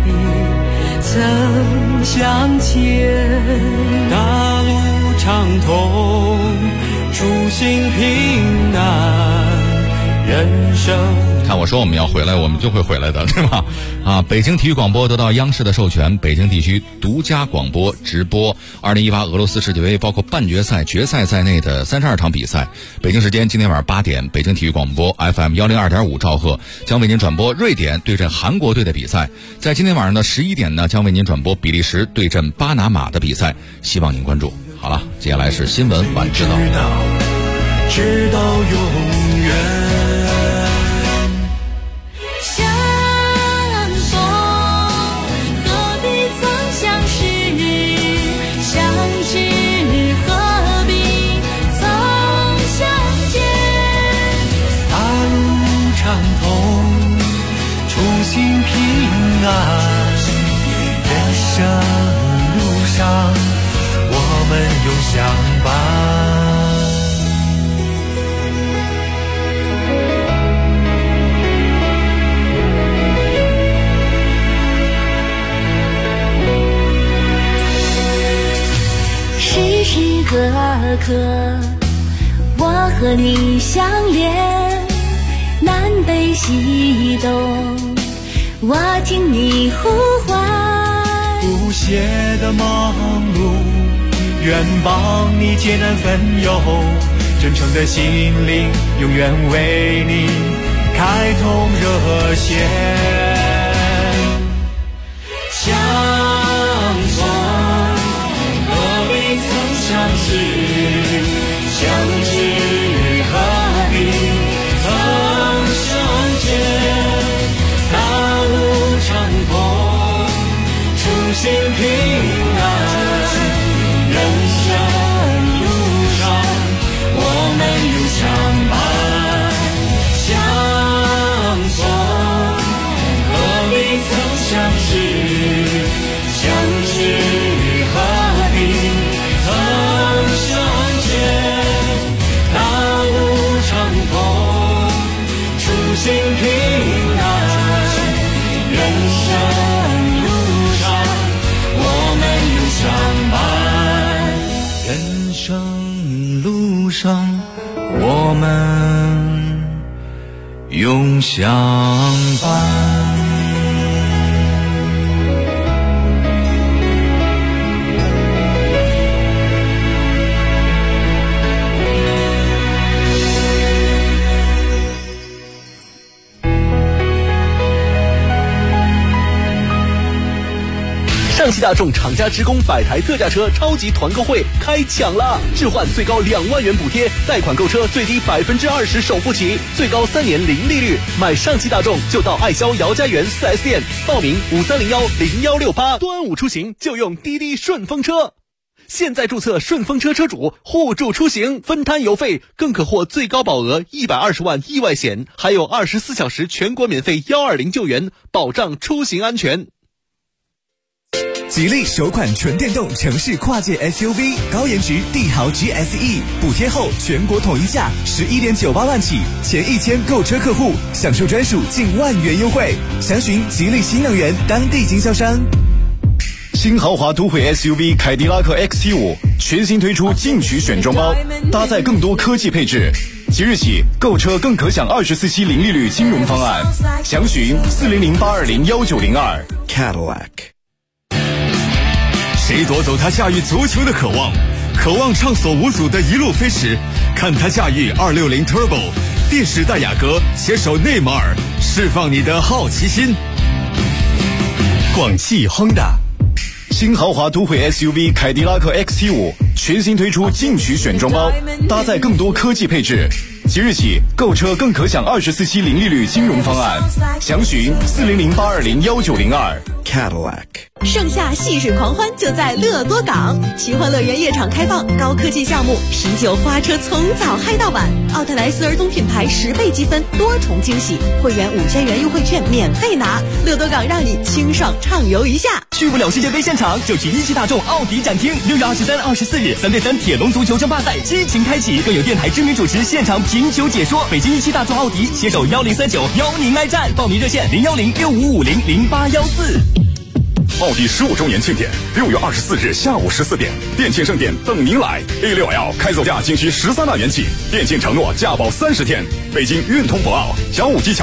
曾相见，大路畅通，初心平安，人生。 看我说我们要回来，我们就会回来的，对吧？北京体育广播得到央视的授权，北京地区独家广播直播2018俄罗斯世界杯，包括半决赛、决赛在内的32场比赛。北京时间今天晚上8点，北京体育广播 FM 102.5兆赫将为您转播瑞典对阵韩国队的比赛。在今天晚上的11点呢，将为您转播比利时对阵巴拿马的比赛，希望您关注。好了，接下来是新闻晚知道。 直到永远。人生路上，我们永相伴。 时时刻刻，我和你相连，南北西东。我听你呼唤， 不懈的忙碌，愿帮你艰难分忧，真诚的心灵，永远为你开通热线。相逢何必曾相识，相知何必曾相见。初心平安，人生路上我们永相伴。相逢何永相伴。 上汽大众厂家职工100台特价车超级团购会开抢了，置换最高2万元补贴，贷款购车最低20%首付起，最高3年零利率。买上汽大众就到爱销姚家园 4S 店，报名53010168。端午出行就用滴滴顺风车，现在注册顺风车车主，互助出行，分摊油费，更可获最高保额120万意外险，还有24小时全国免费120救援，保障出行安全。 吉利首款纯电动城市跨界 SUV 高颜值帝豪 GSE 补贴后全国统一价11.98万起，前1000购车客户享受专属近万元优惠，详询吉利新能源当地经销商。 新豪华都会 SUV 凯迪拉克 XT5 全新推出进取选装包，搭载更多科技配置。即日起购车更可享24期零利率金融方案，详询40082019002。 Cadillac。 谁夺走他驾驭足球的渴望？渴望畅所无阻的一路飞驰，看他驾驭260 Turbo， 电时代雅阁携手内马尔，释放你的好奇心。 广汽 Honda。新豪华都会 SUV 凯迪拉克 XT5 全新推出进取选装包，搭载更多科技配置。即日起购车更可享24期零利率金融方案，详询40082019002。Cadillac。 盛夏戏水狂欢就在乐多港，奇欢乐园夜场开放，高科技项目，啤酒花车从早嗨到晚，奥特莱斯儿童品牌10倍积分，多重惊喜，会员5000元优惠券免费拿。乐多港让你清爽畅游一下。 去不了世界杯现场，就去一汽大众奥迪展厅。6月23、24日3对3铁笼足球争霸赛激情开启，更有电台知名主持现场评球解说。北京一汽大众奥迪携手1039邀您来战，报名热线01065500814。 奥迪15周年庆典，6月24日下午14点，店庆盛典等您来。A6L 开走价仅需13万元起，店庆承诺价保30天。北京运通博奥小5技巧